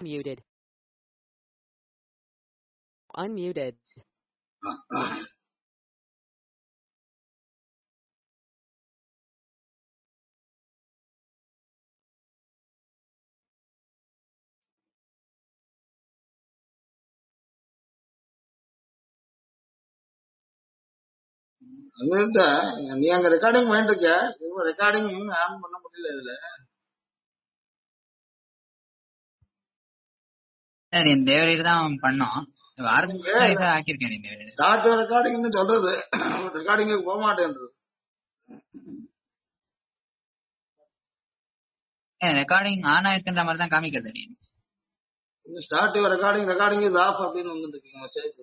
Muted. Unmuted. நீ அங்க recording பண்ணிட்டு இருக்க, ரெக்கார்டிங் ஆன் பண்ண முடியல இதுல. சார் இந்த தேவரையில தான் பண்ணோம். ஆரம்பிச்சு ஆக்கியிருக்கேன் இந்த தேவரையில. ஸ்டார்ட் ரெக்கார்டிங்னு சொல்றது, ரெக்கார்டிங்கு போக மாட்டேன்றது. ரெக்கார்டிங் ஆன் ஆயிருக்குன்ற மாதிரி தான் காமிக்கிறது. நீ start recording, recording is off அப்படின்னு வந்துட்டு இருக்கீங்க மெசேஜ்.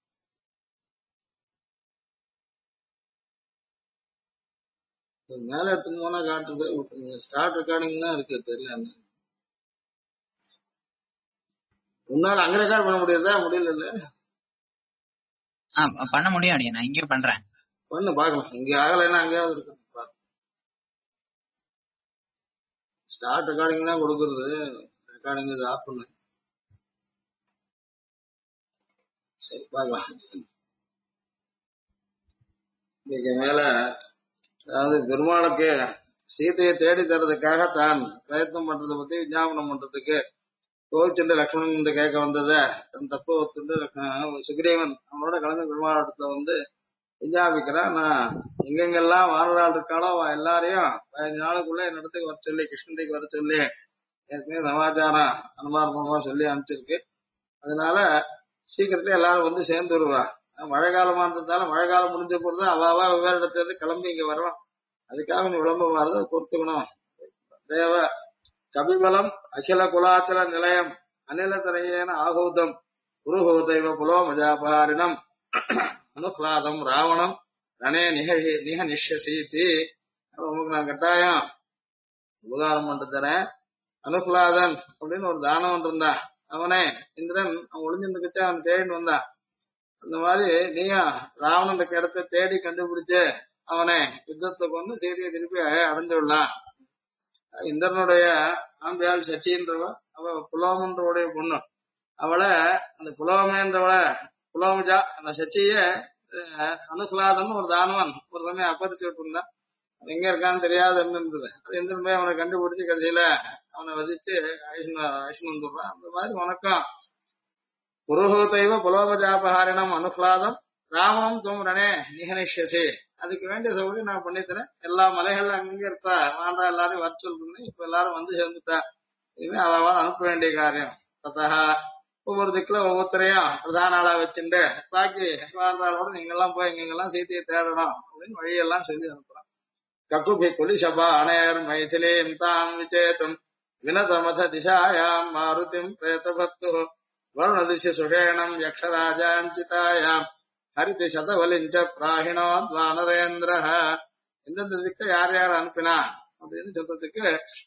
மேல எடுத்துன்னு போனா காட்டுது, ஸ்டார்ட் ரெக்கார்டிங் தான் இருக்கு, தெரியல. உன்னால அங்க ரெக்கார்ட் பண்ண முடியாதா? முடியல இல்ல பண்ண முடியும் அடியா, நான் இங்கே பண்றேன். பண்ணு பாக்கலாம், இங்க ஆகலைன்னா அங்கேயாவது இருக்கு. ஸ்டார்ட் ரெக்கார்டிங் தான் கொடுக்குறது, ரெக்கார்டிங் இது ஆஃப் பண்ணு. சரி பாக்கலாம். இன்னைக்கு மேல அதாவது பெருமாளுக்கு சீதையை தேடி தர்றதுக்காக தான் பிரயத்னம் பண்றதை பத்தி விஞ்ஞாபனம் பண்றதுக்கு கோவில் சென்று லக்ஷ்மணன் கேட்க வந்தத தன் தப்பு ஒத்துட்டு சுக்ரீவன் அவனோட கலந்து பெருமாளத்துல வந்து விஞ்ஞாபிக்கிறான். நான் எங்கெங்கெல்லாம் வானரால் இருக்காளோ எல்லாரையும் 15 நாளுக்குள்ள என்னிடத்துக்கு வர சொல்லி, கிருஷ்ணகிரிக்கு வர சொல்லி ஏற்கனவே சமாச்சாரம் அனுமானமா சொல்லி அனுப்பிச்சிருக்கு. அதனால சீக்கிரத்துல எல்லாரும் வந்து சேர்ந்து வருவா. மழை காலமா இருந்ததால மழை காலம் முடிஞ்ச பொழுது அவாவா வெவ்வேறு இடத்துல இருந்து கிளம்பி இங்க வரலாம். அதுக்காக நீ விளம்பரம் வரத பொறுத்துக்கணும். தேவ கபிபலம் அகில குலாச்சல நிலையம் அனிலதரையேன ஆகூதம் குருஹூதைவ புலோ மஜாபகாரிணம் அனுப்லாதம் ராவணம் ரணே நிக நிஷசீதி. உங்களுக்கு நான் கட்டாயம் உபகாரம் பண்ண தரேன். அனுப்லாதன் அப்படின்னு ஒரு தானம் இருந்தான், அவனே இந்திரன் அவன் ஒளிஞ்சிருந்துச்சு, அவன் தேடின்னு வந்தான். அந்த மாதிரி நீயும் ராவணன் இடத்த தேடி கண்டுபிடிச்சு அவனை யுத்தத்தை கொண்டு சீதையை திருப்பி அடைஞ்சுடலாம். இந்திரனுடைய ஆம்பியாள் சச்சின்றவ, அவ புலோமன்றவுடைய பொண்ணு. அவளை அந்த புலோமேன்றவளை புலோமஜா அந்த சச்சிய அனுசுலாதன் ஒரு தானவன் ஒரு சமயம் அப்பரிச்சு விட்டுருந்தான். எங்க இருக்கான்னு தெரியாத இருந்தது. அது இந்திரன் போய் அவனை கண்டுபிடிச்சு கடைசியில அவனை வதிச்சு ஆயுஷ்மன் வந்துடுறான். அந்த மாதிரி உனக்கும் புருஹூதைவ புலோபஜாபகாரிணம் அனுப்லாதம் ராமம் தும் ரணே நிகனிஷசி, அதுக்கு வேண்டிய சௌகரியம் நான் பண்ணித்தரேன். எல்லா மலைகள்ல அங்க இருக்கா வாண்டா எல்லாரையும் வர சொல்றேன். இப்ப எல்லாரும் வந்து சேர்ந்துட்டா, இனிமே அவள் அனுப்ப வேண்டிய காரியம். ததா ஒவ்வொரு திக்குல ஒவ்வொருத்தரையும் பிரதான ஆளா வச்சுட்டு பாக்கி வாழ்ந்தாலோட நீங்கெல்லாம் போய் எங்கெங்கெல்லாம் சீத்தையை தேடணும் அப்படின்னு வழியெல்லாம் சொல்லி அனுப்புறான். ககுபி குலிஷபா அனேர் மைதிலீம் தாம் விசேதம் வினதமத திசாயாம் மாருதிம் பிரேதபத்து வருணதிசி சுஷேணம் யக்ஷராஜாஞ்சிதாயாம் ஹரிதி சதவலிஞ்ச பிராகிணோத் வானரேந்திர. எந்தெந்த திக்கு யார் யார் அனுப்பினா அப்படின்னு சொல்றதுக்கு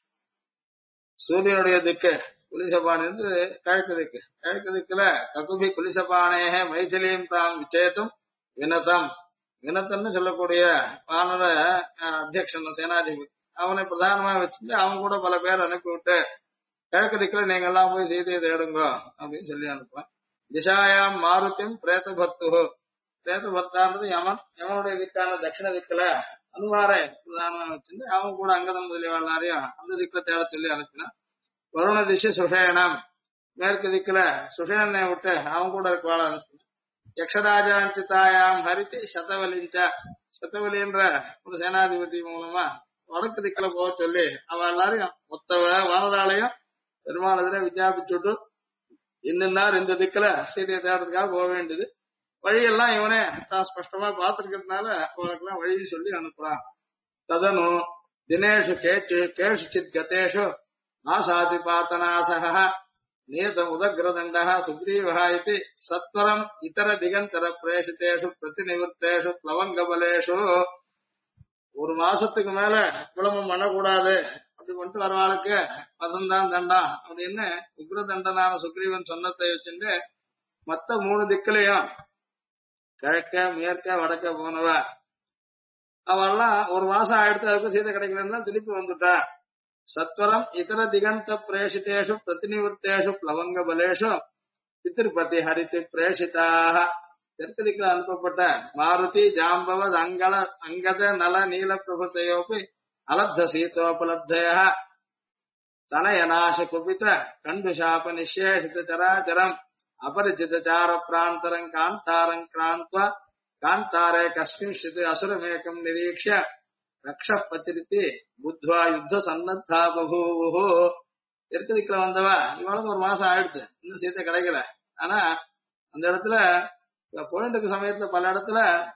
சூரியனுடைய திக்கு குலிசபான் என்று கிழக்கு திக்கு. கிழக்கு திக்குல ககுபி குலிசபானேக மைதிலீம் தாம் விச்சேத்தும் வினதம். வினத்தன்னு சொல்லக்கூடிய வானர அத்தியக்ஷன் சேனாதிபதி, அவனை பிரதானமா வச்சுட்டு அவன் கூட பல பேர் அனுப்பிவிட்டு கிழக்கு திக்குல நீங்க எல்லாம் போய் சீதையை தேடுங்க அப்படின்னு சொல்லி அனுப்புவேன். திசாயாம் மாருத்தியும் பிரேதபர்த்து. பிரேதபர்த்தான்றது யமன், யமனுடைய திக்கான தட்சிண திக்குல அனுமாரை பிரதானமா வச்சுட்டு அவன் கூட அங்கதம் முதலிய எல்லாரையும் அந்த திக்குல தேட சொல்லி அனுப்பினான். வருண திசை சுஷேனம், மேற்கு திக்குல சுஷேனை விட்டு அவன் கூட இருக்கவாள அனுப்பினான். யக்ஷராஜாஞ்சிதாயாம் ஹரிதி சதவலிஞ்ச, சதவலின்ற ஒரு சேனாதிபதி மூலமா வடக்கு திக்குல போக சொல்லி அவ எல்லாரையும் மொத்த வானராலையும் பெருமாளத்துல விஞ்ஞாபிச்சுட்டு இன்னும் இந்த திக்குல சீதையை தேடுறதுக்காக போக வேண்டியது. வழியெல்லாம் இவனே தான் ஸ்பஷ்டமா பார்த்திருக்கிறதுனால அவனுக்கெல்லாம் வழி சொல்லி அனுப்புறான். ததனு தினேஷு கேஷுச்சித் கதேஷு ஆசாதி பாத்தனாசக நியதம் உதக்ரதண்டः சுக்ரீவः इति சத்வரம் இதர திகந்தர பிரேஷிதேஷு பிரதிநிவர்த்தேஷு பிளவங்கபலேஷு. ஒரு மாசத்துக்கு மேல விளம்பரம் பண்ணக்கூடாது அப்படி பண்ணிட்டு வரவாளுக்கு பதம்தான் தண்டா அப்படின்னு உக்ர தண்டனான சுக்ரீவன் சொன்னதை வச்சுட்டு மத்த 3 திக்குலையும் கிழக்க மேற்க வடக்க போனவ அவெல்லாம் ஒரு மாசம் ஆயிடுத்து, அதுக்கு சீதை கிடைக்கலன்னா திருப்பி வந்துட்டா. சத்வரம் இதர திகந்த பிரேஷிதேஷு பிரதிநிவர்த்தேஷு பிளவங்க பலேஷு பித்திருப்பதி ஹரிதி பிரேஷிதாக. தெற்கு திக்கில் அனுப்பப்பட்ட மாருதி ஜாம்பவத் அங்கத நல நீல பிரபுத்தையோபி அலப்த சீதோபலப்தய தனயநாச குபித கண்டுஷாப நிஷேஷித சராச்சரம் அபரிச்சித சார பிராந்தரம் காந்தாரம் கிராந்த்வா காந்தாரே கஸ்மின்ஷித் அசுரமேகம் நிரீக்ஷ்ய ரக்ஷபத்திரித்தி புத்வா யுத்த சன்னத்தா பபூவோ. தெற்கு திக்கில வந்தவ இவளுக்கு ஒரு மாசம் ஆயிடுச்சு, இன்னும் சீத்தை கிடைக்கல. ஆனா அந்த இடத்துல போயிட்டு இருக்க சமயத்துல பல இடத்துல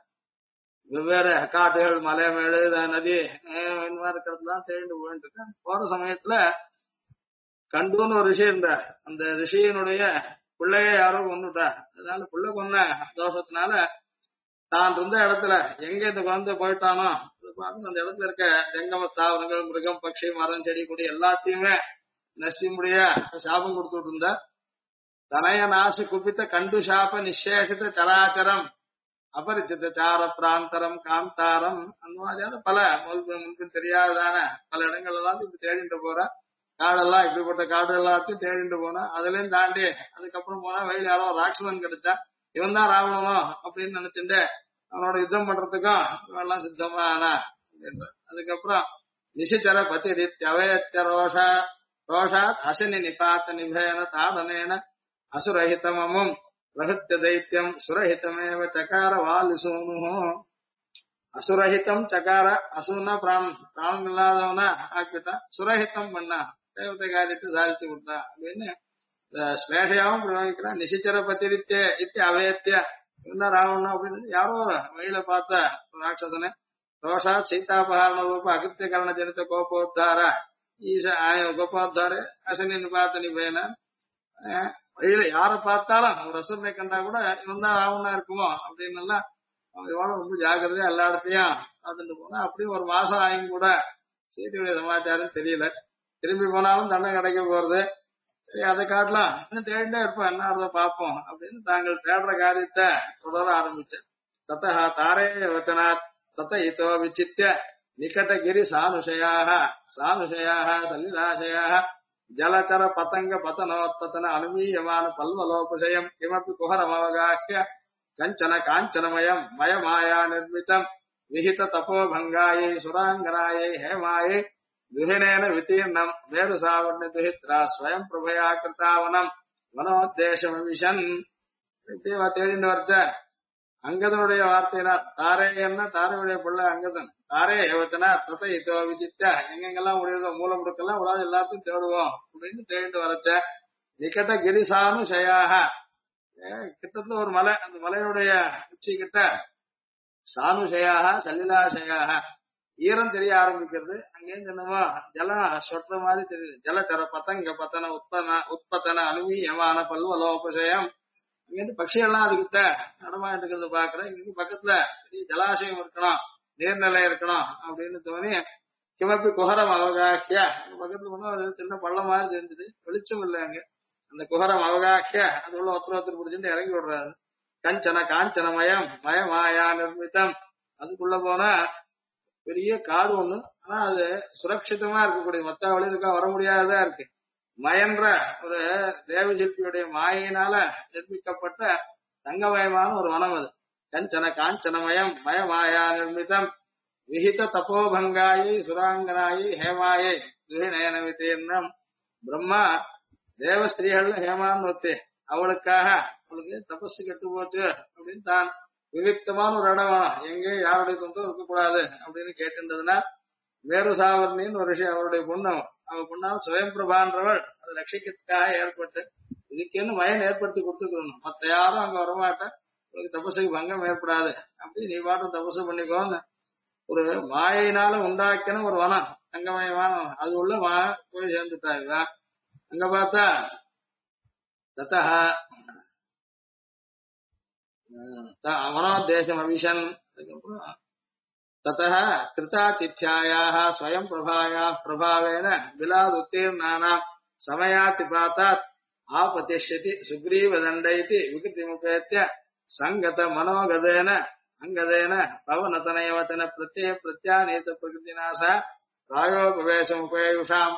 வெவ்வேறு காட்டுகள் மலை மேடு நதி இந்த மாதிரி இருக்கிறதுலாம் தேடிட்டு போயிட்டு இருக்கேன். போற சமயத்துல கண்டுன்னு ஒரு ரிஷி இருந்தார். அந்த ரிஷியினுடைய பிள்ளைய யாரோ கொண்டுட்டார். அதனால பிள்ளை கொன்ன தோஷத்தினால தான் இருந்த இடத்துல எங்க இந்த குழந்தை போயிட்டானோ பார்த்து அந்த இடத்துல இருக்க ஜங்கம தாவரங்கள் மிருகம் பட்சி மரம் செடி கொடி எல்லாத்தையுமே நசிமுடிய சாபம் கொடுத்துட்டு இருந்தா. தனய நாச குபித்த கண்டு சாப நிஷேஷித சராச்சரம் அபரிச்சித சார பிராந்தரம் காந்தாரம் அந்த மாதிரியான பல முன்பு தெரியாததான பல இடங்கள் எல்லாத்தையும் இப்படி தேடிட்டு போற. காடெல்லாம் இப்படிப்பட்ட காடு எல்லாத்தையும் தேடிட்டு போனா. அதுலயும் தாண்டி அதுக்கப்புறம் போனா வயல் யாரோ ராட்சசன் கிடைச்சா இவன் தான் ராவணனோ அப்படின்னு நினைச்சுட்டு அவனோட யுத்தம் பண்றதுக்கும் இவெல்லாம் சித்தமா ஆனா அப்படின்ற. அதுக்கப்புறம் நிசிச்சர பதி ரித்யவயத்ய ரோஷாத் அசனி நிபாத்த நிபேன தாடனேன அசுரஹிதமமும் பிரஹத்ய தைத்தியம் சுரஹிதமேவ சகார வாலிசூனு. அசுரஹிதம் சகார, அசுனா பிராணம் இல்லாதவனா ஆக்கிட்டான், சுரஹிதம் பண்ணா தேவத்தை காரியத்தை சாதிச்சு கொடுத்தா அப்படின்னு ஸ்லேஷையாவும் பிரயோகிக்கிறான். நிசிச்சர பத்திரித்தே இத்தி அவேத்திய இருந்தா ராவணன் அப்படின்னு யாரோ வழியில பார்த்த ராட்சசனே ரோஷா சீதாபகாரண ரூப அகிருத்தியகரண ஜனித கோபோத்தார ஈச கோபோத்தார அசனி நிபாத்த நிபேன. வழியில யாரை பார்த்தாலும் ஒரு அசுரனை கண்டா கூட இவன் தான் ராவணனா இருக்குமோ அப்படின்னு எல்லாம் இவனும் ரொம்ப ஜாக்கிரதையா எல்லா இடத்தையும் பார்த்துட்டு போனா. அப்படியும் ஒரு மாசம் ஆகியும் கூட சீதையுடைய சமாச்சாரம் தெரியல. திரும்பி போனாலும் தண்டனை கிடைக்க போறது. சரி அதை காட்டலாம் இன்னும் தேடிட்டே இருப்போம், என்ன அதை பார்ப்போம் அப்படின்னு தாங்கள் தேடுற காரியத்தை தொடர ஆரம்பிச்சேன். தத்தா தாரே வச்சனாத் தத்த இதோ விசித்திய நிகட்டகிரி சானுஷயாக சல்லிலாசயாக ஜலச்சர பதங்க பதனோத்பத்தன அனுமீயமான பல்வலோபசயம் கிமப்பி குஹரமவகாஹ்ய கஞ்சன காஞ்சனமயம் மயமாயா நிர்மிதம் விஹித தபோபங்காயை சுராங்கனாயை ஹேமாயை துஹினேன விதீர்ணம் மேரு சாவர்ண துஹித்ரா ஸ்வயம் பிரபயா கிருத்தாவனம் வனோத்தேசம் விஷன். இப்படியே தேடிட்டு வரைச்ச அங்கதனுடைய வார்த்தையினார் தாரே என்ன தாரையுடைய பிள்ளை அங்கதன் தாரே யோச்சனா தத்த இதோ விஜித்த எங்கெங்கெல்லாம் முடியுதோ மூலம் முடுக்கெல்லாம் உலாது எல்லாத்தையும் தேடுவோம் அப்படின்னு தேடிட்டு வரைச்ச. நிக்கட்ட கிரிசானு ஷயாக கிட்டத்துல ஒரு மலை, அந்த மலையுடைய உச்சி கிட்ட சானுஷயாக சல்லிலாசயாக ஈரம் தெரிய ஆரம்பிக்கிறது. அங்கேயும் என்னமோ ஜலம் சொட்டுற மாதிரி தெரியுது. ஜலச்சர பதங்க பத்தன உற்பத்தன அனுமீயமான பல்வலோபசயம். இங்கிருந்து பட்சிகள்லாம் அதுக்கிட்ட நடமாட்டு இருக்கிறது பாக்குறேன். இங்க பக்கத்துல பெரிய ஜலாசயம் இருக்கணும், நீர்நிலை இருக்கணும் அப்படின்னு தோணி கிமப்பி குஹரம் அவகாஹ்ய பக்கத்துல போனா ஒரு சின்ன பள்ளம் மாதிரி தெரிஞ்சது. வெளிச்சம் இல்லை அங்க. அந்த குஹரம் அவகாஹ்ய அது உள்ள ஒருத்தர் பிடிச்சிட்டு இறங்கி விடுறாரு. கஞ்சன காஞ்சனமயம் மயமாயா நிர்மிதம். அதுக்குள்ள போனா பெரிய காடு ஒண்ணு, ஆனா அது சுரட்சிதமா இருக்கக்கூடிய மொத்த வழியிருக்கா வர முடியாததா இருக்கு. மயன்ற ஒரு தேவ சிற்பியுடைய மாயினால நிர்மிக்கப்பட்ட தங்கமயமான ஒரு வனம் அது. கஞ்சன காஞ்சனமயம் மயமாயா நிர்மிதம் விஹித தபோபங்காயை சுராங்கனாயை ஹேமாயை துஹிநயன விதீர்ணம். பிரம்மா தேவ ஸ்திரீகள்ல ஹேமான்னு ஒத்து அவளுக்காக அவளுக்கு தபசு கெட்டு போச்சு அப்படின்னு தான் விவிக்தமான ஒரு இடம் வேணும், எங்கேயும் யாருடைய தொந்தரவு இருக்கக்கூடாது அப்படின்னு கேட்டுன்றதுனா மேரு சாவர்ணின்னு ஒரு விஷயம் அவருடைய பொண்ணு. அவ பொண்ணாலும் சுயம் பிரபான்றவள் அதை ரட்சிக்கிறதுக்காக ஏற்பட்டு இதுக்கேன்னு மயன் ஏற்படுத்தி கொடுத்துக்கணும். மத்த யாரும் அங்க வரமாட்டேன், உங்களுக்கு தபசுக்கு பங்கம் ஏற்படாது அப்படி நீ பாட்டும் தபசு பண்ணிக்கோன்னு ஒரு மாயினால உண்டாக்கின ஒரு வனம், தங்கமயமான அது உள்ள போய் சேர்ந்துட்டா. இதுதான் அங்க பார்த்தா தத்தா வனோத்தேசம் அவிஷன். அதுக்கப்புறம் ततः कृतातिथ्यायाः स्वयं प्रभायाः प्रभावेन बिलाद् उत्तीर्णानां समयातिपातात् आपतिष्यति सुग्रीवदण्ड इति विकृतिमुपेत्य संगत मनोगदेन अंगदेन पवनतनयवतन प्रत्यय प्रत्यानीत प्रकृतिनाश ராயோபவேசம் உபேயுஷாம்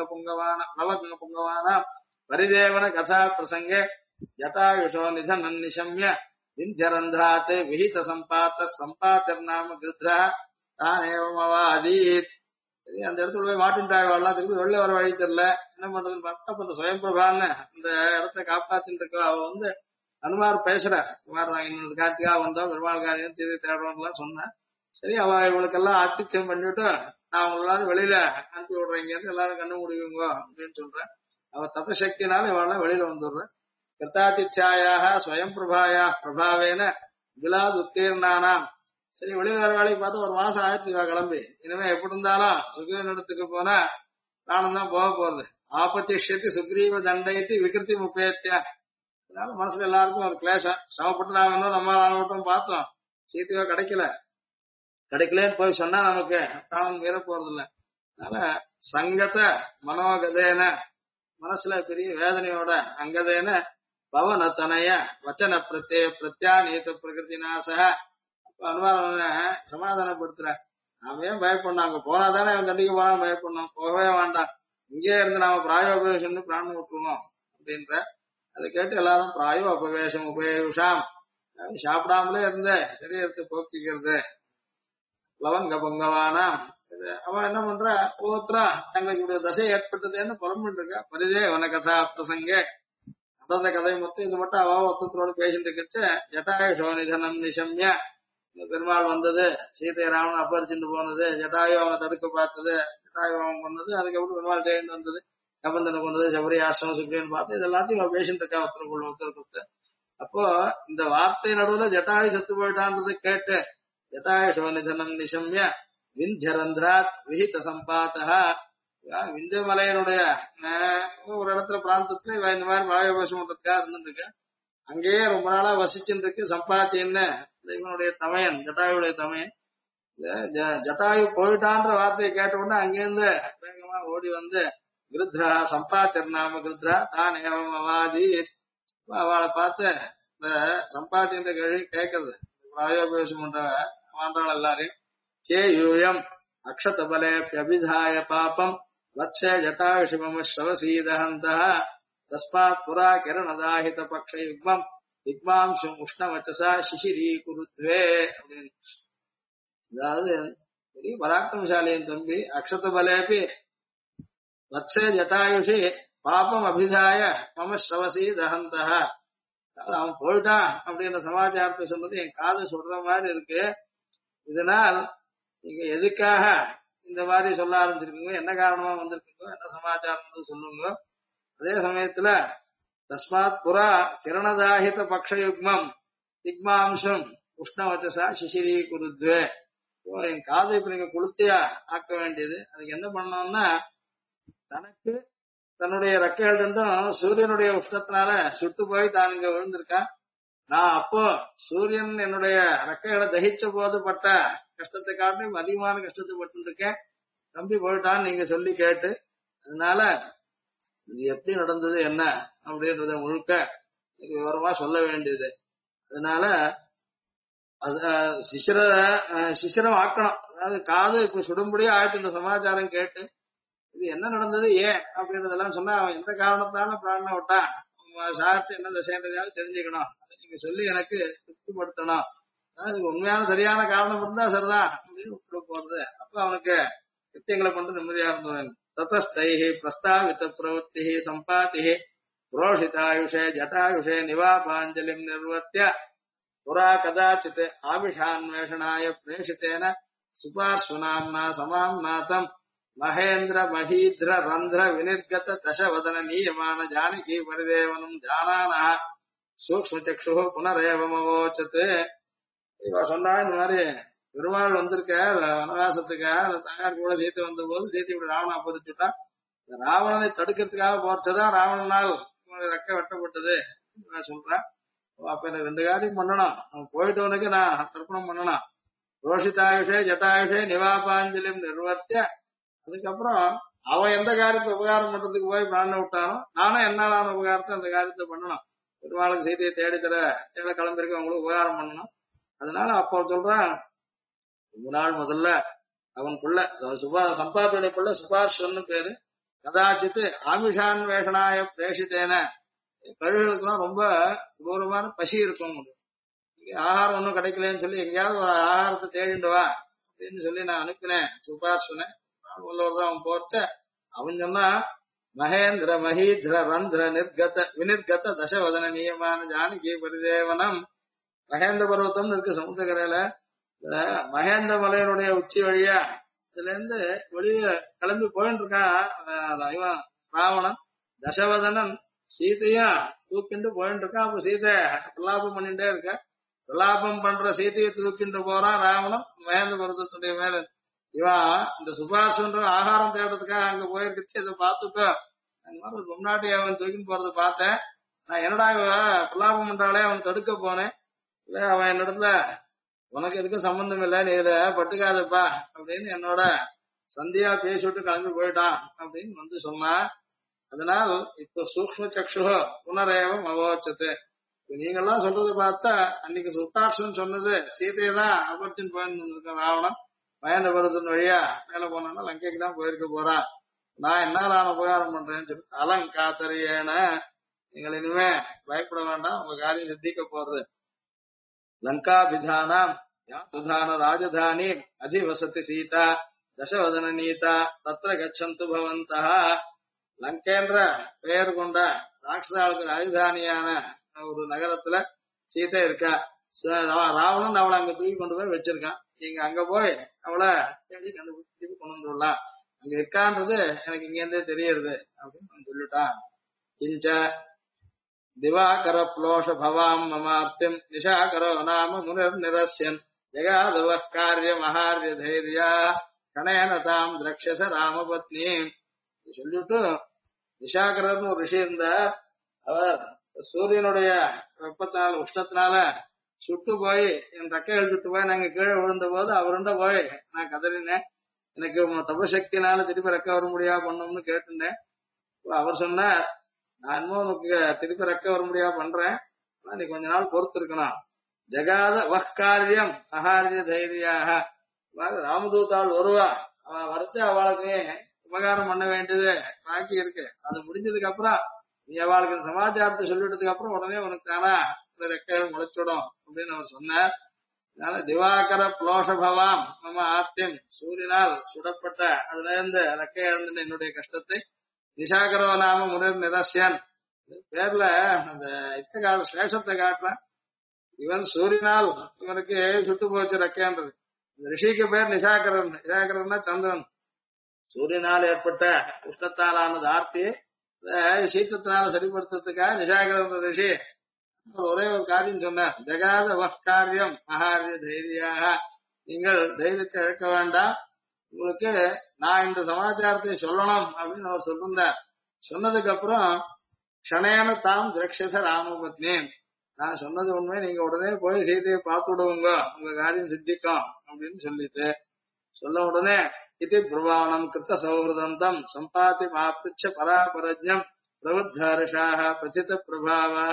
லவங்க புங்கவானாம் பரிதேவன கதா பிரசங்கே ஜட்டாயுஷோ நிதனன் நிஷம்ய விந்தியரந்திராத் விஹித சம்பாத்திர்நாம கிருத்ரா தானேவம் அவாதீத். சரி, அந்த இடத்துல போய் மாட்டுட்டாங்க, வரலாம் திருப்பி வெளில வர வழி தெரியல, என்ன பண்றதுன்னு பார்த்தா அப்ப இந்த சுயம்பிரபான்னு இந்த இடத்த காப்பாத்தின்னு இருக்கா. அவ வந்து அனுமார் பேசுற, குமார் நாங்க இந்த கார்த்திகா வந்தோம், பெருமாள் காரியம் செய்தி தேடுறோம்லாம் சொன்னேன். சரி, அவ இவளுக்கெல்லாம் ஆத்தித்யம் பண்ணிவிட்டு நான் அவங்க எல்லாரும் வெளியில அனுப்பி விடுறேங்க, எல்லாரும் கண்ணு முடியுங்க அப்படின்னு சொல்றேன். அவ தபசக்தினால இவெல்லாம் வெளியில வந்துடுறேன். கிருத்தாதித்யாயாக ஸ்வயம் பிரபாவேன விலாத் உத்தீர்ணானாம். சரி, வெளியில வர வேலைக்கு பார்த்தா ஒரு மாசம் ஆயிரத்துக்கா கிளம்பி, இனிமே எப்படி இருந்தாலும் சுக்ரீவன் இடத்துக்கு போனா நானும் தான் போக போறது. ஆபத்திஷத்து சுக்ரீவ தண்டைத்து விகிருத்தி முப்பேத்தியா. அதனால மனசுல எல்லாருக்கும் ஒரு கிளேசம், சமப்பட்டு நாங்க இன்னும் நம்ம மட்டும் பார்த்தோம், சீட்டுவா கிடைக்கலன்னு போய் சொன்னா நமக்கு பிராணம் மீற போறது இல்லை. அதனால சங்கத மனோகதேன, மனசுல பெரிய வேதனையோட அங்கதேன பவன தனய வச்சன பிரத்யாநீத பிரகிருதி நாச. அனுமார சமாதானப்படுத்துற, நாம ஏன் பயப்படணும், அங்க போனாதானே அவன் கண்டிக்க போனா பயப்படணும், போகவே வேண்டாம், இங்கே இருந்து நாம பிராயோ உபவேசம் பிராணம் விட்டுருணும் அப்படின்ற. அதை கேட்டு எல்லாரும் பிராயோ உபவேசம் உபேஷாம், சாப்பிடாமலே இருந்த சரீரத்தை போக்கிக்கிறது. லவங்க பொங்கவானா, அவன் என்ன பண்றா, ஒவ்வொருத்தரா தங்களுக்கு இப்படி தசை ஏற்பட்டதுன்னு புறம்பிட்டு இருக்கா. பரிதேவன கதா பிரசங்கே, அந்த கதை மொத்தம் இது மட்டும் அவ ஒருத்தரோட பேசிட்டு இருக்கச்சு. ஜட்டாயுஷோ நிதனம் நிஷம்ய, பெருமாள் வந்தது, சீதை ராமன் அபரிச்சுட்டு போனது, ஜட்டாயு அவனை தடுக்க பார்த்தது, ஜட்டாயு அவன் கொண்டது, அதுக்கப்புறம் பெருமாள் ஜெயந்த் வந்தது, கபந்தனை கொண்டது, சபரி ஆசிரமம் சுக்ரீவன் பார்த்து, இது எல்லாத்தையும் அவன் பேசிட்டு இருக்கா ஒருத்தருக்கு. அப்போ இந்த வார்த்தை நடுவுல ஜட்டாயு செத்து போயிட்டான்றது கேட்டு ஜட்டாயுஷோ நிதனம் நிஷம்ய விந்தியரந்திராத் விஹித சம்பாத்தா. விந்திய மலையனுடைய ஒரு இடத்துல பிராந்தத்துல இவ இந்த மாதிரி வாயுபேசம் பண்றதுக்காக இருந்துருக்கு. அங்கேயே ரொம்ப நாளா வசிச்சுட்டு இருக்கு. சம்பாத்தின்னு இவனுடைய தமையன், ஜட்டாயுடைய தமையன். ஜட்டாயு போயிட்டான்ற வார்த்தையை கேட்ட உடனே அங்கேருந்து வேகமா ஓடி வந்து கிருத்ரா சம்பாத்திர்நாம கிருத்ரா தான் ஏவம் அவாதி. அவளை பார்த்து இந்த சம்பாத்தின்ற கேள்வி கேட்கறது, வாயுபேசம் பண்ற மாண்டாள் எல்லாரையும். கேயூயம் அக்ஷதபலேப்யபிதாய பாபம் வத்சே ஜட்டாயுஷி மம ஸ்ரவசீதஹந்தः தஸ்மாத் புரா கிரணதாஹித பக்ஷ யுக்மம் திக்மாம்சம் உஷ்ணவச்சசா சிசிரீகுருத்வே அப்படின்னு. அதாவது பெரிய பராக்கிரமசாலியின் தம்பி அக்ஷதபலேபி வத்சே ஜட்டாயுஷி பாபம் அபிதாய மம ஸ்ரவசீதஹந்தः. அவன் போயிட்டான் அப்படின்ற சமாச்சாரத்தை சொன்னது என் காது சொல்ற மாதிரி இருக்கு. இதனால் நீங்க எதுக்காக இந்த மாதிரி சொல்ல ஆரம்பிச்சிருக்கீங்க, என்ன காரணமா வந்திருக்கீங்க, என்ன சமாச்சாரம் சொல்லுங்க. அதே சமயத்துல தஸ்மாத் புரா கிரணதாஹித பக்ஷயுக்மம் திக்மாம்சம் உஷ்ணவச்சசா சிசிரி குருத்வே. என் காதை இப்ப நீங்க குளுத்தியா ஆக்க வேண்டியது. அதுக்கு என்ன பண்ணோம்னா, தனக்கு தன்னுடைய ரெக்கைகள் ரெண்டும் சூரியனுடைய உஷ்ணத்தினால சுட்டு போய் தான் இங்க விழுந்திருக்கான். நான் அப்போ சூரியன் என்னுடைய ரெக்கைகளை தகிச்ச போது பட்ட கஷ்டத்தை காட்டிலும் அதிகமான கஷ்டத்தை பட்டு இருக்கேன். தம்பி போயிட்டான்னு நீங்க சொல்லி கேட்டு, அதனால இது எப்படி நடந்தது என்ன அப்படின்றத முழுக்க விவரமா சொல்ல வேண்டியது. அதனால சிசிரம் ஆக்கணும். அதாவது காது இப்ப சுடும்படியா ஆயிட்டு இந்த சமாச்சாரம் கேட்டு இது என்ன நடந்தது ஏன் அப்படின்றதெல்லாம் சொன்னா அவன் எந்த காரணத்தால பிராணனை விட்டான், சாட்சி என்ன திசைன்றதையாவது தெரிஞ்சுக்கணும். அதை நீங்க சொல்லி எனக்கு திருப்திப்படுத்தணும். அதுக்கு உண்மையான சரியான காரணம் இருந்தா சரிதான் அப்படின்னு விட்டு போறது. அப்ப அவனுக்கு கிருத்தியங்களை கொண்டு நிம்மதியா இருந்தவன். ததஸ்தைஹி பிரஸ்தாவித பிரவருத்தி சம்பாதி புரோஷிதாயுஷே ஜட்டாயுஷே நிவாபாஞ்சலிம் நிர்வத்திய புரா கதாச்சித் ஆபிஷான்வேஷனாய பிரேஷித்தேன சுபார்ஸ்வநாம்னா சமாம்நாதம் மகேந்திர மஹீந்திர ரந்திர வினிர்கத தசவதன நீயமான ஜானகி பரிதேவனம் ஜானானா சூக்ஷ்ம சக்ஷு புனரேவமவோச்சத்து. இவ சொன்னா இந்த மாதிரி பெருமாள் வந்திருக்க வனவாசத்துக்காக தாயார் கூட சீத்தை வந்த போது சீத்தை இப்படி ராவணா பொதிச்சுட்டா. ராவணனை தடுக்கிறதுக்காக போறதுதான் ராவணனால் ரெக்க வெட்டப்பட்டது சொல்றேன். அப்ப எனக்கு 2 காரியம் பண்ணணும். அவன் போயிட்டவனுக்கு நான் தர்ப்பணம் பண்ணணும். ரோஷிதாயுஷே ஜட்டாயுஷே நிவாபாஞ்சலிம் நிர்வர்த்திய. அதுக்கப்புறம் அவன் எந்த காரியத்தை உபகாரம் பண்றதுக்கு போய் பிராண விட்டானோ நானும் என்னாலான உபகாரத்தை அந்த காரியத்தை பண்ணணும். பெருமாளுக்கு சீதையை தேடித்தர தேட கிளம்பிருக்க அவங்களுக்கு உபகாரம் பண்ணணும். அதனால அப்போ சொல்றான், 3 நாள் முதல்ல அவன் புள்ள சம்பாத்துடைய புள்ள சுபார்ஷன்னு பேரு. கதாச்சித்து ஆமிஷான்வேஷனாய பிரேஷித்தேன, கழுகுகளுக்கெல்லாம் ரொம்ப தூரமான பசி இருக்கும். ஆகாரம் ஒன்றும் கிடைக்கலன்னு சொல்லி எங்கேயாவது ஒரு ஆகாரத்தை தேடிண்டு வா அப்படின்னு சொல்லி நான் அனுப்பினேன் சுபார்ஷனை. உள்ளவர் அவன் போர்த்த அவன் சொன்னா, மகேந்திர மஹீந்திர ரந்திர நிர்கத வினிர்கத தசவதன நியமான ஜானகி பரிதேவனம். மகேந்திர பர்வத்தம்னு இருக்கு சமுத்திரக்கரையில. மகேந்திர மலையினுடைய உச்சி வழியா இதுல இருந்து வெளியே கிளம்பி போயிட்டு இருக்கான் இவன் ராவணன். தசவதனன் சீதையா தூக்கிண்டு போயிட்டு இருக்கான். அப்ப சீதை பிரலாபம் பண்ணிட்டே இருக்க. பிரலாபம் பண்ற சீதையை தூக்கிண்டு போறான் ராவணன் மகேந்திர பர்வத்தத்துடைய மேல. இவன் இந்த சுபாஷன்ற ஆகாரம் தேடுறதுக்காக அங்க போயிருக்கச்சு இதை பார்த்துக்கோ. அந்த மாதிரி ஒரு முன்னாடி அவன் தூக்கின்னு போறதை பார்த்தேன். நான் என்னடா இவ பிரலாபம் பண்றாளே அவன் தடுக்க போனேன். இல்ல அவன் என்னிடத்துல உனக்கு எதுக்கும் சம்பந்தம் இல்லை, நீ இத பட்டுக்காதப்பா அப்படின்னு என்னோட சந்தியா பேசிவிட்டு கிளம்பி போயிட்டான் அப்படின்னு வந்து சொன்னான். அதனால் இப்ப சூக்ம சக்ஷு புனரேவம் அவோச்சத்து. நீங்கெல்லாம் சொல்றது பார்த்தா அன்னைக்கு சுத்தார்ஷன் சொன்னது சீதையை தான் அபர்ச்சின்னு போயிருக்க ராவணன் மகேந்திர பர்வத்தின் வழியா மேல போனான்னா லங்கைக்கு தான் போயிருக்க போறான். நான் என்ன நான் உபகாரம் பண்றேன்னு சொல்லி அலங்காத்தரியேன, நீங்கள் இனிமே பயப்பட வேண்டாம், உங்க காரியம் சித்திக்க போறது. லங்காபிதானாம் யாத்துதான ராஜதானி அதிவசதி சீதா தசவதன நீதா தத்ர கச்சந்து பவந்தா. லங்கேன்ற பெயர் கொண்ட ராட்சசாவுக்கு ராஜதானியான ஒரு நகரத்துல சீதை இருக்கா. ராவணன் அவளை அங்க தூக்கி கொண்டு போய் வச்சிருக்கான். நீங்க அங்க போய் அவளை தேடி கண்டுபிடிச்சு கொண்டு வந்துடலாம். அங்க இருக்கான்றது எனக்கு இங்க இருந்தே தெரியுது அப்படின்னு சொல்லிட்டான். கிஞ்ச திவாகர புலோஷ பவாம் மமார்த்திம் நிஷாகரோ நாம முனிர் நிரஸ்யன் ஜெகாதவ காரிய மகாரிய தைரியா கணேன தாம் திரக்ஷச ராமபத்னி சொல்லிட்டு, நிஷாகரர்னு ஒரு ரிஷி இருந்தார். அவர் சூரியனுடைய வெப்பத்தினால உஷ்ணத்தினால சுட்டு போய் என் தக்கைகள் சுட்டு போய் நாங்க கீழே விழுந்த போது அவருண்ட போய் நான் கதறினேன். எனக்கு தபசக்தினால திருப்பி ரெக்க வர முடியா பண்ணோம்னு கேட்டுட்டேன். அவர் சொன்னார், நான் இன்னும் உனக்கு திருப்பி ரெக்க வர முடியா பண்றேன், ஆனா நீ கொஞ்ச நாள் பொறுத்து இருக்கணும். ஜகாத வக்காரியம் அகாரிய தைரியாக. ராமதூத்தாள் வருவா, அவன் வரத்து அவளுக்கு உபகாரம் பண்ண வேண்டியது பாக்கி இருக்கு. அது முடிஞ்சதுக்கு அப்புறம் நீ அவளுக்கு சமாச்சாரத்தை சொல்லிட்டதுக்கு அப்புறம் உடனே உனக்கு தானா இந்த ரெக்கைகள் முளைச்சிடும் அப்படின்னு அவர் சொன்னார். அதனால திவாகர புலோஷ பவாம் நம்ம ஆத்தியம், சூரியனால் சுடப்பட்ட அதுல இருந்து ரெக்கை இழந்த என்னுடைய கஷ்டத்தை நிஷாகரோ நாம முனிர் நிரஸ்யன் பேர்ல அந்த இத்தகால சேஷத்தை காட்டுறான். இவன் சூரியனால் இவனுக்கு சுட்டு போச்சு ரெக்கைன்றது. இந்த ரிஷிக்கு பேர் நிஷாகரன். நிஷாகரன்னா சந்திரன். சூரியனால் ஏற்பட்ட உஷ்ணத்தாலானது ஆர்த்தியை சீத்தத்தினால சரிப்படுத்துறதுக்காக நிஷாகரன் ரிஷி ஒரே ஒரு காரியம் சொன்னார். ஜகாத வக்காரியம் அகாரிய தைரியாக, நீங்கள் தைரியத்தை இழக்க வேண்டாம், உங்களுக்கு நான் இந்த சமாச்சாரத்தை சொல்லணும் அப்படின்னு அவர் சொல்லிருந்தார். சொன்னதுக்கு அப்புறம் க்ஷணேன தாம் திரக்ஷச ராமபத்னி, நான் சொன்னது உண்மை, நீங்க உடனே போய் சீதையை பார்த்து விடுவோங்க, உங்க காரியம் சித்திக்கும் அப்படின்னு சொல்லிட்டு சொல்ல உடனே இது பிரபாவனம் கிருத்த சௌஹிருதம் சம்பாதி மாப்பிச்ச பராபரஜம் பிரபுத்தர்ஷாக பிரசித்த பிரபாவாக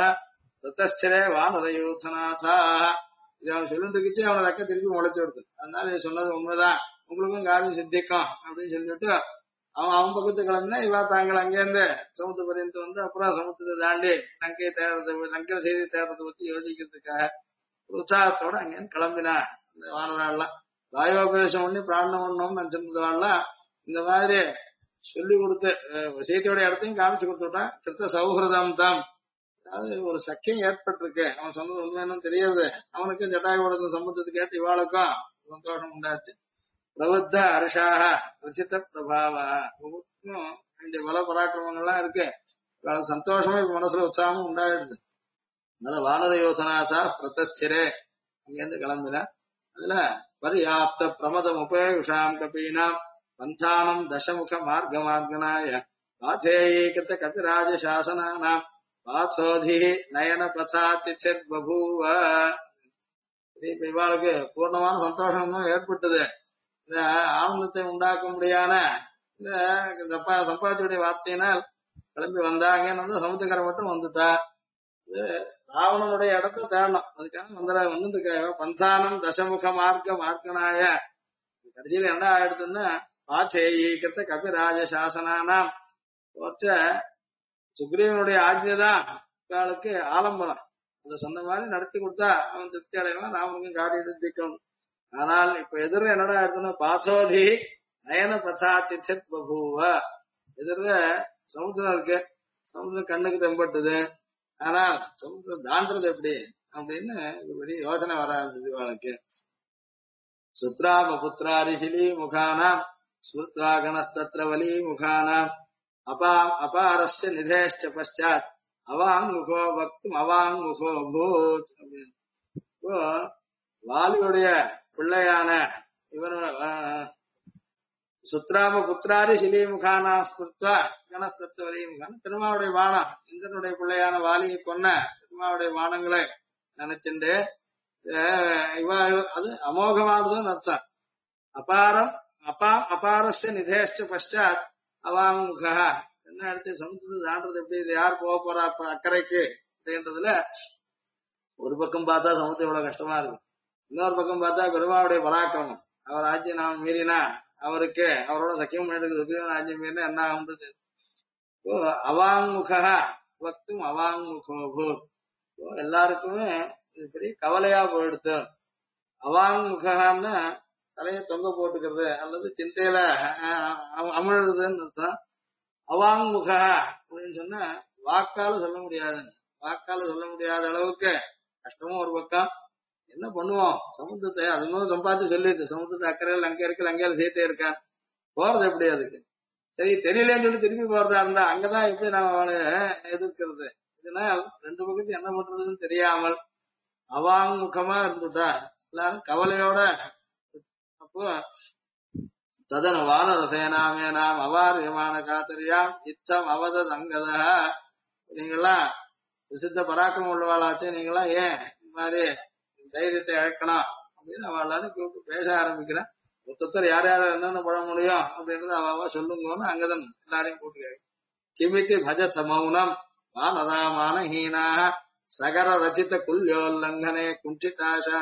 தத்தே வானரயூதநாதா. இது அவன் சொல்லிட்டு இருக்கிச்சு, அவனை தக்க திருப்பி முளைச்சு வருது. அதனால நீ சொன்னது உண்மைதான், உங்களுக்கும் காரியம் சித்திக்கும் அப்படின்னு சொல்லிட்டு அவன் பக்கத்து கிளம்பினா இவா தாங்கள் அங்கேருந்து சமுத்திர பரியந்து வந்து அப்புறம் சமுத்திரத்தை தாண்டி லங்கையை தேடுறது, லங்கை செய்தி தேடுறதை பத்தி யோசிக்கிறதுக்காக உற்சாகத்தோட அங்கேருந்து கிளம்பினா. இந்த வானராள்லாம் வாயோபதேசம் பண்ணி பிராணம் பண்ணணும்னு நினைச்சிருந்தவாள்லாம் இந்த மாதிரி சொல்லி கொடுத்து சீதையோட இடத்தையும் காமிச்சு கொடுத்துட்டான். கிருத்த சௌஹிருதம் தான், அதாவது ஒரு சக்கியம் ஏற்பட்டிருக்கு. அவன் சொன்னது உண்மைன்னு தெரியுது. அவனுக்கும் ஜட்டாயுவோட சம்பந்தத்தை கேட்டு இவாளுக்கும் சந்தோஷம் உண்டாச்சு. பிரபுத்த அரிஷாக ரசித்த பிரபாவா, ஒவ்வொருத்தருக்கும் இந்த பல பராக்கிரமங்கள்லாம் இருக்கு. இவாளுக்கு சந்தோஷமா இப்ப மனசுல உற்சாகமும் உண்டாயிடுது. அதனால வானர யோசனாச்சா பிரதஸ்திரே அங்கிருந்து கிளம்பின. அதுல பரியாப்த பிரமதம் உபேஷாம் கபீனாம் பந்தானம் தசமுக மார்க்க மார்கனாய பாதேயீகிருத கபிராஜ சாசனானாம் பாசோதி நயன பசாத்தி செத் பபூவ. இப்ப இவாளுக்கு பூர்ணமான சந்தோஷமும் ஏற்பட்டது. இந்த ஆனந்தத்தை உண்டாக்க முடியாத இந்த சம்பாதியுடைய வார்த்தையினால் கிளம்பி வந்தாங்க. வந்து சமுத்திரக்கரை மட்டும் வந்துட்டா. ராவணனுடைய இடத்த தேடணும், அதுக்காக வந்துட்டு இருக்காங்க. பந்தானம் தசமுக மார்க்க மார்க்கனாய கடைசியில என்ன ஆயிடுதுன்னா பாச்சேயீகத்த கபிராஜ சாசனானாம் ஒருத்த சுக்ரீவனுடைய ஆஜ்ஞைதான் அவளுக்கு ஆலம்பனம். அதை சொன்ன மாதிரி நடத்தி கொடுத்தா அவன் திருப்தி அடைவான், ராமனுக்கும் காரியம் திக்கும். ஆனால் இப்ப எதிர என்னடா இருக்குன்னா பாசோதி நயன பசாத்தித் பபூவ, எதிர சமுத்திரம் இருக்கு, சமுத்திரம் கண்ணுக்கு தென்பட்டுது, ஆனால் சமுத்திரம் தாண்டது எப்படி அப்படின்னு பெரிய யோசனை வர ஆரம்பிச்சது அவளுக்கு. சுத்ராம புத்திராரிசிலி முகானாம் ஸ்மிருத்வா கணஸ்தத்ர வலி முகானாம் அபாரஸ்ய நிதேஷ்ட பஷாத் அவாங்முகோ பக்தும் அவாங்முகோ பூத் அப்படின்னு. இப்போ வாலியுடைய பிள்ளையான இவன் சுத்ராம புத்திராரி சிலிமுகானா ஸ்மிருத்வா கணஸ்தத்ர வலி முகான, திருமாவுடைய வானம் இந்திரனுடைய பிள்ளையான வாலியை கொன்ன திருமாவுடைய வானங்களை நினைச்சுண்டு அது அமோகமானதுன்னு அர்த்தம். அபாரம் அபாரஸ்ய நிதேஷ்ட பஷாத் அவாமுகா, என்ன அடுத்து சமுத்திரத்தை தாண்டது எப்படி, இது யார் போக போறா அப்ப அக்கறைக்கு அப்படின்றதுல ஒரு பக்கம் பார்த்தா சமுத்திரம் இவ்வளவு கஷ்டமா இருக்கும், இன்னொரு பக்கம் பார்த்தா பெருமாவுடைய பராக்கிரமம், அவர் ஆட்சியை நாம் மீறினா அவருக்கு அவரோட சக்கியம் பண்ணிட்டு ஆட்சியம் மீறினா என்ன ஆகுன்றது. அவாங்முகா வக்தும் அவாங்முகோ, எல்லாருக்குமே இது பெரிய கவலையா போயிடுத்து. அவாங்முகான்னு தலையை தொங்க போட்டுக்கிறது அல்லது சிந்தையில அமிழ்றதுன்னு அர்த்தம். அவாங்முகா அப்படின்னு சொன்னா வாக்கால சொல்ல முடியாது, வாக்கால சொல்ல முடியாத அளவுக்கு கஷ்டமும் ஒரு பக்கம். என்ன பண்ணுவோம், சமுத்திரத்தை அதுவும் சம்பாதிச்சு சொல்லிட்டு சமுத்திரத்தை அக்கறையில் அங்கே இருக்கு அங்கேயில சேர்த்தே இருக்கான், போறது எப்படி அதுக்கு, சரி தெரியலன்னு சொல்லி திரும்பி போறதா இருந்தா அங்கதான் எப்படி நாம அவளை எதிர்க்கிறது. இதனால் ரெண்டு பக்கத்து என்ன பண்றதுன்னு தெரியாமல் அவாங்முகமா இருந்துட்டா எல்லாரும் கவலையோட. அப்போ ததன வானரசேனாமே நாம் அவாரியமான காத்தரியாம் இச்சம் அவதத் அங்கத, நீங்கெல்லாம் விசித்த பராக்கிரமம் உள்ளவாளாச்சு, நீங்களாம் ஏன் இந்த மாதிரி தைரியத்தை இழக்கணும் அப்படின்னு அவ எல்லாரும் கூப்பிட்டு பேச ஆரம்பிக்கிறேன். மொத்தத்தில் யார் யார என்னென்ன பண்ண முடியும் அப்படின்றத அவ சொல்லுங்கன்னு அங்கதான் எல்லாரையும் கூப்பிட்டு கிமித்தி பஜத் சமௌனம் வானராமான ஹீனாக சகர ரச்சித குல்யோல்லங்கனே குஞ்சிதாசா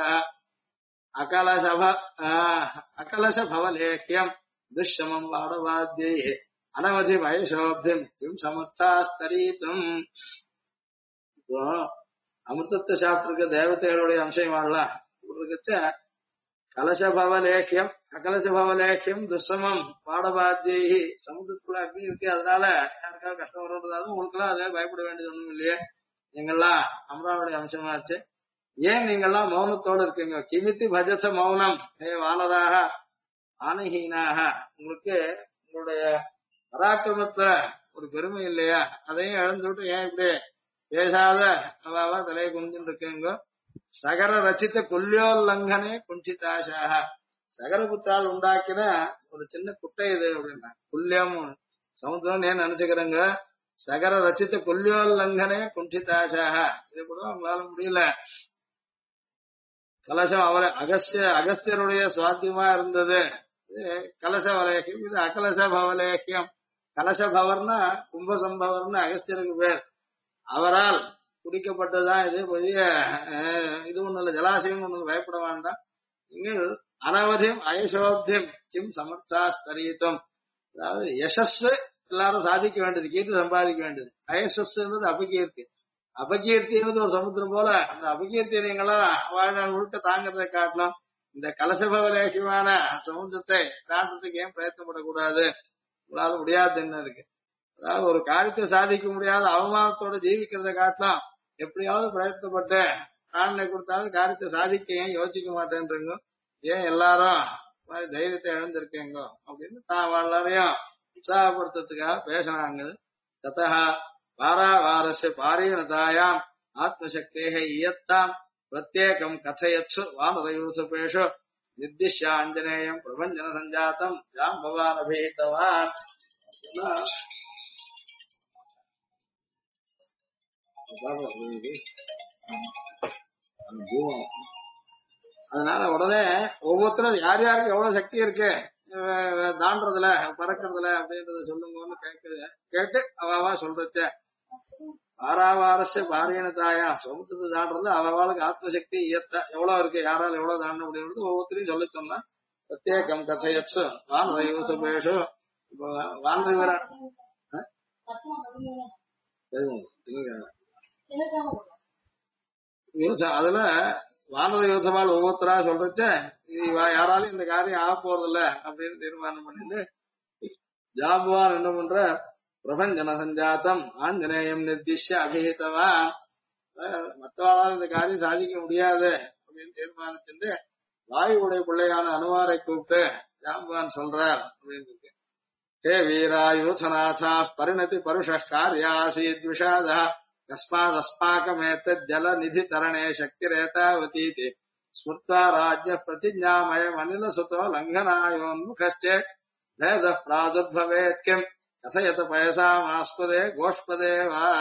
அகலச பவலேக்கியம் துஷ்சமம் வாடவாத்யே அனவதி வயசோப்திம் கிம் சமர்த்தாஸ்தரீத்தும். இப்போ அமிர்தத்தை சாப்பிட்டிருக்க தேவதைகளுடைய அம்சம் வாழலாம் இருக்கச்ச கலச பவலேக்கியம் அகலச பவலேக்கியம் துஷ்சமம் பாடபாத்தியை, சமுத்திரத்துக்குள்ள அக்னி இருக்கு, அதனால யாருக்காவது கஷ்டம் வருவதாலும் உங்களுக்குலாம் அதே பயப்பட வேண்டியது ஒண்ணும் இல்லையே, நீங்கெல்லாம் அம்ராவுடைய அம்சமாச்சு, ஏன் நீங்கெல்லாம் மௌனத்தோடு இருக்கீங்க. கிமித்தி பஜச மௌனம் ஹே வானதாக ஆனஹீனாக, உங்களுக்கு உங்களுடைய பராக்கிரமத்துல ஒரு பெருமை இல்லையா, அதையும் இழந்துட்டு ஏன் இப்படி பேசாத அவாவா தலையை குனிஞ்சுட்டு இருக்கீங்க. சகர ரச்சித்த குல்யோல்லங்கனே குஞ்சிதாசாக, சகரபுத்தால் உண்டாக்கின ஒரு சின்ன குட்டை இது அப்படின்னா குல்யம் சமுத்திரம் ஏன் நினைச்சுக்கிறேங்க. சகர ரச்சித்த குல்யோல்லங்கனே குஞ்சிதாசாக, இது கூட அவங்களால முடியல. கலசம் அவரை அகஸ்தியருடைய சுவாத்தியமா இருந்தது கலச வலயக்கியம், இது அகலச பவலேக்கியம். கலச பவர்னா கும்பசம்பவர்னு அகஸ்தியருக்கு பேர், அவரால் குடிக்கப்பட்டதுதான் இது. பெரிய இது ஒண்ணு இல்லை, ஜலாசயம் ஒண்ணு பயப்பட வேண்டாம். நீங்கள் அனவதியம் அயசோப்தியம் கிம் சமர்த்தாஸ்தரீத்தம், அதாவது யசஸ் எல்லாரும் சாதிக்க வேண்டியது, கீர்த்தி சம்பாதிக்க வேண்டியது. அயசஸ்ன்றது அபகீர்த்தி, அபகீர்த்தின்றது ஒரு சமுத்திரம் போல, அந்த அபகீர்த்தி நீங்களாம் வாழ்நாள் முழுக்க தாங்கிறதை காட்டலாம். இந்த கலசபவலேஷமான சமுத்திரத்தை தாண்டத்துக்கு ஏன் பிரயத்தப்படக்கூடாது, உங்களால முடியாது என்ன இருக்கு. அதாவது ஒரு காரியத்தை சாதிக்க முடியாத அவமானத்தோட ஜீவிக்கிறத காட்டலாம், எப்படியாவது பிரயத்தப்பட்டு பிராணனை கொடுத்தாலும் காரியத்தை சாதிக்க ஏன் யோசிக்க மாட்டேன்றீங்க, ஏன் எல்லாரும் தைரியத்தை இழந்திருக்கீங்க அப்படின்னு தான் எல்லாரையும் உற்சாகப்படுத்துறதுக்காக பேசினாங்க. ததா வாராவாரஸ்ய பாரீணதாயாம் ஆத்மசக்தேஹ இயத்தாம் பிரத்யேகம் கதையத்சு வானரயூசபேஷு நிர்திஷ்ய ஆஞ்சநேயம் பிரபஞ்சன சஞ்சாத்தம் ஜாம்பவான் அபீதவான். அதனால உடனே ஒவ்வொருத்தரும் யார் யாருக்கு எவ்வளவு சக்தி இருக்கு தாண்டதுல பறக்கிறதுல அப்படின்றத சொல்லுங்கன்னு கேட்டு அவாவா சொல்றச்ச ஆறாவாரஸ்ய பாரியனதாயா சமுத்திரத்தை தாண்டதுல அவளுக்கு ஆத்மசக்தி இயத்த எவ்வளவு இருக்கு, யாரால எவ்வளவு தாண்ட முடியும்ன்றது ஒவ்வொருத்தரையும் சொல்லித்தோம்னா பிரத்யேகம் கதையச்சு வானரயூசபேஷு வானர வீரா அதுல வானர யோசபால் ஒவ்வொருத்தரா சொல்றச்ச யாராலும் இந்த காரியம் ஆக போறதில்ல அப்படின்னு தீர்மானம் பண்ணிட்டு ஜாம்பவான் என்ன பண்ற பிரபஞ்சன சஞ்சாத்தம் ஆஞ்சநேயம் நிர்திஷ்ய அபிஹிதவா மற்றவாளால் இந்த காரியம் சாதிக்க முடியாது அப்படின்னு தீர்மானிச்சுட்டு வாயுடைய பிள்ளையான அனுமாரை கூப்பிட்டு ஜாம்பவான் சொல்றார் அப்படின்னு இருக்கு. ஹே வீரா யூசநாதா பரிணதி பருஷ காரியாசீத் விஷாதா கஸ்மாதஸ்மாகமேத்தத் ஜல நிதி தரணே சக்திரேதாவதீதி ஸ்மிருத்வா ராஜ்ய பிரதிஜாமயம் அனில சுதோ லங்கனாயோன்முகஸ்சே பேத பிராதுர்பவேத் கிம் கசயத பயசாம் ஆஸ்பதே கோஷ்பதே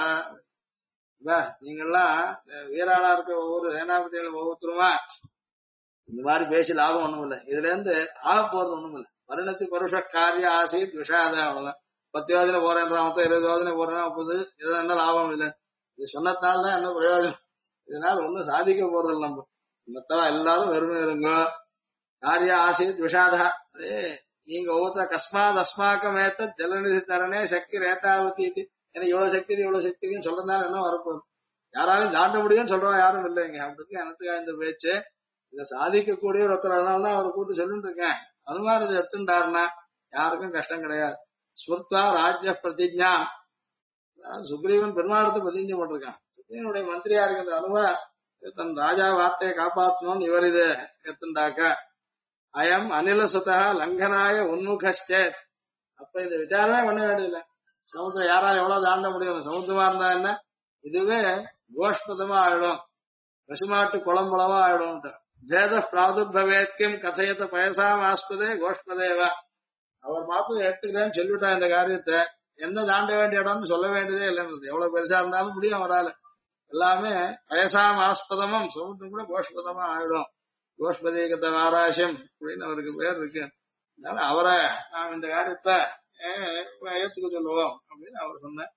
வா நீங்கெல்லாம் வீராளா இருக்க ஒவ்வொரு சேனாபதிகளும் ஒவ்வொருத்தருமா இந்த மாதிரி பேசி லாபம் ஒண்ணும் இல்லை. இதுல இருந்து ஆக போறது ஒண்ணும் இல்லை. பரிணத்தி பருஷ காரிய ஆசீத் விஷாத அவ்வளவுதான். 10 யோஜனை போறேன்றான், மொத்தம் 20 யோஜனை போறேன், அப்போது இது என்ன லாபம் இல்லை. இது சொன்னதுனால்தான் என்ன பிரயோஜனம்? இதனால ஒண்ணும் சாதிக்க போறது இல்லை. நம்ம மத்தவா எல்லாரும் வெறுமை இருங்க. காரிய ஆசீத் விஷாதா நீங்க ஒவ்வொருத்தர கஸ்மாத் அஸ்மாக்கம் ஏத்த ஜலநிதி தரணே சக்தி ரேத்தாவதி எனக்கு இவ்வளவு சக்தி இவ்வளவு சக்தின்னு சொல்றதுனால என்ன வரப்போகுது? யாராலும் தாண்ட முடியும்னு சொல்றவன் யாரும் இல்லைங்க. அப்படின்னு எனத்துக்கா இந்த பேச்சு இதை சாதிக்கக்கூடிய ஒருத்தர், அதனாலதான் அவரை கூட்டு சொல்லிட்டு இருக்கேன். அது மாதிரி இதை எடுத்துட்டாருன்னா யாருக்கும் கஷ்டம் கிடையாது. ஸ்மிருத்வா ராஜ்ய பிரதிஜா சுக்ரீவன் பெருமாளத்தை பிரதிஜை போட்டிருக்கான். சுக்ரீவனுடைய மந்திரியா இருக்கிற அனுவா தன் ராஜா வார்த்தையை காப்பாற்றணும்னு இவர் இது எடுத்துட்டாக்க அயம் அனில சுதா லங்கனாய உன்முகஸ்டே. அப்ப இந்த விசாரமே பண்ண வேண்டியதில்லை. சமுத்திரம் யாரால எவ்வளவு தாண்ட முடியும்? சமுத்திரமா இருந்தா என்ன, இதுவே கோஷ்பதமா ஆயிடும், பசுமாட்டு குளம்புலமா ஆயிடும். பேத பிராதுர்பவேத்யம் கதையத்த பயசாம் ஆஸ்பதே கோஷ்பதேவா. அவர் மாத்திரம் எடுத்துக்கிறேன்னு சொல்லிவிட்டா இந்த காரியத்தை என்ன தாண்ட வேண்டிய இடம்னு சொல்ல வேண்டியதே இல்லைன்றது. எவ்வளவு பெருசா இருந்தாலும் முடியும் அவரால். எல்லாமே பயசாம் ஆஸ்பதமும் சமுத்திரம் கூட கோஷ்பதமா ஆயிடும். கோஷ்பதீகத வாராசியம் அப்படின்னு அவருக்கு பேர் இருக்கு. அதனால அவரை நாம் இந்த காரியத்தை ஏத்துக்க சொல்லுவோம் அப்படின்னு அவர் சொன்னார்.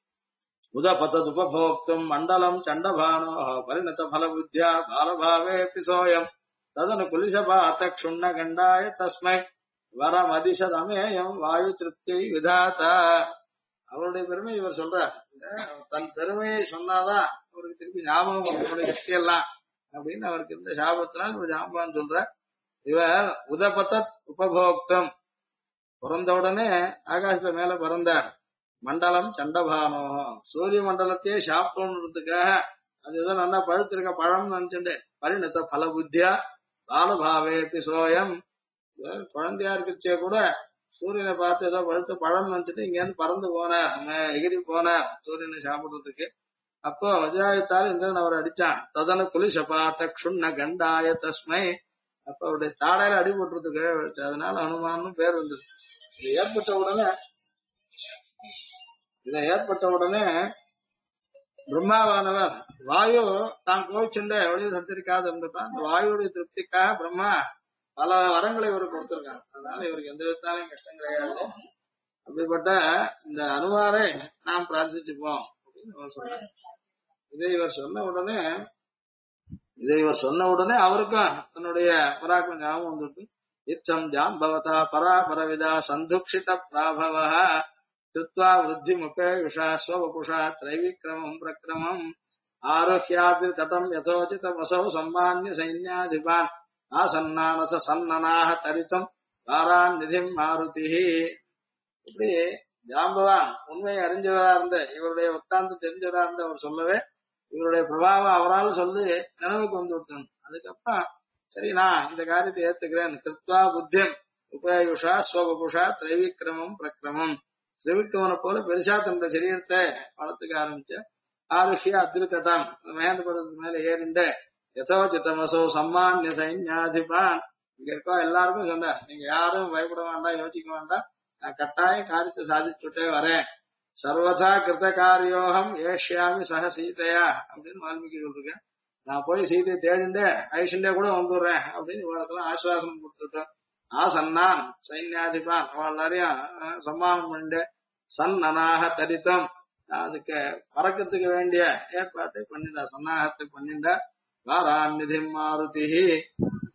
உதபததுபோக்தும் மண்டலம் சண்டபானோ பரிணத பல புத்தியா பாலபாவேபி சோயம் ததனு குலிசபாத க்ஷுண்ண கண்டாய தஸ்மை வரம் அதிசதமேயம் வாயு திருப்தி விதாதா. அவருடைய பெருமை இவர் சொல்றார். தன் பெருமையை சொன்னாதான் அவருக்கு திருப்பி ஞாபகம் அவருடைய சக்தி எல்லாம் அப்படின்னு அவருக்கு இருந்த சாபத்தினால் இவர் ஜாம்பான் சொல்ற. இவர் உதபதத் உபபோக்தம் பிறந்த உடனே ஆகாசத்துல மேல பிறந்தார். மண்டலம் சண்டபானோ சூரிய மண்டலத்தையே சாப்பிடணுன்றதுக்காக அது ஏதோ நல்லா பழுத்திருக்க பழம் நினைச்சுட்டு பரிணத்த பல புத்தியா பாலபாவேபி சோயம். குழந்தையா இருக்கச்சே கூட சூரியனை பார்த்து ஏதோ பழுத்த பழம் நினைச்சிட்டு இங்க இருந்து பறந்து போனார், எகிரி போனார் சூரியனை சாப்பிடுறதுக்கு. அப்போ வஜ்ராயுத்தால் இந்திரன் அவர் அடிச்சான். ததனு குலிசபாத்த க்ஷுண்ண கண்டாய தஸ்மை. அப்ப அவருடைய தாடையில அடிபட்டுறதுக்கு அதனால அனுமானும் பேர் வந்தது. இது ஏற்பட்ட உடனே பிரம்மாவானவர் வாயு தான் கோவிச்சுண்ட வெளியில் சந்திரிக்காது இருந்துட்டான். அந்த வாயுடைய திருப்திக்காக பிரம்மா பல வரங்களை இவருக்கு கொடுத்திருக்காங்க. அதனால இவருக்கு எந்த விதத்தாலையும் கஷ்டம் கிடையாது. அப்படிப்பட்ட இந்த அனுமாரை நாம் பிரார்த்திச்சுப்போம் அப்படின்னு அவர் சொன்னார். இதை இவர் சொன்ன உடனே அவருக்கும் தன்னுடைய பராக்கிரம் ஞாபகம் வந்துட்டு இச்சம் ஜாம்பவதா பராபரவிதா சந்துக்ஷித பிராபவ திருத்வா விருத்தி முகேஷா ஸ்வபுஷா திரைவிக்ரமம் பிரக்ரமம் ஆரோக்கியாதி ததம் யதோச்சிதம் அசௌ சம்மான்ய சைன்யாதிபான் ஆசன்னானச சன்னனாக தரித்தம் தாரான் நிதிம் மாருதி. இப்படி ஜாம்பவான் உண்மையை அறிஞ்சவரா இருந்த இவருடைய வத்தாந்து தெரிஞ்சவரா இருந்த அவர் சொல்லவே இவருடைய பிரபாவம் அவரால் சொல்லி நினைவுக்கு வந்து விட்டோம். அதுக்கப்புறம் சரி நான் இந்த காரியத்தை ஏத்துக்கிறேன். திருத்வா புத்தியம் உபயுஷா ஸ்வபுஷா திரைவிக்ரமம் பிரக்ரமம். திரைவிக்ரமனை போல பெருசா தன்னுடைய சரீரத்தை வளர்த்துக்க ஆரம்பிச்ச ஆருஷ்ய அத்ருதம் மேந்த படத்துக்கு மேல ஏறிண்டு யதோச்சிதமசோ சம்மான்ய சைன்யாதிபான். இங்க இருக்கோ எல்லாருக்கும் சொன்னார், நீங்க யாரும் பயப்பட வேண்டாம், யோசிக்க வேண்டாம், நான் கட்டாயம் காரியத்தை சாதிச்சுட்டே வரேன். சர்வதா கிருத காரியோகம் ஏஷ்யாமி சக சீதையா அப்படின்னு வால்மீகி சொல்லிருக்கேன். நான் போய் சீதையை தேடிண்டு ஐஷண்டே கூட வந்துடுறேன் அப்படின்னு இவளுக்கெல்லாம் ஆசுவாசனம் கொடுத்துட்டேன். ஆசன்னான் சைன்யாதிபான் அவள் எல்லாரையும் சம்மானம் பண்ணிட்டு சன்னனாக தரித்தம் அதுக்கு பறக்கிறதுக்கு வேண்டிய ஏற்பாட்டை பண்ணிட்டா, சன்னாகத்தை பண்ணிட்டா. வாரான் நிதி மாருதி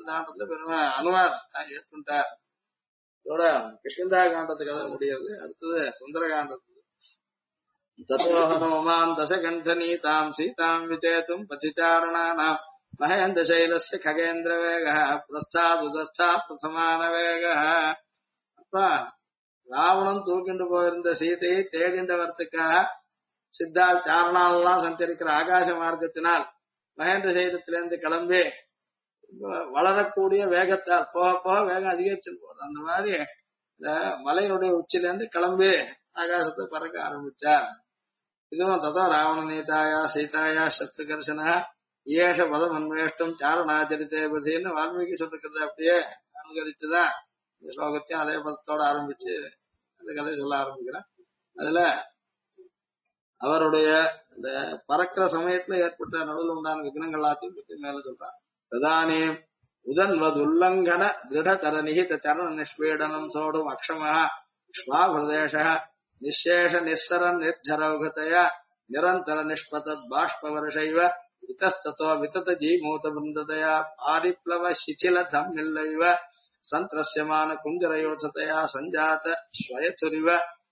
தாண்டத்துல பெருமை அனுமார் ஏற்றுட்டார். இதோட கிருஷ்ணந்தா காண்டத்துக்கு கதை முடியாது. அடுத்தது சுந்தர காண்டத்துக்கு தத்தோஹனோமான் தசகண்டனீதாம் சீதாம் விஜேதும் பசிச்சாரணானாம் மகேந்திர சைலஸ்ய ககேந்திர வேக பிரஸ்தாதுதஸ்தா பிரசமான வேக. அப்ப ராவணன் தூக்கிண்டு போயிருந்த சீதையை தேடிண்டு வரத்துக்காக சித்தா சாரணாலெல்லாம் சஞ்சரிக்கிற ஆகாச மார்க்கத்தினால் மகேந்திர சைலத்திலிருந்து கிளம்பி வளரக்கூடிய வேகத்தால் போக போக வேகம் அதிகரிச்சு போகுது. அந்த மாதிரி இந்த மலையினுடைய உச்சியிலிருந்து கிளம்பி ஆகாசத்தை பறக்க ஆரம்பிச்சார். இதுவும் ததோ ராவண நீதாயா சீதாயா சத்ருகர்ஷன ஏஷ பதம் அன்வேஷ்டம் சாரணாச்சரித்தே பதின்னு வால்மீகி சொல்லிருக்கிறத அப்படியே அனுகரிச்சுதான் இந்த ஸ்லோகத்தையும் அதே பதத்தோட ஆரம்பிச்சு அந்த கதையை சொல்ல ஆரம்பிக்கிறேன். அதுல அவருடைய இந்த பறக்கிற சமயத்துல ஏற்பட்ட நடுவில் உண்டான விக்னங்கள் எல்லாத்தையும் பத்தி மேல சொல்றான். ததானே உதன்வதுல்லங்கன திருடதர நிகித சரண நிஷ்பீடனம் சோடும் அக்ஷம ஸ்வாபிரதேச நிசேஷ நிஸ்ஸரன் நிர்ஜரௌகதயா நிரந்தர நிஷ்பதத் பாஷ்பவர்ஷைவ விதஸ்ததோ விதத ஜீமூத பிருந்ததயா ஆரிப்ளவ சிசில தம்மில்லைவ சந்திரஸ்யமான குஞ்சரயோசதயா சஞ்சாத ஸ்வயசுரிவ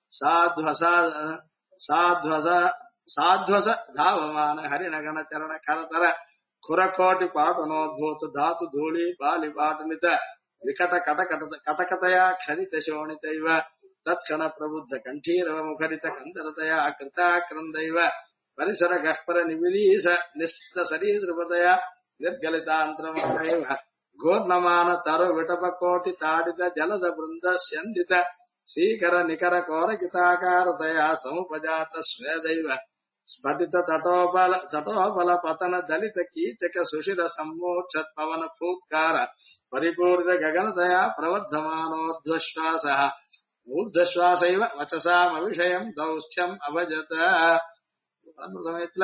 சாத்வச தாவமான ஹரிணகண சரண கரதர குரகோட்டி பாட்டனோத்பூத தாத்து தூளி பாலி பாட்டனித விகட கட்டகதயா க்ஷரித சோணிதைவ தத்கண பிரபுத்த கண்டீரவ முகரித கந்தரதயா கிருதாக்கிரந்தைவ பரிசர கஹ்பர நிவிலீச நிஸ்த சரீசிருபதயா நிர்கலிதாந்திரமேவ கோர்ணமான தரு விடப கோட்டி தாடித ஜலத பிருந்த சந்தித சீகர நிகர கோரகிதாகாரதயா சமுபஜாத ஸ்வேதைவ ஸ்பட்டித தட்டோபல பதன தலித கீச்சக சுஷிர சம்மோட்சத் பவன பூத்கார பரிபூர்ண ககனதயா பிரவர்த்தமானோர்ಧ್ವಶ್ವಾಸ ஊர்ಧ್வಶ್ವಾசைவ வச்சசாம் அபிஷயம் தௌஸ்தியம் அபஜத. கிளம்புற சமயத்துல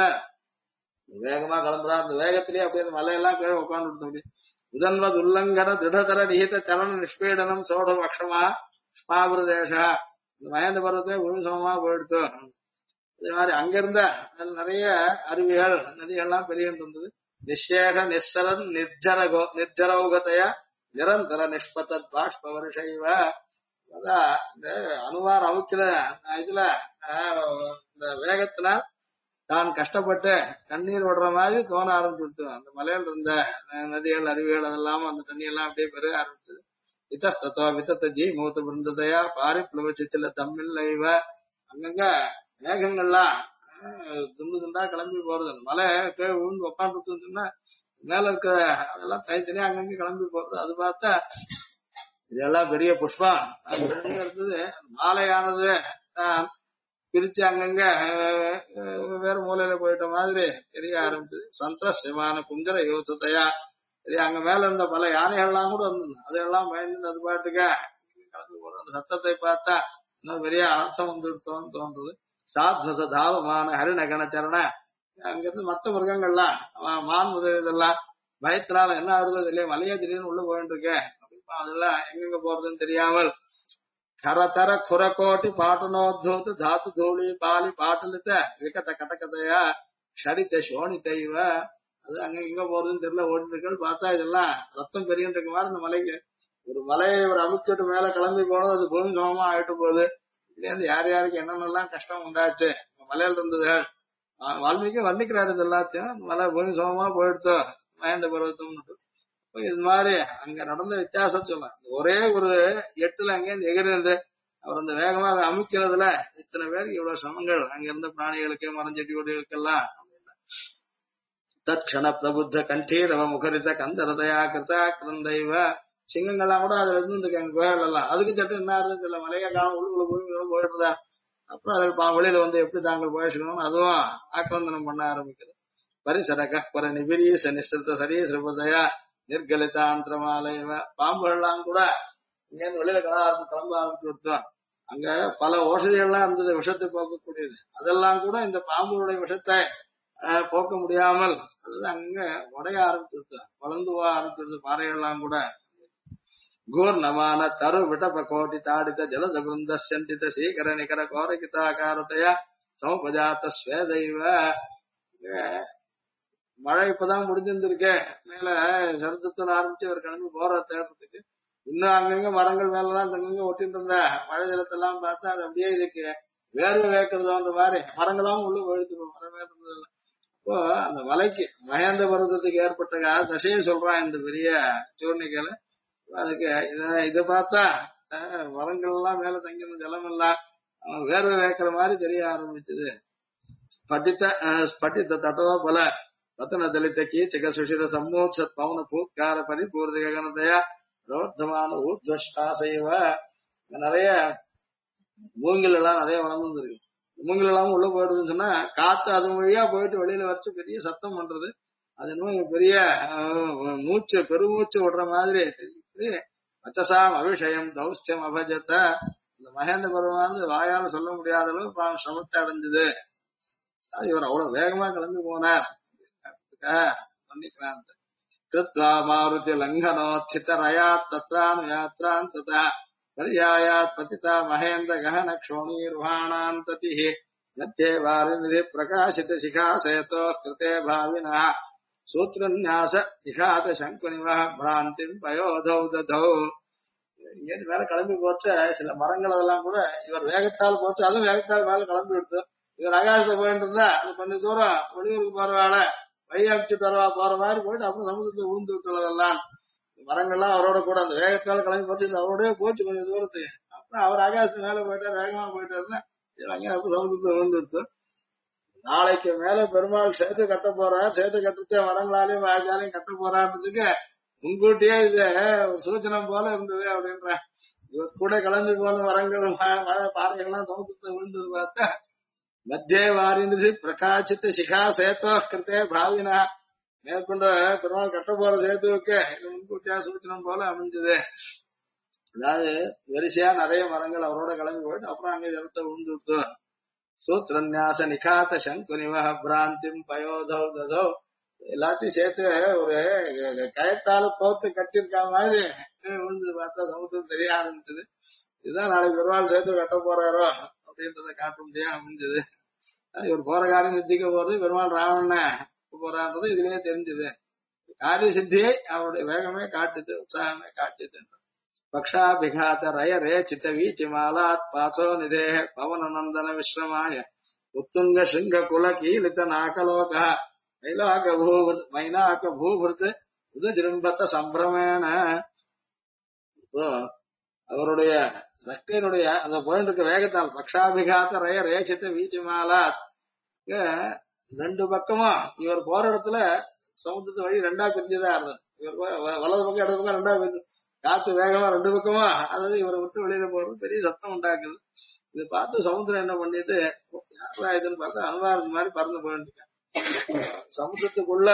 வேகமா கிளம்புறா. அந்த வேகத்திலேயே அப்படியே அந்த மலையெல்லாம் கீழே உட்கார்ந்து உதன்வது உல்லங்கன திருடதர நிகித சலன நிஷ்பீடனம் சோட பக்ஷமா ஸ்மாபிரதேச. இந்த மகேந்திர பருவத்தை உருசமமா போயிடுத்து. அதே மாதிரி அங்கிருந்த நிறைய அருவிகள் நதிகள்லாம் பெருகிட்டு இருந்தது. நிசேஷ நிஸ்ஸரன் நிர்ஜரௌகதையா நிரந்தர நிஷ்பதத் பாஷ்பவர்ஷைவ. அதான் இந்த அனுவார் அவுக்கில இதுல இந்த வேகத்தினால் தான் கஷ்டப்பட்டு கண்ணீர் விடுற மாதிரி தோண ஆரம்பிச்சுட்டு அந்த மலையில இருந்த நதிகள் அருவிகள் அதெல்லாம் அந்த தண்ணி எல்லாம் அப்படியே பெருக ஆரம்பிச்சது. இத்தஸ்தோ வித்தத்த ஜி மூத்த பிருந்ததையா பாரி பிளவச்சில தம்மில்லைவ. அங்கங்க மேகங்கள்லாம் துண்டு துண்டா கிளம்பி போறது. அந்த மலை கீழே விழுந்து உட்காந்துருச்சுன்னா மேல இருக்க அதெல்லாம் தனித்தனியா அங்கங்க கிளம்பி போறது. அது பார்த்தா இதெல்லாம் பெரிய புஷ்பம் இருந்தது. மாலையானது பிரிச்சு அங்கங்க வேறு மூலையில போயிட்ட மாதிரி தெரிய ஆரம்பிச்சது. சந்திரசியமான குஞ்சர யோசத்தையா அங்க மேல இருந்த பல யானைகள்லாம் கூட இருந்தது. அதெல்லாம் பயந்து அது பாட்டுக்க கலந்து போறது. அந்த சத்தத்தை பார்த்தா இன்னும் பெரிய அர்த்தம் வந்துட்டோம்னு தோன்றது. சாத்வச தாவமான ஹரிணகணச்சரண அங்கிருந்து மற்ற மிருகங்கள்லாம் மான் முதல் இதெல்லாம் பயத்தினால என்ன ஆகுறது இல்லையா மலையா திடீர்னு உள்ள போயிட்டு இருக்கேன். அதெல்லாம் எங்கெங்க போறதுன்னு தெரியாமல் கரதர குரகோட்டி பாட்டனோத்பூத தாத்து தூளி பாலி பாட்டலித்த விகட கட்டகதையா ஷரித்த சோணித்தைவ. அது அங்க எங்க போறதுன்னு தெரியல ஓடிட்டு இருக்க. பார்த்தா இதெல்லாம் ரத்தம் பெருகிட்டு இருக்க மாதிரி இந்த மலைக்கு ஒரு மலையை ஒரு அமுக்கிட்டு மேல கிளம்பி போனது. அது பூமி சமமா ஆயிட்டு போகுது. இதுலேருந்து யார் யாருக்கு என்னென்னலாம் கஷ்டம் உண்டாச்சு மலையில இருந்ததுகள் வால்மீகி வர்ணிக்கிறாரு. இது எல்லாத்தையும் மலை பூமி சமமா போயிடுத்தோ மகேந்திர பர்வத்தம்னு. இது மாதிரி அங்க நடந்த வித்தியாசம் சொல்லலாம். ஒரே ஒரு எட்டுல அங்கேருந்து எகிரிருந்து அவர் அந்த வேகமாக அமுக்கிறதுல இத்தனை பேருக்கு இவ்வளவு சிரமங்கள் அங்க இருந்த பிராணிகளுக்கு மரஞ்செட்டி ஒடிகளுக்கெல்லாம். தட்சண பிரபுத்த கண்டீரவ முகரித கந்தரதையா கிருதா கிருந்தைவ. சிங்கங்கள்லாம் கூட அதுல இருந்து அங்க கோயில் எல்லாம் அதுக்கு சட்டம் என்ன ஆகுது இல்ல மலையா காலம் உள்ளுக்குள்ள பூமிகளும் போயிடுறதா. அப்புறம் அதில் வெளியில வந்து எப்படி தாங்கள் போயிடுச்சுக்கணும் அதுவும் ஆக்கிரந்தனம் பண்ண ஆரம்பிக்கிறது. பரிசர கஹ்பர நிபிரீச நிஸ்திருத்த சரீசிருபதயா நிர்கலிதாந்திரமாலைவ. பாம்புகள்லாம் கூட இங்கேருந்து வெளியில கிளம்ப ஆரம்பிச்சு விட்டோம். அங்க பல ஓஷதிகள்லாம் இருந்தது விஷத்தை போக்கக்கூடியது. அதெல்லாம் கூட இந்த பாம்புகளுடைய விஷத்தை போக்க முடியாமல் அது அங்க உடைய ஆரம்பிச்சு விட்டோம். வளர்ந்து போக ஆரம்பிச்சிருது பாறைகள்லாம் கூட. கூர்ணமான தரு விடப கோட்டி தாடித்த ஜலத பிருந்த சந்தித்த சீகர நிகர கோரகிதாகாரத்தையா சமுபஜாத்த ஸ்வேதைவ. மழை இப்பதான் முடிஞ்சிருந்திருக்கே மேல சரத்துன்னு ஆரம்பிச்சு ஒரு கிளம்பி போற தேடுறதுக்கு இன்னும் அங்கங்க மரங்கள் மேலதான் தங்கங்க ஒட்டிட்டு இருந்த மழை ஜலத்தெல்லாம் பார்த்தா அது அப்படியே இதுக்கு வேர்வை வேக்கிறதோன்ற மாதிரி மரங்களாம் உள்ள போயிடுச்சு மரம் வேர்ந்தது. இப்போ அந்த மலைக்கு மகேந்திர பர்வதத்துக்கு ஏற்பட்ட தசையை சொல்றான் இந்த பெரிய சூர்ணிக்கையில. அதுக்கு இதை பார்த்தா மரங்கள் எல்லாம் மேல தங்கின ஜலம் எல்லாம் வேர்வை வேக்கிற மாதிரி தெரிய ஆரம்பிச்சது. ஸ்பட்டித்த தட்டோ போல ரத்தன தலித்த கீச்சக சுஷித சம்மோத்சத் பவன பூத்கார பரிபூர்த்தி ககனதையா ரோர்த்தமான ஊர்துவஷ்டாசைவ நிறைய மூங்கில் எல்லாம் நிறைய வளர்ந்துருக்கு. மூங்கில் எல்லாம் உள்ள போயிடுதுன்னு சொன்னா காத்து அது வழியா போயிட்டு வெளியில வச்சு பெரிய சத்தம் பண்றது. அது இன்னும் பெரிய மூச்சு பெருமூச்சு விடுற மாதிரி அச்சசாம் அபிஷயம் தௌஸ்தியம் அபஜத்த. இந்த மகேந்திர பருவமானது வாயால சொல்ல முடியாத அளவு சிரமத்தை அடைஞ்சது. இவர் அவ்வளவு வேகமா கிளம்பி போனார் பண்ணிக்கிறான். கிருத்வா மாருதி லங்கனோத்சிதரயாத் தத்ரானுயாத்ரான் ததா பர்யாயாத் பதிதா மகேந்திர கஹன க்ஷோணீர்வாணான் ததிஹி மத்தியே வாரிநிதி பிரகாசித சிகாசயதோ கிருதே பாவினா சூத்ரன்யாச நிகாத சங்குனிவ பிராந்திம் பயோதௌ ததௌ. இங்க மேல கிளம்பி போச்ச சில மரங்கள் அதெல்லாம் கூட இவர் வேகத்தால் போச்சு, அதுவும் வேகத்தால் மேல கிளம்பி விடுத்து. இவர் ஆகாசத்தை போயிட்டு இருந்தா அது கொஞ்சம் தூரம் வெளியூருக்கு போறவாழ வழி அடிச்சு தரவா போற மாதிரி போயிட்டு அப்புறம் சமுதிரத்துல ஊந்து விட்டுள்ளதெல்லாம் மரங்கள்லாம் அவரோட கூட அந்த வேகத்தால் கிளம்பி போச்சு அவரோடய போச்சு கொஞ்சம் தூரத்துக்கு. அப்புறம் அவர் ஆகாசத்து மேல போயிட்டார், வேகமா போயிட்டாருன்னா அங்கே அப்புறம் சமுதிரத்துல ஊந்து விட்டு. நாளைக்கு மேல பெருமாள் சேர்த்து கட்ட போறார், சேர்த்து கட்டுச்ச மரங்களாலையும் வாய்க்காலையும் கட்ட போறான்றதுக்கு முன்கூட்டியே இது ஒரு சூச்சனம் போல இருந்தது அப்படின்ற. இவர் கூட கிளம்பி போன மரங்கள் பாறைகள்லாம் சமுதிரத்துல விழுந்தது பார்த்தா மத்தியே வாரிநிதி பிரகாசித்த சிகா சேத்தோ கிருத்தே பாவினா. மேற்கொண்ட பெருமாள் கட்ட போற சேத்துவுக்கு இது முன்கூட்டியா சூச்சனம் போல அமைஞ்சது. அதாவது வரிசையா நிறைய மரங்கள் அவரோட கிளம்பி போயிட்டு அப்புறம் அங்கே ஜலத்தை விழுந்து விட்டு. சூத்ரன்யாச நிகாத சங்குனிவ பிராந்திம் பயோதௌ ததோ. எல்லாத்தையும் சேர்த்து ஒரு கயத்தால கோத்து கட்டியிருக்கா மாதிரி விழுந்து பார்த்தா சமுத்திரம் தெரிய ஆரம்பிச்சது. இதுதான் நாளைக்கு பெருமாள் சேர்த்து கட்ட போறாரோ அப்படின்றத காட்ட முடியாது அமைஞ்சது. இவர் போற காரியம் சித்திக்க போறது பெருமாள் ராவண போறான்றது இதுலயே தெரிஞ்சது. காரிய சித்தியை அவருடைய வேகமே காட்டுது, உற்சாகமே காட்டுது. பக்ஷாபிகாத ரய ரே சித்த வீச்சி மாலாத் பாசோ நிதே பவனநந்தன விஸ்ரமாய உத்துங்க சிங்க குல கீலித நாகலோக மைனாக பூபிருத் உதஜிரும்பத்த சம்பிரமேன. இப்போ அவருடைய ரக்கையினுடைய அந்த போயிட்டு இருக்க வேகத்தால் பக்ஷாபிகாத்த ரய ரேசித்த வீச்சி மாலாத் ரெண்டு பக்கமும் இவர் போற இடத்துல சமுத்திரத்து வழி ரெண்டா பிரிஞ்சுதான் இருந்தது. இவர் வலது பக்கம் இடது பக்கம் ரெண்டா பிரிஞ்சு காத்து வேகமா ரெண்டு பக்கமா அதாவது இவரை விட்டு வெளியில போறது பெரிய சத்தம் உண்டாக்குது. இதை பார்த்து சமுத்திரம் என்ன பண்ணிட்டு யாரா இதுன்னு பார்த்தா அனுமாருக்கு மாதிரி பறந்து போயிட்டு இருக்கேன். சமுத்திரத்துக்குள்ள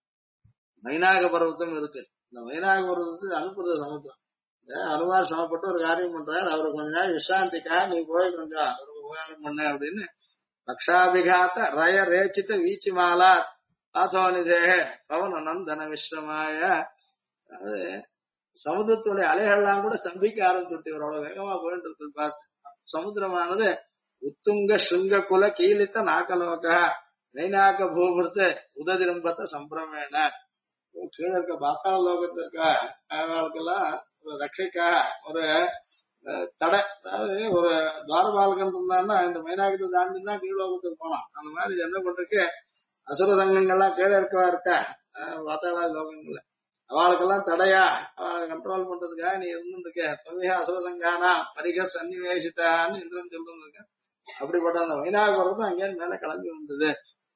மைனாக பர்வத்தம் இருக்கு. இந்த மைனாக பர்வத்தத்துக்கு அனுப்புறது சமுத்திரம். அனுமார் சமப்பட்டு ஒரு காரியம் பண்றாரு, அவரு கொஞ்ச நாள் விசாந்திக்காக நீ போய் கொஞ்சம் ஒரு உபகாரம் பண்ண அப்படின்னு. பக்ஷாபிகாத்த ரய ரேச்சித்த வீச்சி மாலா ஆசோனிதே பவன நந்தன விஸ்ரமாய. அதாவது சமுதிரத்துடைய அலைகள்லாம் கூட ஸ்தம்பிக்க ஆரம்பிச்சுட்டு இவரோட வேகமா போயிட்டு இருக்கு பார்த்து. சமுத்திரமானது உத்துங்க ஸ்ருங்க குல கீழித்த நாகலோக நைநாக பூபிருத்து உததிரும்பத்த சம்பிரமேன. கீழே இருக்க பாத்தாள லோகத்துல இருக்க அவர்களுக்கெல்லாம் ரட்சைக்காக ஒரு தடை, அதாவது ஒரு துவாரபாலகன் இருந்தான்னா இந்த மைனாகத்தை தாண்டி தான் கீழோகத்துக்கு போனான். அந்த மாதிரி என்ன பண்றதுக்கு அசுர சங்கங்கள்லாம் கீழே இருக்கா பாத்தாள லோகங்கள்ல அவளுக்கெல்லாம் தடையா அவளை கண்ட்ரோல் பண்றதுக்காக நீ இருந்துருக்க. தொகையா அசுர சங்கானா பரிக சன்னிவேசித்தான்னு இந்திரன் சொல்லிருக்க. அப்படிப்பட்ட அந்த மைனாக போறது அங்கே மேல கிளம்பி வந்தது.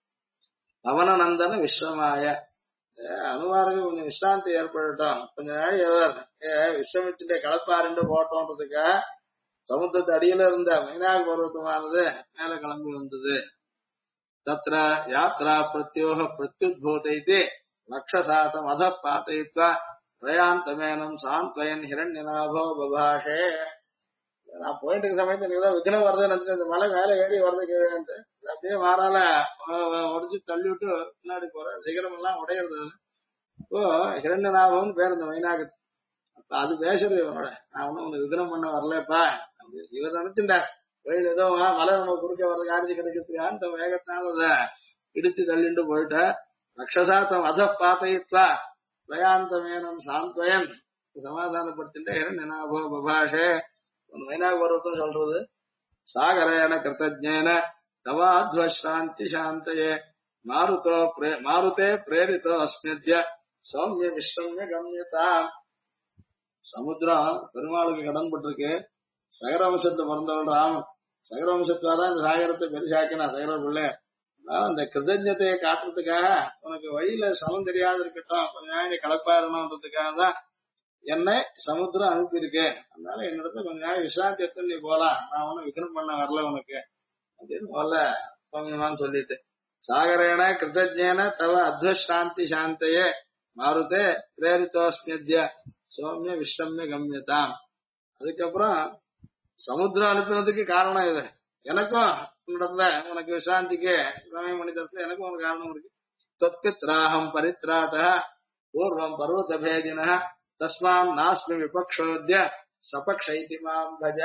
பவன நந்தன விஸ்வமாய. அனுமாருக்கு கொஞ்சம் விசிராந்தி ஏற்படட்டும், கொஞ்ச நாள் எவர் விஸ்வமித்திர கலப்பாருண்டு போட்டோன்றதுக்காக சமுத்திரத்து அடியில இருந்த மைனாக பர்வத்தமானது மேல கிளம்பி வந்தது. தத்ர யாத்ரா பிரத்யோக பிரத்யுத்பூதைதி லக்ஷசாதம் அத பாத்தயித்வா ரயாந்தமேனம் சாந்த்வயன் ஹிரண்யநாபோ பபாஷே. நான் போயிட்டு இருக்க சமயத்துல நீதான் விக்னம் வருதுன்னு நினைச்சு இந்த மலை மேல ஏறி வருது கீழே அப்படியே மாறால உடைச்சு தள்ளி விட்டு பின்னாடி போற சிகரம் எல்லாம் உடையிறது. இப்போ ஹிரண்யநாபம்னு பேர் இந்த மைனாகத்து. அப்ப அது பேசுறது இவனோட, நான் ஒன்னும் உனக்கு விக்னம் பண்ண வரலப்பா அப்படி இவர் நினைச்சுட்டா. கோயில் ஏதோ மலை நம்ம குறுக்க வர்றது காரியம் கிடைக்கிறதுக்காக இந்த வேகத்தால அதை இடிச்சு தள்ளிட்டு போயிட்ட. ரக்ஷசா தம் அத பாத்தயித்வா பிரயாந்தமேனம் சாந்த்வயன் சமாதானப்படுத்திட்டு நினாபோ பபாஷே மைனாக பருவத்தம் சொல்றது சாகரேன கிருத்தஜேன தவாத்வசாந்தி சாந்தயே மாருதே பிரேரிதோ அஸ்மித்ய சௌமிய விஸ்ரம்ய கம்யதாம். சமுத்திரம் பெருமாளுக்கு கடன் பட்டிருக்கு. சகர வம்சத்துல பிறந்தவள் ராமன். சகர வம்சத்துவாதான் இந்த சாகரத்தை பெருசாக்கினா சகர பிள்ளை. அந்த கிருதஜத்தையை காட்டுறதுக்காக உனக்கு வழியில சமம் தெரியாது இருக்கட்டும், கொஞ்சம் கலப்பா இருக்கணும்ன்றதுக்காக தான் என்னை சமுத்திரம் அனுப்பியிருக்கு. அதனால என்னிடத்துல கொஞ்ச நாள் விசாந்தி எடுத்து நீ போலாம், நான் ஒன்னும் விக்ரம் பண்ண வரல உனக்கு அப்படின்னு போல சௌமியமான்னு சொல்லிட்டு சாகரேன கிருதஜேன தவ அத்வசாந்தி சாந்தையே மாருதே பிரேரிதோஸ்மித்ய சௌமிய விஸ்ரம்ய கம்யதாம். அதுக்கப்புறம் சமுத்திரம் அனுப்பினதுக்கு காரணம் இது. எனக்கும் உன்னிடத்துல உனக்கு விசாந்திக்கு சமயம் பண்ணி தரத்துல எனக்கும் ஒரு காரணம் இருக்கு. தொத்பித்ராஹம் பரித்ராத பூர்வம் பர்வத பேதின தஸ்மான் நாஸ்மி விபக்ஷோத்ய சபக்ஷைதி மாம் பஜ.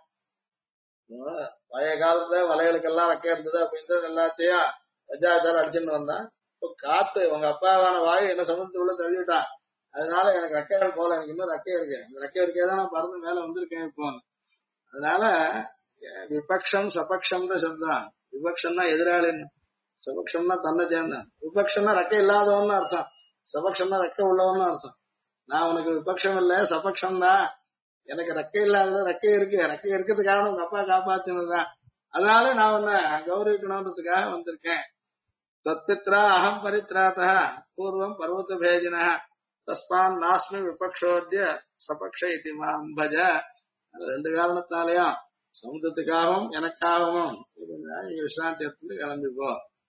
பழைய காலத்துல வலைகளுக்கெல்லாம் ரெக்கை இருந்தது. அப்ப இந்த எல்லாத்தையும் வஜாச்சாரம் அடிச்சுட்டு வந்தான். இப்போ காத்து உங்க அப்பாவான வாயு என்ன சமுத்திரத்துக்குள்ள தள்ளிவிட்டான். அதனால எனக்கு ரெக்கைகள் போல, எனக்கு இன்னும் ரெக்கை இருக்கு. இந்த ரெக்கை இருக்கேதான் நான் பறந்து மேல வந்திருக்கேன் இப்போ. அதனால விபக்ஷம் சபக்ஷம் தான் சொல்றான். விபக்ஷம்னா எதிராளின்னு, சபக்ஷம்னா தன்னை சேர்ந்தான். விபக்ஷம்னா ரெக்கை இல்லாதவன்னு அர்த்தம், சபக்ஷம்னா ரெக்கை உள்ளவன்னு அர்த்தம். நான் உனக்கு விபக்ஷம் இல்ல சபக்ஷம் தான். எனக்கு ரெக்கை இல்லாத ரெக்கை இருக்கு. ரெக்கை இருக்கிறது காரணம் உங்க அப்பா காப்பாத்தினதுதான். அதனால நான் உன்னை கௌரவிக்கணும்ன்றதுக்காக வந்திருக்கேன். தத்பித்ரா அகம் பரித்ராத பூர்வம் பர்வத பேஜின தஸ்மான் நாஸ்மி விபக்ஷோத்ய சபக்ஷ இதி மாம் பஜ. ரெண்டு காரணத்தாலையும் சமுத்திரத்துக்காகவும் எனக்காகவும் விசாந்தி எடுத்து கிளம்பிப்போ.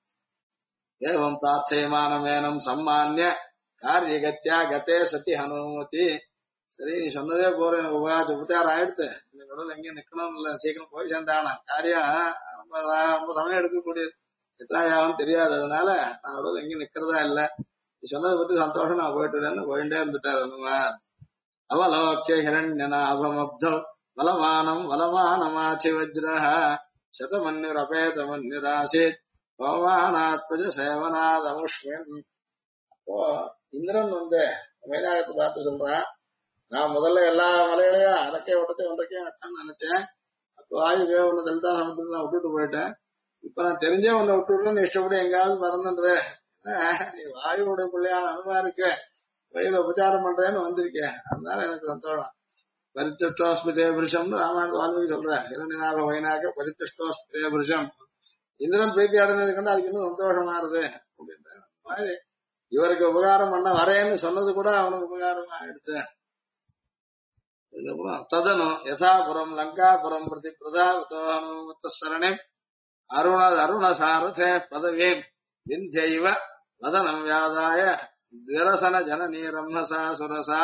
ஏவம் பிரார்த்தயமானமேனம் சம்மானிய காரியகத்தியா கதே சதி ஹனுமதி. சரி நீ சொன்னதே போறேன், உபச்சாரம் ஆயிடுத்து. இந்த கடவுள் எங்கேயும் நிக்கணும் இல்ல, சீக்கிரம் போய் சேர்ந்தானா காரியம் ரொம்ப சமயம் எடுக்கக்கூடியது, எத்தனை ஆகும் தெரியாது. அதனால நான் கடவுள் எங்கேயும் நிக்கிறதா இல்ல, நீ சொன்னதை பத்தி சந்தோஷம் நான் போயிட்டு போயிட்டே இருந்துட்டாரு. அவலோக்கிய ஹிரண்யநாபமப்தோ வலமானம் வலமானமாச்சி வஜ்ரஹ சதமன்யுரபேதமன்யுராசீத் பவமானாத்மஜ சேவனாதமுஷ்மின். அப்போ இந்திரன் மைனாகத்தை பார்த்து சொல்றான், நான் முதல்ல எல்லா மலைகளையும் அடக்கை ஓட்டத்தை ஒன்றைக்கையும் வெட்டான்னு நினைச்சேன். அப்போ ஆயுதே ஒண்ணு தலிதா சமத்துக்கு நான் விட்டுட்டு போயிட்டேன். இப்ப நான் தெரிஞ்சே உன்னை விட்டுட்டு நீ இஷ்டப்படி எங்காவது மறந்துன்ற, நீ வாயுடைய பிள்ளையான அனுபவம் இருக்கு, வழியில உபச்சாரம் பண்றேன்னு வந்திருக்கேன். அதனால எனக்கு சந்தோஷம். பரித்துஷ்டோஸ்மிதே புருஷம்னு ராமாயண வால்மீகி சொல்றேன். இரண்டினாக வைனாக பரித்துஷ்டோஸ்மிதே புருஷம். இந்திரன் பிரீத்தி அடைஞ்சதுக்கு வந்து அதுக்கு இன்னும் சந்தோஷமா இருது அப்படின்ற மாதிரி இவருக்கு உபகாரம் பண்ண வரேன்னு சொன்னது கூட அவனுக்கு உபகாரமா ஆயிடுச்சு. அதுக்கப்புறம் ததனு யதாபுரம் லங்காபுரம் பிரதி பிரதாவத்தோரணி அருணசாரதே பதவீம் விந்தியைவ வதனம் வியாதாய திரசன ஜனநீ ரம்மசா சுரசா.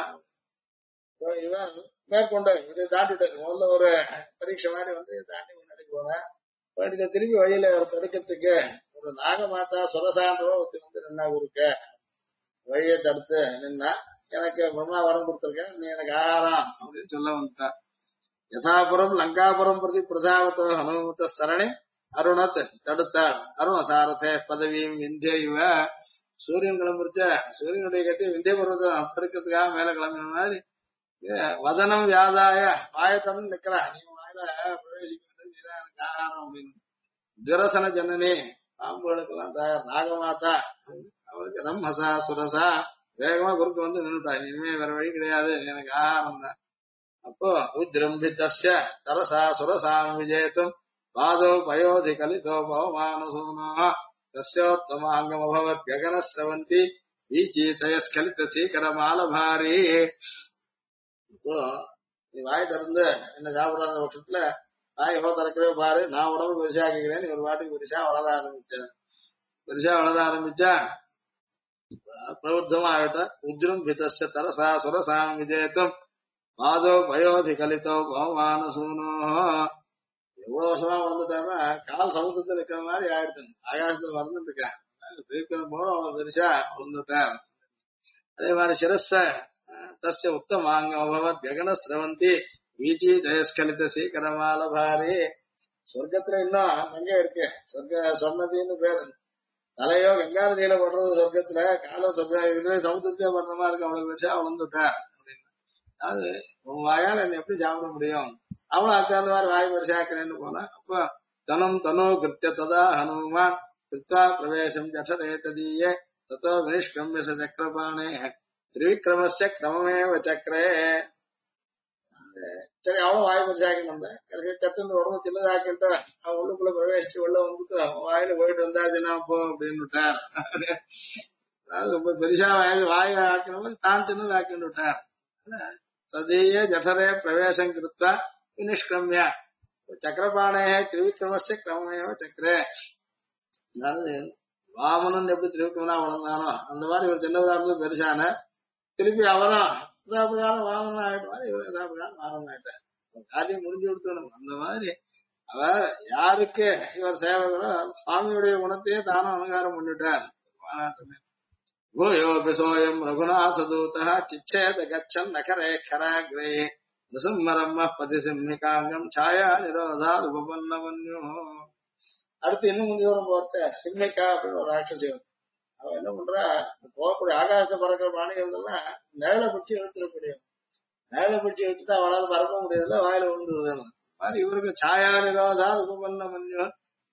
இவன் மேற்கொண்டு இதை தாண்டிட்டு முதல்ல ஒரு பரீட்சை மாதிரி தாண்டி முன்னாடி போனேன். போயிட்டு திரும்பி வழியில ஒரு தடுக்கிறதுக்கு ஒரு நாகமாதா சுரசான்றவ ஒருத்தி நின்னா ஊருக்கு வழியை தடுத்து நின்னா, எனக்கு பிரம்மா வரம் கொடுத்திருக்கேன், நீ எனக்கு ஆகாரம் அப்படின்னு சொல்ல வந்துட்டான். யதாபுரம் லங்காபுரம் பிரதி பிரதாவத்தோ ஹனுமத சரணி அருணத் தடுத்தாள். அருணசாரதே பதவியும் விந்திய இவ. சூரியன் கிளம்பிருச்ச, சூரியனுடைய கட்டி விந்திய பருவத்தை தடுக்கிறதுக்காக மேல கிளம்பின மாதிரி வதனம் வியாதாய வாயத்தன்னு நிக்கிறா, நீ வாயில பிரவேசிக்க வேண்டியது எனக்கு ஆகாரம் அப்படின்னு. துரசன ஜனனி பாம்புகளுக்கெல்லாம் தயார். நாகமாதா அவளுக்கு ரம்மசா சுரசா வேகமா குறுக்கு நின்றுட்டா, இனிமே வேற வழி கிடையாது, எனக்கு ஆகாரம் தான். அப்போ உஜ்ரம்பித்தஸ்ய தரசா சுரசாம் விஜேத்தும் பாதோ பயோதி கலிதோ பவமானசூனோ தஸ்யோத்தமாங்கமபவத் ககன ஸ்ரவந்தி வீச்சீதயஸ்கலித சீக்கரமாலபாரி. இப்போ நீ வாய் திறந்து என்ன சாப்பிடாத பட்சத்துல வாய் எவ்வளவு திறக்கவே பாரு, நான் உடம்பு பெருசாக்கிறேன். ஒரு வாட்டுக்கு பெருசா வளர ஆரம்பிச்சா பிரவருத்தமா ஆகிட்ட. உஜ்ரம் பிதஸ்ய தரசா சுரசாம் விஜேத்தும் பாதோ பயோதி கலிதோ பவமானசூனோ. எவ்வளவு வருஷமா வளர்ந்துட்டாருன்னா கால் சமுத்திரத்துல இருக்கிற மாதிரி ஆயிடுச்சு, ஆகாசத்துல வளர்ந்துட்டு இருக்கேன். திருப்பி போல அவ்வளவு பெருசா வளர்ந்துட்டேன். அதே மாதிரி சிரஸ தஸ்ய உத்தமாங்கமபவத் ககன ஸ்ரவந்தி வீச்சி ஜெயஸ்கலித சீக்கரமாலபாரி. சொர்க்கத்துல இன்னும் அங்கே இருக்கு, சொர்க்க சொன்னதின்னு பேரு. தலையோ கங்கா நதியில படுறது சொர்க்கத்துல, காலம் சொர்க்கம் இதுவே சமுத்திரத்தையே படுற மாதிரி இருக்கு, அவளுக்கு வச்சா வளர்ந்துட்டா அப்படின்னு. அது உன் வாயால் என்ன எப்படி சாப்பிட முடியும், அவளும் அக்காந்த மாதிரி வாய் வரிசாக்கிறேன்னு போனா. அப்ப தனம் தனோ கிருத்திய ததா ஹனுமான் கிருத்வா பிரவேசம் ஜடரே ததீயே தத்தோ வினிஷ்கம்ய ச சக்கரபாணே திரிவிக்ரமஸ்ய கிரமமேவ சக்கரே. சரி அவன் வாய் பரிசாக்கி வந்தேன், சட்டுன்னு உடம்பு சின்னதாக்கிட்டு அவன் உள்ளுக்குள்ள பிரவேசிச்சு உள்ள வந்துட்டு அவன் வாயில போயிட்டு வந்தாச்சுன்னா போ அப்படின்னு விட்டார். அதாவது ரொம்ப பெருசா வாயை ஆக்கணும், தான் சின்னதாக்கின்னு விட்டார். ததீய ஜடரே பிரவேசம் கிருத்தா வினிஷ்கம்ய சக்கரபாணே திரிவிக்ரமஸ்ய கிரமமேவ சக்கரே. அதாவது வாமனன் எப்படி திருவிக்கிரமனா வளர்ந்தானோ அந்த மாதிரி ஒரு சின்னதா இருந்து பெருசான, திருப்பி அவரும் யதாபிகாரம் வாமனன் ஆயிடுவாரு, இவர் யதாபிகாரம் வாமனன் ஆயிட்டார். காரியம் முடிஞ்சு கொடுத்தணும். அந்த மாதிரி அவர் யாருக்கு இவர் சேவகரோ சுவாமியுடைய குணத்தையே தானும் அலங்காரம் பண்ணிட்டார். பூயோபி சோயம் ரகுநாததூதः சிச்சேத கச்சன் நகரே கராக்ரே நசும்மரம்ம பதிசிம்மிகாங்கம் சாயா நிரோதாத் உபபன்னவன்யோ. அடுத்து இன்னும் கொஞ்சம் தூரம் போறத சிம்மிகா அப்படின்னு ஒரு ராட்சசி. அவன் என்ன பண்றா, போகக்கூடிய ஆகாசத்தை பறக்கிற பிராணிகள் எல்லாம் நேரில் பிடிச்சி இழுத்துடக்கூடிய, நேரில் பிடிச்சி இழுத்துட்டு அவளால் பறக்க முடியல, வாயில விழுந்துருது. மாதிரி இவருக்கு சாயா நிரோதாத் உபபன்னவன்யோ.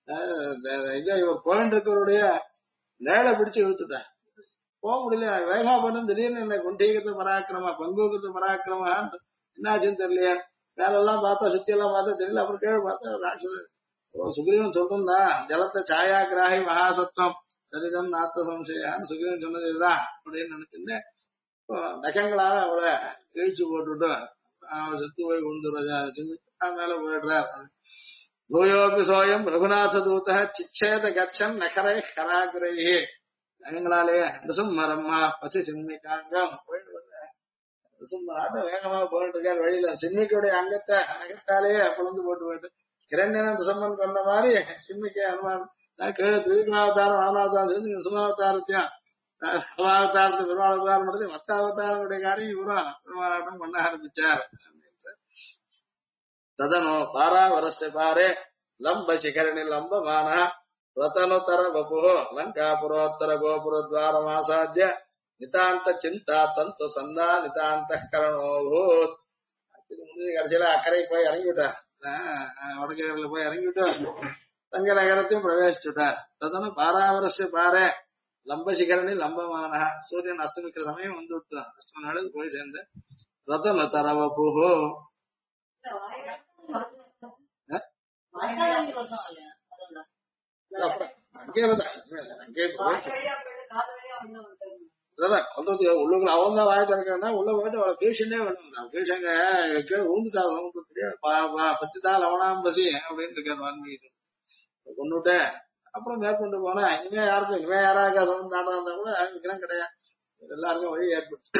இதை இவர் போயிட்டு இருக்கிறவருடைய நேரில் பிடிச்சி இழுத்துட்டேன், போக முடியல, வேகமா பண்ணு, திடீர்னு என்ன குண்டீகத்தை பராக்கிரமா பங்கூகத்தை பராக்கிரமா என்னாச்சுன்னு தெரியலையே. மேலெல்லாம் பார்த்தா சுத்தி எல்லாம் பார்த்தா தெரியல, அப்புறம் கீழே பார்த்தா ராட்சசன். சுக்ரீவன் சொல்லிருந்தான் ஜலத்தை சாயா கிராகி மகாசத்வம் சரிதம் நாத்த சம்சயான்னு சுக்ரீவன் சொன்னது இதுதான் அப்படின்னு நினைச்சுட்டு நகங்களால அவளை இழிச்சு போட்டுட்டு அவளை சுத்தி போய் விழுந்துடுறா, மேல போயிடுறார். பூயோபி சோயம் ரகுநாததூதः சிச்சேத கச்சன் நகரை கராகிரே. நகங்களாலேயே நிசும்மரம்மா பசி சிம்மிகாங்கம் போயிட்டு நிசும்மராட்டம் வேகமா போயிட்டு இருக்காரு வழியில. சிம்மிக்குடைய அங்கத்தை நகத்தாலேயே புலந்து போட்டு போயிட்டு கிரண்யன திசம்மன் பண்ண மாதிரி சிம்மிக்கே அனுமானம் கீழே திருவிக்ரமாவதாரம் ராமாவதாரம் நிசுமாவதாரத்தையும் அவதாரத்தை பெருமாவதாரம் நடத்தி மத்த அவதாரங்களுடைய காரியம் இவரும் பெருமாளாட்டம் பண்ண ஆரம்பிச்சார். ததனோ பாராவரஸ்ய பாரே லம்ப சிகரணி லம்பமான ரதனுதர வபு லங்கா புரோத்தர கோபுரத்வாரமாசாத்திய நிதாந்த சிந்தா தந்து சந்தா நிதாந்த கரணோபூத். கடைசியில அக்கறை போய் இறங்கிவிட்டார், வடக்கரையில போய் இறங்கிவிட்டு தங்க நகரத்தையும் பிரவேசிச்சுட்டார். ததனு பாராவரஸ்ய பாரே லம்ப சிகரணி லம்பமான. சூரியன் அஸ்தமிக்கிற சமயம் வந்து விட்டான், அஸ்தம நாள் போய் சேர்ந்த ரதன தரவபு. உள்ளுக்குள்ள அவன் தான் வாய திறக்கா உள்ள போயிட்டு அவளை கீழ்ஷனே வேணும், கீழ்ஷங்க கீழே ஊந்துட்டா பத்திதா லவணாம் பசி அப்படின்னு இருக்காரு வால்மீகி. கொண்டுட்டு அப்புறம் மேற்கொண்டு போனா இனிமே யாருக்கும் இனிமே யாராக்கா சொந்த தாண்டா இருந்தா கூட விக்கிரம் கிடையாது, எல்லாருக்கும் வழி ஏற்பட்டு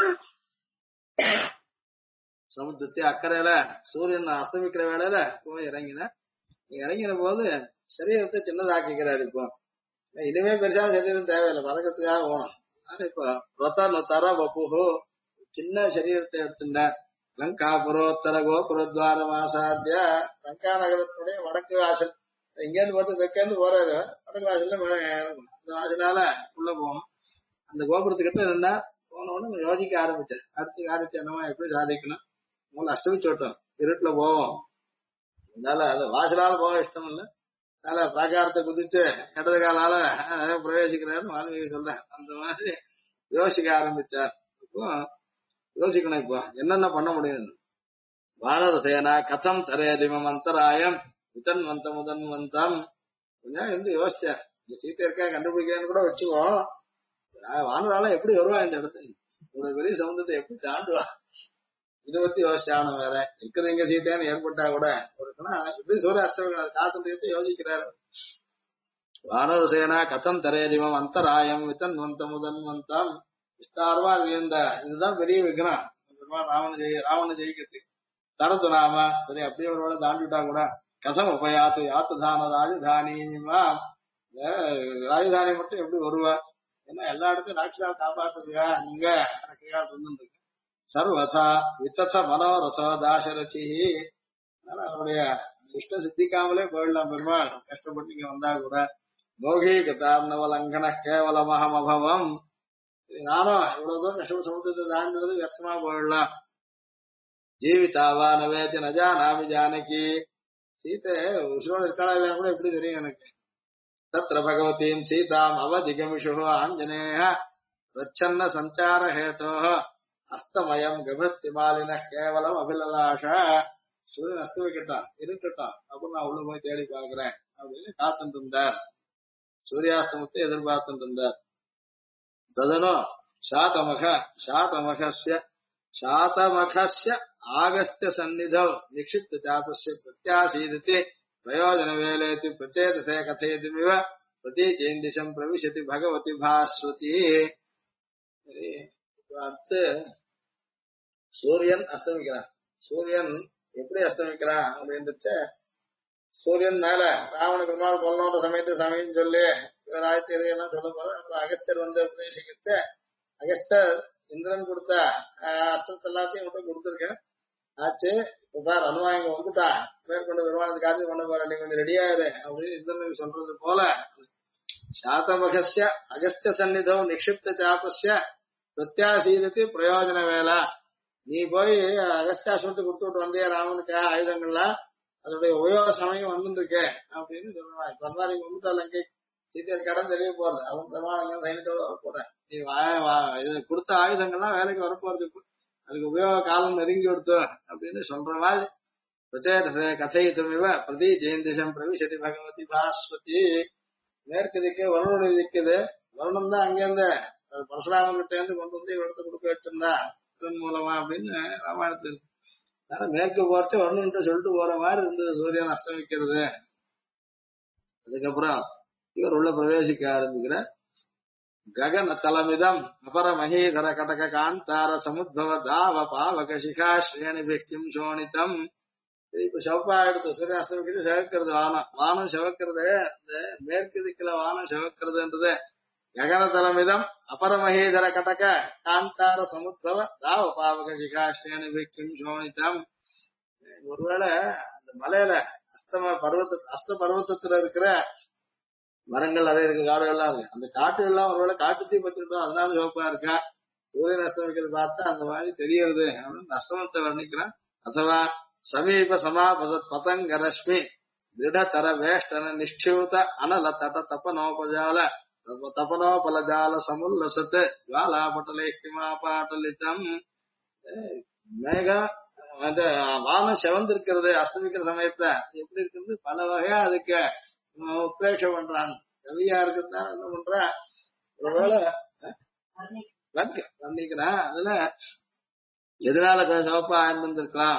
சமுத்திரத்தி அக்கறையில சூரியன் அஸ்தமிக்கிற வேலையில போய் இறங்கின போது சரீரத்தை சின்னதாக்கிக்கிறாரு. இப்போ இனிமே பெருசா சரீரம் தேவையில்லை, பதக்கத்துக்காக போனோம். இப்போ ரதனு தர வபுஹோ சின்ன சரீரத்தை எடுத்துட்ட லங்கா புரோத்தர கோபுரத்வார மாசாத்திய. லங்கா நகரத்தினுடைய வடக்கு வாசல், இங்கேருந்து பார்த்து தெற்கேந்து போறாரு, வடக்கு வாசல்ல அந்த வாசலால உள்ள போகணும். அந்த கோபுரத்துக்கிட்ட இருந்தா போனோன்னு யோசிக்க ஆரம்பிச்சார். அடுத்த காரியத்தை என்னமா எப்படி சாதிக்கணும், முதல்ல அஷ்டமிச்சோட்டம் இருட்டுல போவோம், அதனால அது வாசலால போக இஷ்டம் இல்லை, அதனால பிராகாரத்தை குதிச்சு இடது காலால பிரவேசிக்கிறாருன்னு வால்மீகி சொல்ற. அந்த மாதிரி யோசிக்க ஆரம்பிச்சார். இப்போ யோசிக்கணும், இப்போ என்னென்ன பண்ண முடியும். வானர சேனா கதம் தரேதிமம் அந்தராயம் விதன்வந்த முதன்வந்தம் கொஞ்சம் இருந்து யோசிச்சார். இந்த சீத்தை இருக்கா கண்டுபிடிக்கிறேன்னு கூட வச்சுக்கோ, வானரால எப்படி வருவா இந்த இடத்துல, இவ்வளவு பெரிய சமுதிரத்தை எப்படி தாண்டுவா, இதை பத்தி யோசிச்சானும். வேற இருக்கிறது எங்க சீத்தைன்னு ஏற்பட்டா கூட எப்படி சூரிய அஸ்தமிக்கிறார் காத்து யோசிக்கிறாரு. வானர சேனா கதம் தரேதிமம் அந்தராயம் விதன்வந்த முதன்வந்தம். விஸ்தாரமா இந்த இதுதான் பெரிய விக்னம் ராவண ஜெயிக்கிறதுக்கு. தரத்து நாம சரி அப்படியே அவரோட தாண்டிவிட்டா கூட கசம் உபயாத்து யாத்து தான ராஜதானிமா, ராஜதானி மட்டும் எப்படி வருவா, ஏன்னா எல்லா இடத்தையும் ராட்சசாவை காப்பாற்றுறதுக்கா நீங்க இருந்துருக்கு. சர்வதா வித்தத மனோரச தாசரசி. அதனால அவருடைய இஷ்டம் சித்திக்காமலே போயிடலாம், பெருமாள் கஷ்டப்பட்டு இங்க வந்தா கூட மோகீகதார்ணவலங்கன கேவலமஹமபவம். நானும் இவ்வளவு தூரம் கஷ்டப்பட்டு சமுத்திரத்தை தாண்டினது வியர்த்தமா போயிடலாம். ஜீவிதாவா நவேத்தி நஜானாமி ஜானகி. சீத்தை உசுரோடு இருக்காளா இல்லையா கூட எப்படி தெரியும் எனக்கு. தத்ர பகவதீம் சீதாம் அவஜிகமிஷு ஆஞ்சநேய ரச்சன்ன சஞ்சார ஹேதோ அஸ்தமயம் கபிருத்தி மாலின கேவலம் அபிலலாஷ. சூரியன் அஸ்தமிக்கட்டான் இருக்கட்டான் அப்படின்னு நான் உள்ள போய் தேடி பாக்குறேன் அப்படின்னு காத்துட்டு இருந்தார். சூரியாஸ்தமத்தை எதிர்பார்த்துட்டு இருந்தார். ததனோ शातमखस्य आगस्त्य सन्निधौ निक्षिप्त चापस्य प्रत्यासीदति प्रयोजन वेलेति प्रचेतसे कथयतिमिव प्रतीचेन्दिशं प्रविशति भगवती भास्वती. அடுத்து சூரியன் அஸ்தமிக்கிறான். சூரியன் எப்படி அஸ்தமிக்கிறான் அப்படின்ட்டு சூரியன் மேல ராவண பெருமாள் கொல்லோட சமயத்து சமயம் சொல்லி எல்லாம் சொல்ல போது அப்புறம் அகஸ்தர் வந்து உபதேசிக்கிட்டு அகஸ்தர் இந்திரன் கொடுத்த அஸ்திரத்தை எல்லாத்தையும் மட்டும் கொடுத்துருக்கேன் ஆச்சு. இப்ப பார் அனுவா இங்க வந்துட்டா மேற்கொண்டு பெருமாளுக்கு காட்சி பண்ண போற நீங்க கொஞ்சம் ரெடியாயிரு அப்படின்னு இந்திரனுக்கு சொல்றது போல சாத்தமகஸ்ய அகஸ்திய சந்நிதோ நிக்ஷிப்த சாபஸ்ய பிரத்யாசீதத்தி பிரயோஜன வேலை. நீ போய் அகஸ்தியாசிரமத்தை கொடுத்துட்டு வந்தியா ராமனுக்கு ஆயுதங்கள்லாம் அதோடைய உபயோக சமயம் வந்துருக்கு அப்படின்னு சொல்லுவாங்க. இப்ப நீங்க வந்துட்டால் அங்கே சீத்தையர் கடன் தெரிய போறது அவன் பெருமாள் சைன்யத்தோட வர போறேன். நீ இது கொடுத்த ஆயுதங்கள்லாம் வேலைக்கு வரப்போறது அதுக்கு உபயோக காலம் நெருங்கி கொடுத்து அப்படின்னு சொல்ற மாதிரி பிரச்சேதசே கதையுமிவ பிரதி ஜெயந்திசம் பிரவிசதி பகவதி பாஸ்வதி. மேற்கு திக்கு வருணனுடைய திக்குது. வருணம் தான் அங்கேருந்து பரசுராமன் கிட்ட இருந்து கொண்டு வந்து இடத்த கொடுக்க வச்சிருந்தா இதன் மூலமா அப்படின்னு ராமாயணத்தில் மேற்கு போறச்சு வருணன் சொல்லிட்டு போற மாதிரி இருந்தது சூரியன் அஸ்தமிக்கிறது. அதுக்கப்புறம் இவர் உள்ள பிரவேசிக்க ஆரம்பிக்கிற ககன தலமிதம் அபர மகீதர கடக காந்தார சமுத்பவ தாவ பாவக சிகா ஸ்ரேணி பிஷ்டிம் சோனிதம். இப்ப செவப்பா எடுத்து சூரியன் அஸ்தமிக்கிறது செவக்கிறது வானம். வானம் செவக்கிறது இந்த மேற்கு திக்குல வானம் செவக்கிறதுன்றது ககன தலமிதம் அபரமஹீதர கடக காந்தார சமுத்பவ தாவ பாவக சிகா ஸ்ரேணி பிஷ்டிம் சோனிதம். ஒருவேளை அந்த மலையில அஸ்த பர்வத்தத்துல இருக்கிற மரங்கள் நிறைய இருக்கு, காடுகள்லாம் இருக்கு. அந்த காட்டு எல்லாம் ஒருவேளை காட்டுத்தீ பத்திருக்கோம் அதனால சிவப்பா இருக்கா. சூரியன் அஸ்தமிக்கிறது பார்த்தா அந்த மாதிரி தெரியறது அப்படின்னு அஸ்தமத்தை வர்ணிக்கிறான். அசவா சமீப சமாபத பதங்க ரஷ்மி திருடதர வேஷ்டன நிஷ்டியூத அனல தட தபனோபலஜால சமுல்லசத் ஜுவாலாபட்டலை ஹிமாபாட்டலிதம். மேகம் அந்த வானம் செவந்திருக்கிறது அஸ்தமிக்கிற சமயத்தை எப்படி இருக்கிறது பல வகையா அதுக்கு உத்வேஷ பண்றான். கவியா இருக்குதான் என்ன பண்ற ஒருவேளை வர்ணிக்கிறான். அதுல எதனால சிவப்பா ஆரம்பிந்திருக்கலாம்.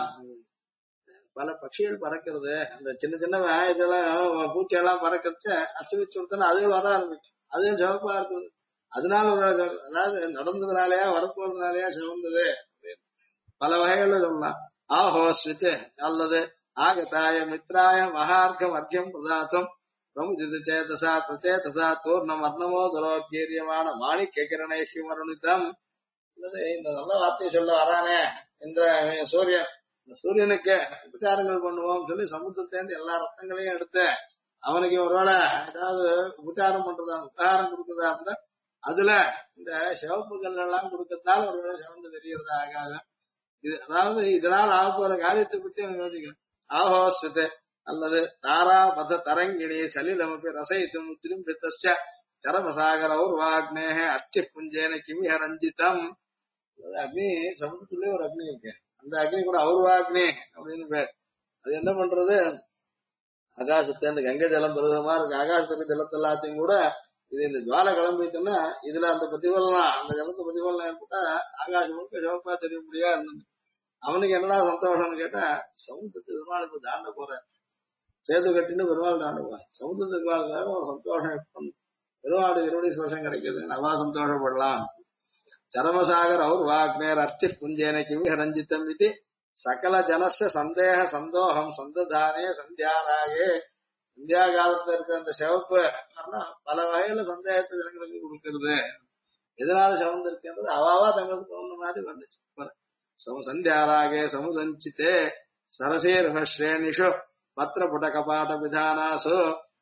பல பட்சிகள் பறக்கிறது அந்த சின்ன சின்ன இதெல்லாம் பூச்சியெல்லாம் பறக்கிறச்ச அஸ்தமிச்சு கொடுத்தா அதுவும் வர ஆரம்பிக்கும். அதுவும் சிவப்பா இருக்குது. அதனால அதாவது நடந்ததுனாலயா வரப்போறதுனாலயா சிவந்தது பல வகைகள்ல சொல்லலாம். ஆஹோஸ்வித்து அல்லது ஆகதாய மித்ராய மகார்க்கம் அர்க்கம் பிரதாத்தம் பிரமுஜித சேதசா பிரச்சேதசா தூர்ணம் அர்ணமோ துரோக்கீரியமான மாணிக்க கிரணேஷி மருணிதம். இந்த நல்ல வார்த்தையை சொல்ல வரானே இந்த சூரியன். இந்த சூரியனுக்கு உபச்சாரங்கள் பண்ணுவோம் சொல்லி சமுத்திரத்திலேருந்து எல்லா ரத்தங்களையும் எடுத்து அவனுக்கு ஒருவேளை ஏதாவது உபச்சாரம் பண்றதா உபகாரம் கொடுக்கறதா இருந்தா அதுல இந்த சிவப்புகள் எல்லாம் கொடுக்கறதுனால ஒருவேளை சிவந்து தெரியறதா ஆகாது. இது அதாவது இதனால் ஆக போற காரியத்தை பத்தி அவன் யோசிக்கிறேன். ஆஹோஸ்வத்து அல்லது தாராபத தரங்கிணி சலிலமப்பி ரசயித்தும் திரும்பித்த சரமசாகர வாக்னேக அர்ச்சி புஞ்சேன கிமிஹ ரஞ்சிதம். அக்னி சமுத்திரத்திலே ஒரு அக்னி இருக்கு. அந்த அக்னி கூட அவுர்வாக்னி அப்படின்னு பேர். அது என்ன பண்றது ஆகாசத்தை இந்த கங்கை ஜலம் பெருகமா இருக்கு. ஆகாசத்துக்கு ஜலத்தை எல்லாத்தையும் கூட இது இந்த ஜுவாலை கிளம்பிட்டுன்னா இதுல அந்த பிரதிபலனா அந்த ஜலத்து பிரதிபலனம் ஏற்பட்டா ஆகாசம் முழுக்க சிவப்பா தெரிய முடியாது. அவனுக்கு என்னடா சந்தோஷம்னு கேட்டா சமுத்திரத்துக்கு பெருமாள் இப்ப தாண்ட போற சேது கட்டின்னு பெருமாள் தாண்டுவான். சமுத்திரத்துக்கு வாழ்க்காக ஒரு சந்தோஷம் பெருமாள் இருபடி ஸ்பர்ஷம் கிடைக்குது நவா சந்தோஷப்படலாம். சரமசாகர் அவர் வாக்னேர் அர்ச்சி புஞ்சேன கிமிஹ ரஞ்சிதம் இது சகல ஜனச சந்தேக சந்தோகம் சந்ததானே சந்தியாராகே. இந்தியா காலத்துல இருக்கிற அந்த சிவப்பு பல வகையில சந்தேகத்தை ஜனங்களுக்கு கொடுக்கறது. எதனால சிவந்து இருக்குன்றது அவாவா தங்களுக்கு தோணுன மாதிரி வந்துச்சு. சந்தியாராகே சமுதஞ்சித்தே சரசீர்ஹ ஸ்ரேணிஷு பத்திர புட கபாட விதானாசு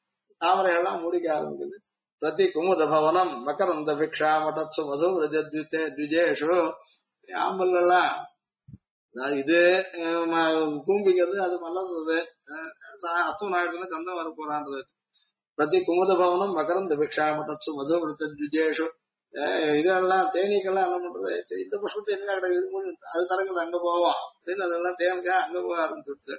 தாமரை எல்லாம் முடிக்க ஆரம்பிக்குது. பிரதி குமுத பவனம் மகரந்த பிக்ஷா மடத்சு மது த்விஜேஷு ஆம்பல் எல்லாம் இது கூம்பிக்கிறது அது மலர்றது அஸ்தம் ஆயிடுதுன்னா சந்தம் வர போறான்றது. பிரதி குமுத பவனம் மகரந்த பிக்ஷா மடத்சு மது த்விஜேஷு இதெல்லாம் தேனீக்கெல்லாம் என்ன பண்றது, இந்த புஷ்பத்தை என்ன கிடைக்குது அது தரங்குது அங்க போவோம் அப்படின்னு அதெல்லாம் தேனுக்கா அங்க போக ஆரம்பிச்சு.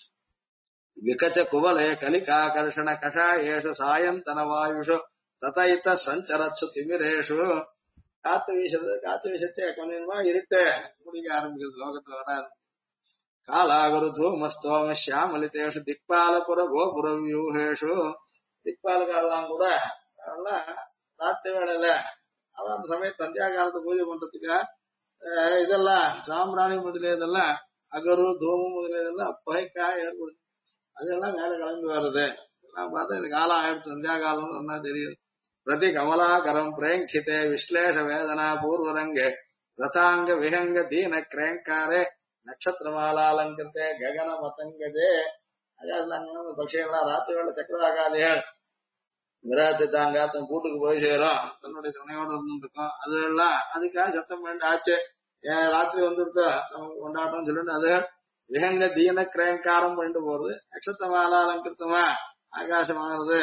விகச்ச குவலே கலிகாகர்ஷண கஷாயேஷு சாயந்தன வாயுஷு ததைத்த சஞ்சரத்சு திமிரேஷு. காத்து வீசுறது, காத்து வீசச்சே கொஞ்சமா இருட்டு முடிக்க ஆரம்பிக்கிறது, லோகத்துல வராது. காலாகுரு தூமஸ்தோம ஷியாமலிதேஷு திக்பாலபுர கோபுர வியூஹேஷு. திக்பாலகாலாம் கூட அதெல்லாம் ராத்திரி வேளையில அவன் அந்த சமயம் தந்தியா காலத்தை பூஜை பண்றதுக்கா இதெல்லாம் சாம்பிராணி முதலியதெல்லாம் அகரு தூமம் முதலியதெல்லாம் புகைக்கா ஏற்படுது. அதெல்லாம் மேல கிளம்பி வருது. எல்லாம் பார்த்தா இந்த காலம் ஆயிடுச்சு, சந்தியா காலம்னு சொன்னா தெரியுது. பிரதி கமலாகரம் பிரேங்கிதே விஸ்லேஷ வேதனா பூர்வரங்கே ரசாங்க விஹங்க தீன கிரேங்காரே நட்சத்திரமாலாலங்கிருத்தே ககன மதங்கஜே. அதாவது பட்சிகள்லாம் ராத்திரி வேலை சக்கராகாதிகள் விராத்தி தாங்க தன் கூட்டுக்கு போய் சேரும், தன்னுடைய துணையோடு இருந்துருக்கோம். அது எல்லாம் அதுக்காக சத்தம் பண்ணிட்டு ஆச்சு. ஏன் ராத்திரி வந்துருத்தோ நமக்கு கொண்டாட்டம் சொல்லிட்டு அது விஹங்க தீன கிரேங்காரம் பண்ணிட்டு போறது. நட்சத்திரமாலா அலங்கிருத்தமா ஆகாசமானது.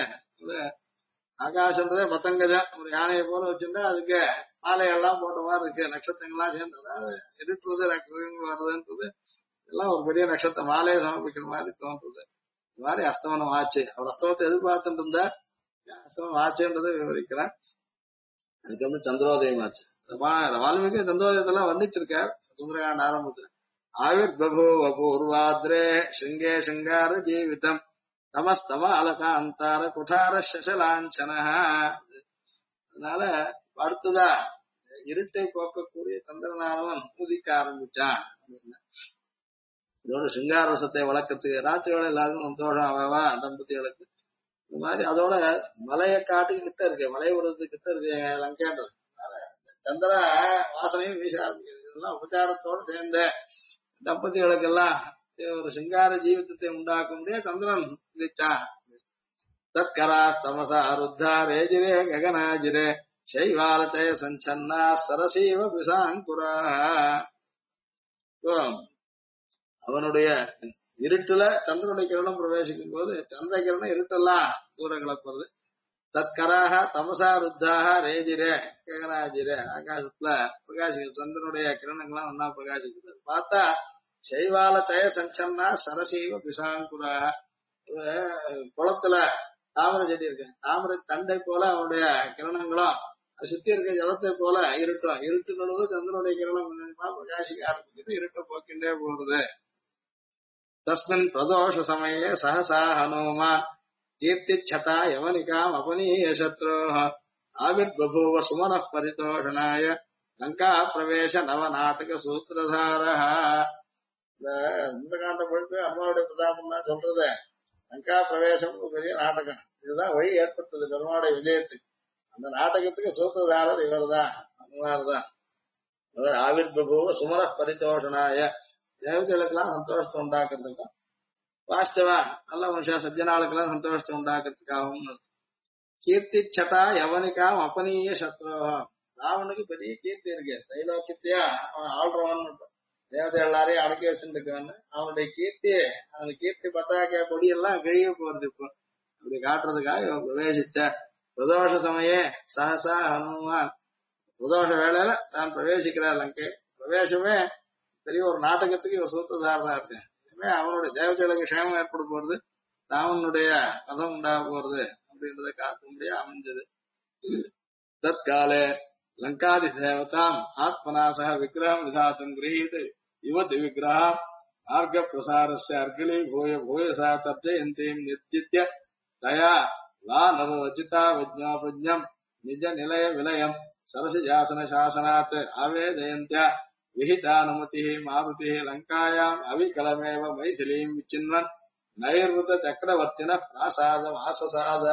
ஆகாசன்றதே மத்தங்கஜம், ஒரு யானையை போல வச்சிருந்தா அதுக்கு மாலையெல்லாம் போட்ட மாதிரி இருக்கு. நட்சத்திரங்கள்லாம் சேர்ந்து அதாவது இருட்டுறது நட்சத்திரங்கள் வர்றதுன்றது எல்லாம் ஒரு பெரிய நட்சத்திர மாலையை சமர்ப்பிக்கிற மாதிரி தோன்றது. இந்த மாதிரி அஸ்தமனம் ஆச்சு. அவர் அஸ்தமனத்தை எதிர்பார்த்துட்டு இருந்தா அஸ்தமனம் ஆச்சுன்றதை விவரிக்கிறேன். அதுக்கு வந்து சந்திரோதயம் ஆச்சு. வால்மீகி சந்திரோதயத்தெல்லாம் வர்ணிச்சிருக்கார் சுந்தரகாண்ட ஆரம்பத்துல. ஆயுர் பபூவ பூர்வாத்ரே சிங்கே சிங்கார ஜீவிதம் தமஸ்தம அலகாந்தார குடார சசலாஞ்சன. அதனால அடுத்ததா இருட்டை போக்கக்கூடிய சந்திரனானவன் உதிக்க ஆரம்பிச்சான். இதோட சிங்காரசத்தை வளர்க்கறதுக்கு ராத்திரி வேலை எல்லாருக்கும் சந்தோஷம் அவவா தம்பதிகளுக்கு. இந்த மாதிரி அதோட மலையை காட்டு கிட்ட இருக்கு, மலை உரத்து கிட்ட இருக்கு லங்கேன்றது. சந்திர வாசனையும் வீச ஆரம்பிக்கிறது. இதெல்லாம் உபச்சாரத்தோடு சேர்ந்த தம்பதிகளுக்கெல்லாம் ஒரு சிங்கார ஜீவிதத்தை உண்டாக்க முடிய சந்திரன் விதிச்சான். தற்கரா தமசா ருத்தா ரேஜிரே ககனாஜிரே சைவாலதய சஞ்சன்னா சரசீவ பிசாங்குரா. அவனுடைய இருட்டுல சந்திரனுடைய கிரணம் பிரவேசிக்கும் போது சந்திர கிரணம் இருட்டெல்லாம் தூரம் கிளப்புறது. தற்கராக தமசா ருத்தாக ரேஜிரே ககனாஜிரே ஆகாசத்துல பிரகாசிக்கிறது. சந்திரனுடைய கிரணங்கள்லாம் ஒன்னா பிரகாசிக்கிறது. பார்த்தா சைவால தய சஞ்சன்னா சரசீவ பிசாங்குரா. குளத்துல தாமரை செடி இருக்கு, தாமரை தண்டை போல அவனுடைய கிரணங்களும் சுத்தி இருக்க ஜலத்தை போல இருட்டும். இருட்டு நடுவு சந்திரனுடைய கிரணம் கொஞ்சமா பிரகாசிக்க ஆரம்பிச்சுட்டு இருட்ட போக்கின்றே போறது. தஸ்மின் பிரதோஷ சமயே சஹசா ஹனுமான் கீர்த்திச்சதா யவனிகாம் அபனீய சத்ரோ ஆவிர் பபூவ சுமன பரிதோஷனாய லங்கா பிரவேச நவ நாடக சூத்திரதார. இந்த காண்ட பொழுது அம்மாவுடைய பிரதாபம் தான் சொல்றது. லங்கா பிரவேசம் பெரிய நாடகம், இதுதான் வழி ஏற்பட்டது பெருமாளுடைய விஜயத்துக்கு. அந்த நாடகத்துக்கு சூத்திரதாரர் இவர் தான், அம்மார் தான். அவர் ஆவிர் பபூவ சுமர பரிதோஷனாய தேவதைகளுக்கெல்லாம் சந்தோஷத்தை உண்டாக்குறதுக்கும் வாஸ்தவா நல்ல மனுஷா சஜ்ஜனாளுக்கெல்லாம் சந்தோஷத்தை உண்டாக்குறதுக்காகவும். கீர்த்தி சட்டா யவனிகாம் அபனீய சத்ரோகம். ராவனுக்கு பெரிய கீர்த்தி இருக்கு, தைலோக்கியத்தையா அவன் ஆள்றவன். தேவதை எல்லாரையும் அடக்கி வச்சுருக்கான்னு அவனுடைய கீர்த்தி, அவனுடைய கீர்த்தி பத்தாக்கிய கொடியெல்லாம் கிழிய போறது. இப்போ அப்படி காட்டுறதுக்காக இவன் பிரவேசிச்ச பிரதோஷ சமயே சஹசா ஹனுமான். பிரதோஷ வேளையில தான் பிரவேசிக்கிறார் லங்கை. பிரவேசமே பெரிய ஒரு நாடகத்துக்கு இவர் சூத்திரதாரதா இருக்கு. இனிமே அவனுடைய தேவதைகளுக்கு க்ஷேமம் ஏற்பட போறது, ராவனுடைய கதம் உண்டாக போறது அப்படின்றத காக்கும்படியா அமைஞ்சது. தற்காலே லங்காதி தேவதாம் ஆத்மனா சக விக்கிரகம் விதாத்தம் கிரகீது யுவதி விக்கிரகம் மார்க பிரசாரஸ்ய அர்கிலி பூய பூயசா தர்ஜயந்தீம் நிர்ஜித்ய தயா வா நவவச்சிதா விஜ்ஞாபஜ்ஞம் நிஜ நிலய விலயம் சரசிஜாசன சாசனாத் ஆவேதயந்தியா விஹிதானுமதி மாருதி லங்காயாம் அவிகலமேவ மைதிலீம் விச்சின்வன் நைர்வத சக்கரவர்த்தின பிராசாதம் ஆசசாத.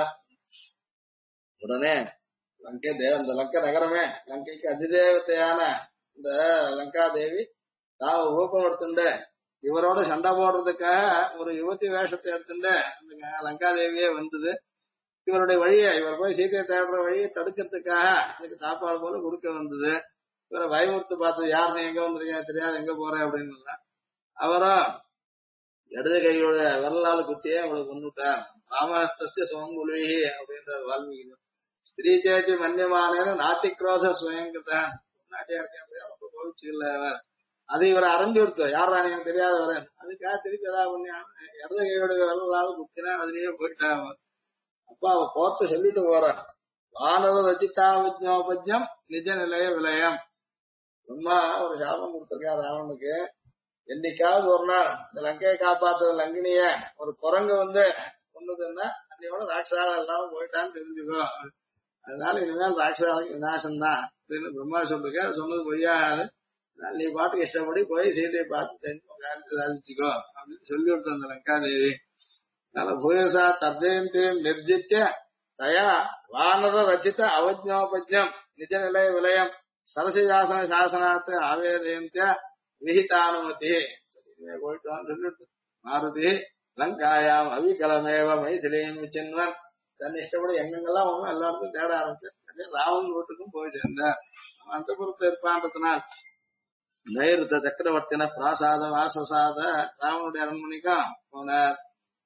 உடனே லங்கை இந்த லங்கை நகரமே லங்கைக்கு அதிதேவத்தையான இந்த லங்கா தேவி தாவ ஊக்கம் எடுத்துட்டு இவரோட சண்டை போடுறதுக்காக ஒரு யுவதி வேஷத்தை எடுத்துட்டு அந்த லங்கா தேவியே வந்தது. இவருடைய வழியை இவர் போய் சீதையை தேடுற வழியை தடுக்கிறதுக்காக அதுக்கு தாப்பாடு போல குறுக்க வந்தது. இவரை பயமுறுத்து பார்த்தது, யாருன்னு எங்க வந்திருக்கேன் தெரியாது, எங்க போறேன் அப்படின்னு. அவரோ இடது கையோட விரலால் குத்தியே அவளை கொண்டுட்டார். ராமஹஸ்தஸ்ய சுவங்குலி அப்படின்ற வால்மீகி. ஸ்திரீ சேச்சி மன்யமான நாத்திக்ரோத சுயங்கிட்டான். நாட்டியா இருக்கேன் ரொம்ப கோவிச்சு இல்ல அவர். அது இவரை அரைஞ்சு கொடுத்த யாரா எனக்கு தெரியாதவரன். அதுக்காக திருப்பி ஏதாவது பண்ணி இடது கையோட விரலால் குத்தினா அதுலயே போயிட்டான் அவன். அப்ப அவ போர்த்து சொல்லிட்டு போறான், வானவ ரச்சிதா விஜ்ஞோபஜம் நிஜ நிலைய விலயம். சும்மா ஒரு சாபம் கொடுத்திருக்கா ராவனுக்கு. என்னைக்காவது ஒரு நாள் இந்த லங்கையை காப்பாத்துற லங்கினிய ஒரு குரங்கு வந்து கொண்டுதுன்னா அன்னையோட ராட்சசால எல்லாம் போயிட்டான்னு தெரிஞ்சுக்கோ. அதனால இனிமேல் ராட்சசாலுக்கு விநாசம்தான் அப்படின்னு பிரம்மா சொல்லிருக்க. சொன்னது பொய்யாது. நீ பாட்டுக்கு இஷ்டப்படி போய் சீதையை பார்த்து தெரிஞ்சு சாதிச்சுக்கோ அப்படின்னு சொல்லி கொடுத்த அந்த லங்காதேவி. அதனால பூயசா தர்ஜயந்தி நிர்ஜித்ய தயா வானர ரச்சித அவஜ்ஞோபஜம் நிஜ நிலைய விலயம் சரசிஜாசன சாசனாத்து ஆவேதயந்திய விஹிதானுமதி. போயிட்டு சொல்லிட்டு மாருதி லங்காயாம் அவிகலமேவ மைசிலியும் சின்வன். தன் இஷ்டப்படி எங்கெங்கெல்லாம் ஒன்றும் எல்லாருக்கும் தேட ஆரம்பிச்சு ராவன் வீட்டுக்கும் போய் சேர்ந்தார். அந்த புறத்தை இருப்பான்றதுனால் நைருத்த சக்கரவர்த்தின பிராசாத வாசசாத ராவனுடைய அரண்மனைக்கும் போனார்.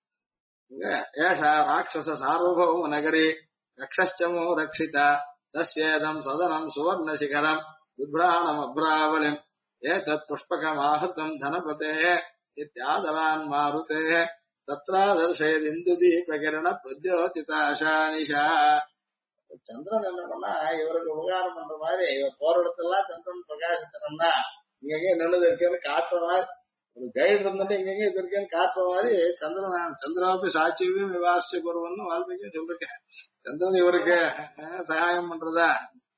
ஏஷா ராட்சச சார்வபௌம நகரி ரக்ஷமோ ரக்ஷிதா தஸ்யேதம் சதனம் சுவர்ண சிகரம் விப்ராணம் அப்ராவலிம் ஏதத் புஷ்பகமாஹிருதம் தனபதே இத்யாதரான் மாருதே தத்ராதர்ஷயத் இந்துதீபகிரண பிரத்யோதிதாஷானிஷா. சந்திரன் என்ன பண்ணா இவருக்கு உபகாரம் பண்ற மாதிரி இவர் போற இடத்துலாம் சந்திரன் பிரகாசித்தனம்னா இங்க நின்றுது இருக்கேன்னு காட்டுற மாதிரி ஒரு கைடு இருந்துட்டு இங்க இது இருக்கேன்னு காட்டுற மாதிரி சந்திரன் சந்திராவுக்கு சாட்சியும் விவாசிச்சு போறவன்னு வால்மீகியும் சொல்லிருக்கேன். சந்திரன் இவருக்கு சகாயம் பண்றதா.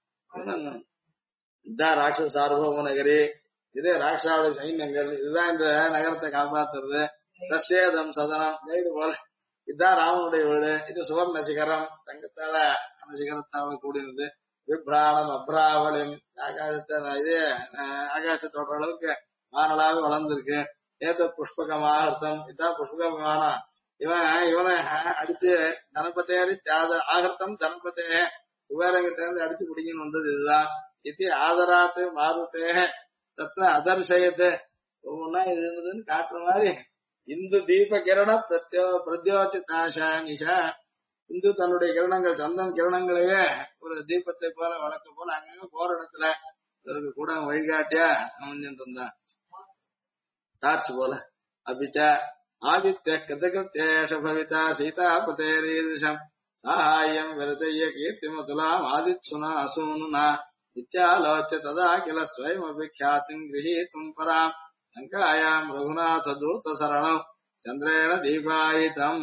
இதுதான் ராட்சச சார்வபௌம நகரி, இதே ராட்சாவுடைய சைன்யங்கள், இதுதான் இந்த நகரத்தை காப்பாத்துறது. தஸ்யேதம் சதனம் கைடு போல. இதுதான் ராமனுடைய வீடு. இது சுவர்ண சிகரம் தங்கத்தால அந்த சிகரத்தால கூடினது. விப்ராணம் அப்ராவலிம் ஆகாசத்தை இது ஆகாசத்தோட அளவுக்கு வானலாவே வளர்ந்துருக்கு. ஏத்த புஷ்பகமாக அர்த்தம் இதுதான் புஷ்பக விமானம். இவனை அடிச்சு தனபத்தேரி ஆகர்த்தம் தனபத்தே குபேரங்கிட்ட இருந்து அடிச்சு பிடிக்கணும் வந்தது இதுதான். இது ஆதராத்து மாறுத்தே தத்த அதர்ஷயத்து ஒவ்வொன்னா இது இருந்ததுன்னு காட்டுற மாதிரி இந்து தீப கிரண பிரத்யோதிதாஷா நிஷா. இந்து தன்னுடைய கிரணங்கள் சந்தன் கிரணங்களையே ஒரு தீபத்தை போல வளர்க்க போல அங்கங்க போற இடத்துல இவருக்கு கூட வழிகாட்டியா அமைஞ்சிட்டு இருந்தான் டார்ச் போல. அபிச்ச ஆதித்ய கிருதகிருத்தேஷ பவிதா சீதாபதேரீதம் சாயம் விரதய கீர்த்திமதுலாம் ஆதித்சுனா அசூனுனா நித்யாலோச்ச ததா கில ஸ்வயம் அபிக்யாத்திம் கிரஹீதும் பராம் லங்காயாம் ரகுநாத தூத சரணம் சந்திரேன தீபாயிதம்.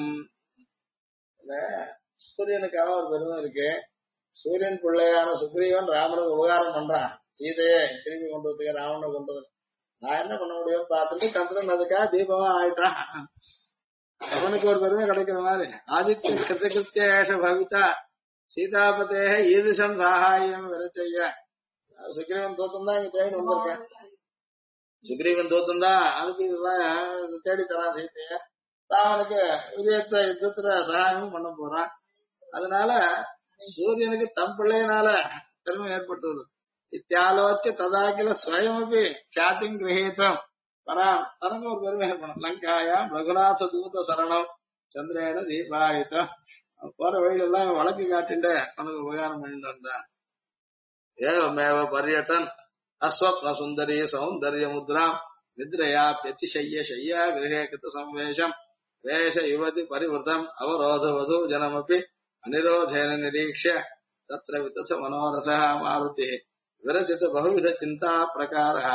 சூரியனுக்கான ஒரு பெருமை இருக்கு. சூரியன் பிள்ளையான சுக்ரீவன் ராமனுக்கு உபகாரம் பண்றான். சீதையை திரும்பி கொண்டு வந்து ராவணனை கொண்டு வந்து நான் என்ன பண்ண முடியும் பார்த்துட்டு சந்திரன் அதுக்காக தீபமா ஆயிட்டான். அவனுக்கு ஒரு பெருமை கிடைக்கிற மாதிரி ஆதித்ய கிருத்தகிருத்தேஷ பவிதா சீதாபதே ஈதிஷம் சாகாயம் விரச்சைய. சுக்ரீவன் தோத்தம் தான் இங்க தேடி வந்திருக்கேன். சுக்ரீவன் தோத்தம் தான் அதுக்கு இதுதான் தேடி தரான் சீதைய. ராவனுக்கு விஜயத்தை யுத்தத்துல சகாயமும் பண்ண போறான். அதனால சூரியனுக்கு தம் பிள்ளையினால பெருமை ஏற்பட்டுள்ளது. இத்தியாலோச்ச ததாக்கில ஸ்வயமபி சாத்திங் கிரகீதம் பராம் தனக்கு ஒரு பெருமை ஏற்படும். லங்காயாம் ரகுநாத தூத சரணம் சந்திரேன தீபாயுத்தம். போற வழியில எல்லாம் வழக்கு காட்டிட்டு அவனுக்கு உபகாரம் பண்ணிட்டு வந்தான். ஏவமேவ பர்யட்டன் அஸ்வப்ன சுந்தரி சௌந்தர்ய முத்ராம் நித்ரயா பிரதிஷய்ய சய்யா கிரகே கிருத சம்வேஷம் வேஷ யுவதி பரிவృతం அவரோதவது ஜனமபி அனிரோதேன நிரீக்ஷ்ய தத்ர விதச மனோரசः மாருதிः விரஜித பகுவித சிந்தா பிரகாரः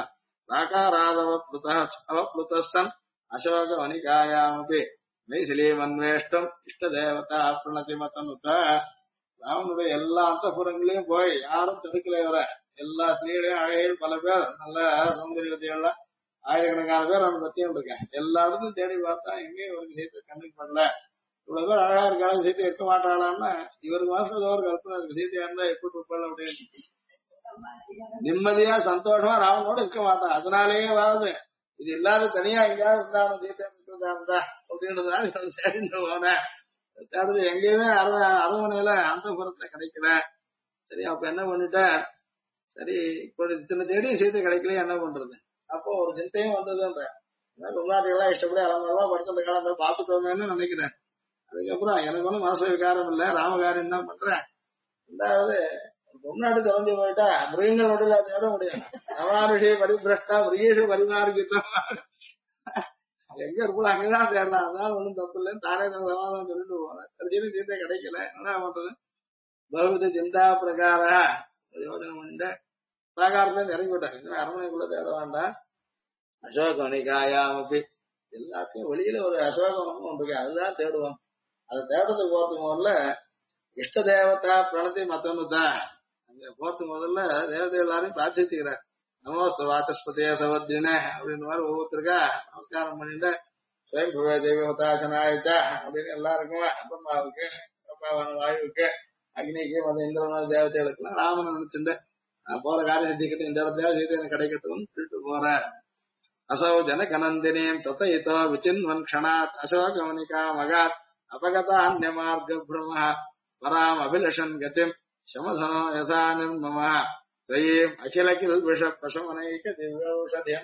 அவப்ளுதः சன் அசோக வனிகாயாமபி மைசிலீமன்வேஷ்டம் இஷ்டதேவதா பிரணதிமதனுத. ராவனுடைய எல்லா அந்தப்புறங்களையும் போய் யாரும் தடுக்கல. வர எல்லா ஸ்திரீகளையும் அழகையும் பல பேர் நல்ல சௌந்தரியத்தையெல்லாம் ஆயிரக்கணக்கான பேர் அவனை பத்தியும் இருக்கேன். எல்லா இடத்தும் தேடி பார்த்தா எங்கேயும் ஒரு விஷயத்த கண்ணுக்கு படல. இவ்வளவு பேர் அழகா இருக்காலும் சீட்டை இருக்க மாட்டாளான்னா இவருக்கு மாசத்துல ஒரு கல்பனை இருக்கு. சீட்டையா இருந்தா எப்படி இருப்பாள் அப்படின்னு நிம்மதியா சந்தோஷமா ராவனோட இருக்க மாட்டான். அதனாலேயே வாது இது இல்லாத தனியா எங்கேயாவது இருந்தாலும் சீட்டை இருக்கிறதா இருந்தா அப்படின்றதுனால தேடிட்டு போனேன். அடுத்து எங்கேயுமே அரண்மனையில அந்த புறத்துல கிடைக்கல. சரி அப்ப என்ன பண்ணிட்ட, சரி இப்போ சின்ன தேடியும் சீத்தை கிடைக்கல, என்ன பண்றது? அப்போ ஒரு சிந்தையும் வந்ததுன்ற முன்னாடியெல்லாம் இஷ்டப்படி அலங்காரமா படுத்த காலம் போய் பார்த்துட்டோமேன்னு நினைக்கிறேன். அதுக்கப்புறம் எனக்கு ஒன்றும் மனசு விகாரம் இல்லை, ராமகாரியம் தான் பண்றேன். ரெண்டாவது முன்னாடி தொலைஞ்சு போயிட்டா மிருகங்கள் நடுவில் அதை விட முடியும். நவானுஷி பரிபிரஷ்டா மிருகேஷு பரிமார்கித்தம், எங்க இருப்போம் அங்கதான் தேடலாம், அதான் ஒன்றும் தப்பு இல்லைன்னு தானே தான் சமாதானம் சொல்லிட்டு போனேன். கடைசியிலும் சீத்தை கிடைக்கல, என்ன பண்றது? பகுவித சிந்தா பிரகார யோஜனை பண்ணிட்டு பிராகாரத்துல இறங்கி விட்டாங்க. இன்னும் அரண்மனைக்குள்ள தேட வேண்டாம். அசோகவனிகாயாம் அப்படி எல்லாத்தையும் வெளியில ஒரு அசோகவனம் ஒன்று இருக்கு, அதுதான் தேடுவோம். அதை தேடுறதுக்கு போறதுக்கு முதல்ல இஷ்ட தேவதா பிரணதி மத்தனுதா, அங்க போறதுக்கு முதல்ல தேவதை எல்லாரையும் பிரார்த்திச்சுக்கிறார். நமோஸ்து வாசஸ்பதிய சவத்தினே அப்படின்னு மாதிரி ஒவ்வொருத்தருக்கா நமஸ்காரம் பண்ணிட்டு ஸ்வயம் புவே தேவி ஹதாசனாயிட்டா அப்படின்னு எல்லாருக்கும் அப்பம்மாவுக்கு அப்பாவான வாயுவுக்கு அக்னிக்கு மற்ற இந்திரனான தேவதைகளுக்கு எல்லாம் ராமனை நினைச்சுட்டு நான் போற காரிய சித்திக்கிட்டு இந்த இடத்துல சீதை எனக்கு கிடைக்கட்டும்னு சொல்லிட்டு போறேன். असौ जनकनन्दिनीं ततयितो विचिन्वन् क्षणात् अशोकवनिका मगात् अपगतान्यमार्गभ्रमः परामभिलषन् गतिम् शमधनो यथा निर्ममः त्वयीम् अखिलकिल्बिषपशमनैक दिव्यौषधिम्.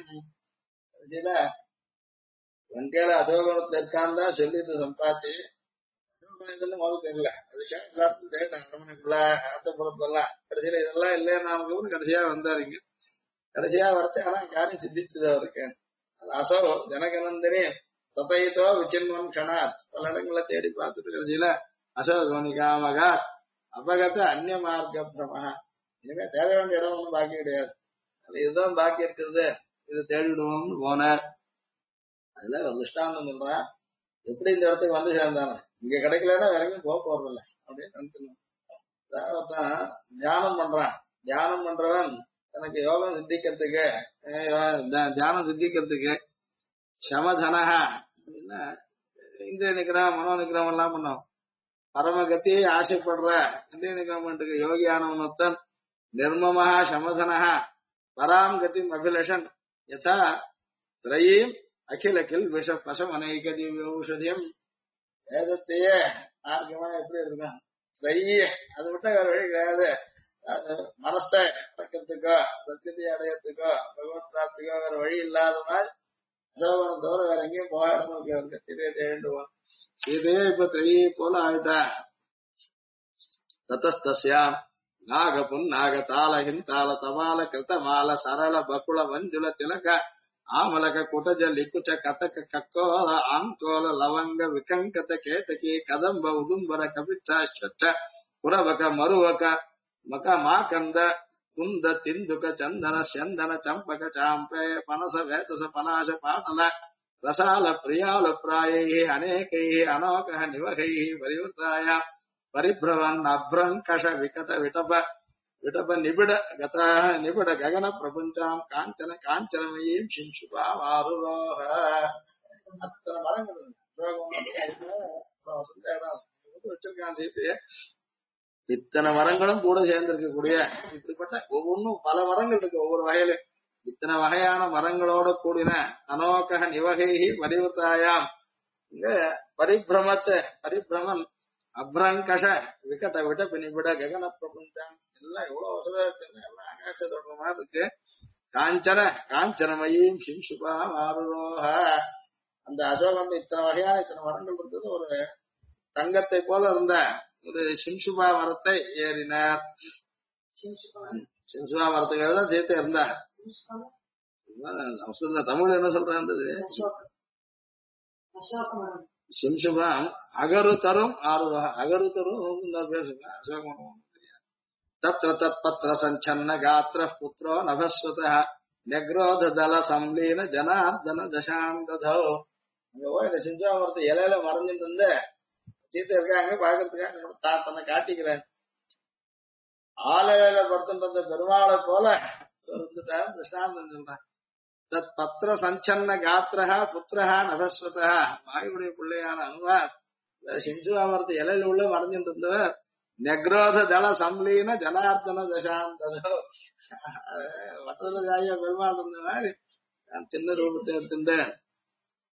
லங்கையில அசோகவனத்துல இருக்கான்னு தான் சொல்லிட்டு சம்பாத்தி முதல் தெரியல. அதுக்காக எல்லாருக்கும் கேட்டேன் அரண்மனைக்குள்ள ஆத்தப்புறத்துலாம். கடைசியில இதெல்லாம் இல்லைன்னு கடைசியா வந்தாருங்க. கடைசியா வரைச்சு ஆனா காரியம் சித்திச்சுதான் இருக்கு. அசோ ஜனகநந்தினி ததைத்தோ விச்சின்வன் கணாத் பல இடங்களை தேடி பார்த்துட்டு கடைசியில அசோகவனிகாமகா அபகத அந்நிய மார்க்க பிரம, இனிமே தேட வேண்டிய இடம் ஒன்றும் பாக்கி கிடையாது, அது இதுதான் பாக்கி இருக்கிறது, இது தேடிடுவோம்னு போனார். அதுல ஒரு திருஷ்டாந்தம் சொல்றான், எப்படி இந்த இடத்துக்கு வந்து சேர்ந்தானே, இங்க கிடைக்கலன்னா வேற எங்கேயும் போக போறதில்ல அப்படின்னு நினைச்சிடணும். தியானம் பண்றான், தியானம் பண்றவன் எனக்கு யோகம் சித்திக்கிறதுக்கு தியானம் சித்திக்கிறதுக்கு சமதனஹா அப்படின்னா இந்திரிய நிகிரகம் மனோ நிகிரகம் எல்லாம் பண்ணோம். பரமகத்தியை ஆசைப்படுற இந்திரிய நிகிரகத்துக்கு யோகியானவனொத்தன் நிர்மமஹா சமதனஹா பராம் கதி அபிலஷன் யதா திரயீம் அகில கில் விஷ பசம் அநேக திவ்ய ஔஷதியம். வேதத்தையே ஆர்கமா எப்படி இருக்கான் திரையே, அதை விட்டா வேற வழி கிடையாது. மனசை அடக்கிறதுக்கோ சத்தியத்தை அடையறதுக்கோ பகவத் பிராப்திக்கோ வேற வழி இல்லாத மாதிரி அசோகனம் தவிர வேற எங்கேயும் போக இடம் இருக்கு. சீதையை தேடுவான். சீதையே இப்ப திரையை போல ஆயிட்டா. ததஸ்தஸ்யாம் நாக புன்னாக தாளகின் தாள தபால கிருத்தமால சரள பகுள மஞ்சுள திலக ஆமலக குடஜ லிக்குச்ச கதக கக்கோல ஆங்கோல லவங்க விகங்கத கேதகி கதம்ப உதும்பர கபிச்சாஸ்வச்ச புரவக மருவக மக மாகந்த குந்த திந்துக சந்தன சந்தன சம்பக சாம்பே பனச வேதச பனாச பாடல ரசால பிரியால பிராயை அநேகை அனோக நிவகை பரிவர்த்தாய பரிபிரவன் அப்ரங்கஷ விகத விடப விடப நிபிட கத நிபிட ககன பிரபஞ்சாம் காஞ்சன காஞ்சனமயீம் சிம்சுபாவாருரோக. அத்தனை மரங்கள் வச்சிருக்கான் சீதைய. இத்தனை மரங்களும் கூட சேர்ந்திருக்கக்கூடிய இப்படிப்பட்ட ஒவ்வொன்றும் பல மரங்கள் இருக்கு ஒவ்வொரு வகையில. இத்தனை வகையான மரங்களோட கூடின அனோக நிவகைஹி பரிவர்த்தாயாம். இங்க பரிபிரமத்தை பரிபிரமன் அப்ரங்கஷ விகட விட நிபிட ககன பிரபஞ்சம் எல்லாம் எவ்வளவு வசதியா இருக்குன்னு எல்லாம் ஆகாச தொடர்ற மாதிரி இருக்கு. காஞ்சன காஞ்சனமயீம் சிம்சுபா மாருரோக. அந்த அசோகம் இத்தனை வகையான இத்தனை மரங்கள் இருந்தது. ஒரு தங்கத்தை போல இருந்த ஒரு சிம்சுபா மரத்தை ஏறினார். சிம்சுபா மரத்துக்கு தான் சேர்த்து இருந்தார். சம்ஸ்கிருத தமிழ் என்ன சொல்றாரு? சிம்சுபாம் அகரு தரும் ஆறுவா அகரு தரும் பேசுங்க. அசோகம் தத்ர தத்பத்ர சஞ்சன்ன காத்திர புத்திரோ நபஸ்வத நெக்ரோத தல சம்லீன ஜனார்தன தசாந்ததோ. அங்க போய் இந்த சிம்சுபா மரத்தை இலையில மறைஞ்சிட்டு இருந்த சீத்தை இருக்காங்க பாக்குறதுக்காக தன்னை காட்டிக்கிறேன். ஆலையில படுத்துன்ற பெருமாளை போல இருந்துட்டார். திருஷ்டாந்தம் சொல்றேன். தத் பத்திர சஞ்சன்ன காத்திரா புத்திரஹா நபஸ்வதா. வாயுடைய பிள்ளையான அனுவார் சிம்சுபா மரத்து இலையில உள்ள மறைஞ்சிட்டு இருந்தவர் நெக்ரோத தள சம்லீன ஜனார்தன தசாந்ததோ. வட்டத்துல ஜாகிய பெருமாள் இருந்த மாதிரி நான் சின்ன ரூபத்தை எடுத்துட்டேன்.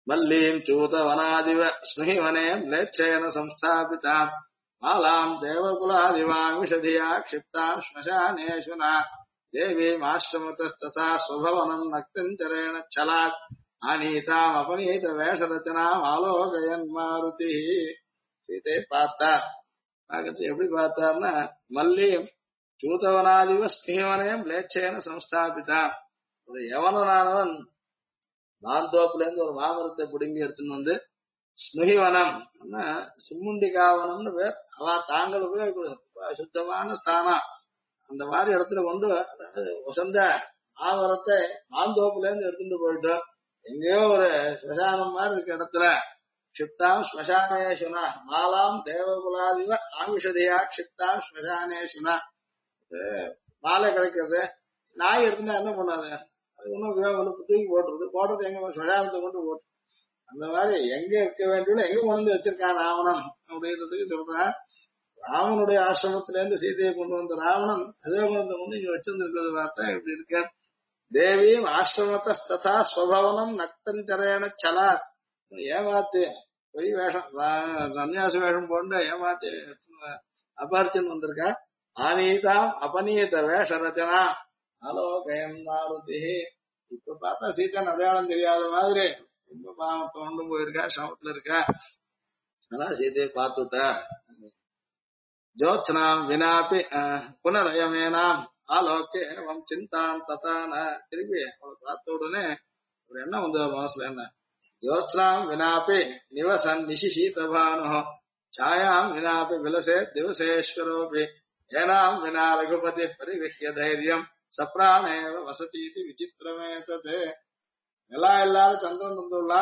மல்லீம் சூதவனாதிவ ஸ்மிவனே லேச்சேன சம்ஸ்தாபிதாம் மாலாம் தேவகுலாதிவாம் விஷதியா க்ஷிப்தாம் ஸ்மசானேஷுனா தேவீம் ஆசிரமதஸ்ததா ஸ்வபவனம் நக்தஞ்சரேண சலாத் ஆனீதாம் அபநீத வேஷரச்சனாம் ஆலோகயன் மாருதி. சீதையை பார்த்தார். பார்க்கறது எப்படி பார்த்தார்னா, மல்லியும் சூதவனாதிவ ஸ்மிவனையும் லேச்சேன சம்ஸ்தாபிதான். ஒரு யவனனானவன் மாந்தோப்புல இருந்து ஒரு மாமரத்தை பிடுங்கி எடுத்துன்னு வந்து ஸ்மிவனம் சிம்முண்டிகாவனம்னு பேர். அவ தாங்கள் உபயோகிக்க சுத்தமான ஸ்தானம் அந்த மாதிரி இடத்துல கொண்டு, அதாவது வசந்த மாமரத்தை மாந்தோப்புல இருந்து எடுத்துட்டு போயிட்டு எங்கேயோ ஒரு ஸ்மசானம் மாதிரி இருக்க இடத்துல க்ஷிப்தாம் ஸ்மசானேஷுனா மாலாம் தேவகுலாதிவ ஆமிஷதியா க்ஷிப்தாம் ஸ்மசானேஷுனா. மாலை கிடைக்கிறது நாய் எடுத்துனா என்ன பண்ணாது, அது ஒன்றும் தூக்கி போடுறது எங்க ஸ்மசானத்தை கொண்டு போட்டு அந்த மாதிரி எங்க இருக்க வேண்டிய எங்க கொண்டு வச்சிருக்கான் ராவணன் அப்படின்றதுக்கு சொல்றேன். ராவனுடைய ஆசிரமத்தில இருந்து சீதையை கொண்டு வந்த ராவணன் அதே கொண்டு இங்க வச்சிருந்திருக்கிறது பார்த்தா இப்படி இருக்க. தேவியும் ஆசிரமத்தா ஸ்வபவனம் நக்தஞ்சரேன சலா. ஏமாத்து பொய் வேஷம் சன்னியாச வேஷம் போட்டு ஏமாத்து அபரிச்சன் வந்திருக்கா. ஆனீதாம் அபநீத வேஷ ரச்சனா ஆலோகயம் மாருதி. இப்ப பார்த்தா சீதன் அடையாளம் தெரியாத மாதிரி ரொம்ப பாவம் தோண்டு போயிருக்கா, சமத்துல இருக்கா. ஆனா சீதையை பார்த்துட்டா. ஜோத்ஸ்னாம் வினாபி புனரயமேனாம் ஆலோக்கே அவன் சிந்தான் தத்தான. திருப்பி அவளை பார்த்த உடனே ஒரு எண்ணம் வந்து மனசுல என்ன, ஜோத்ஸ்னாம் வினாபி நிவசன் நிஷிஷீதபானோ சாயாம் வினாபி விலசே திவசேஸ்வரோபி ஏனாம் வினா ரகுபதி பரிகிருஹ்ய தைரியம் சப்ராணேவ வசதீதி விசித்திரமேதது. நிலா இல்லாத சந்திரன் தந்துள்ளா,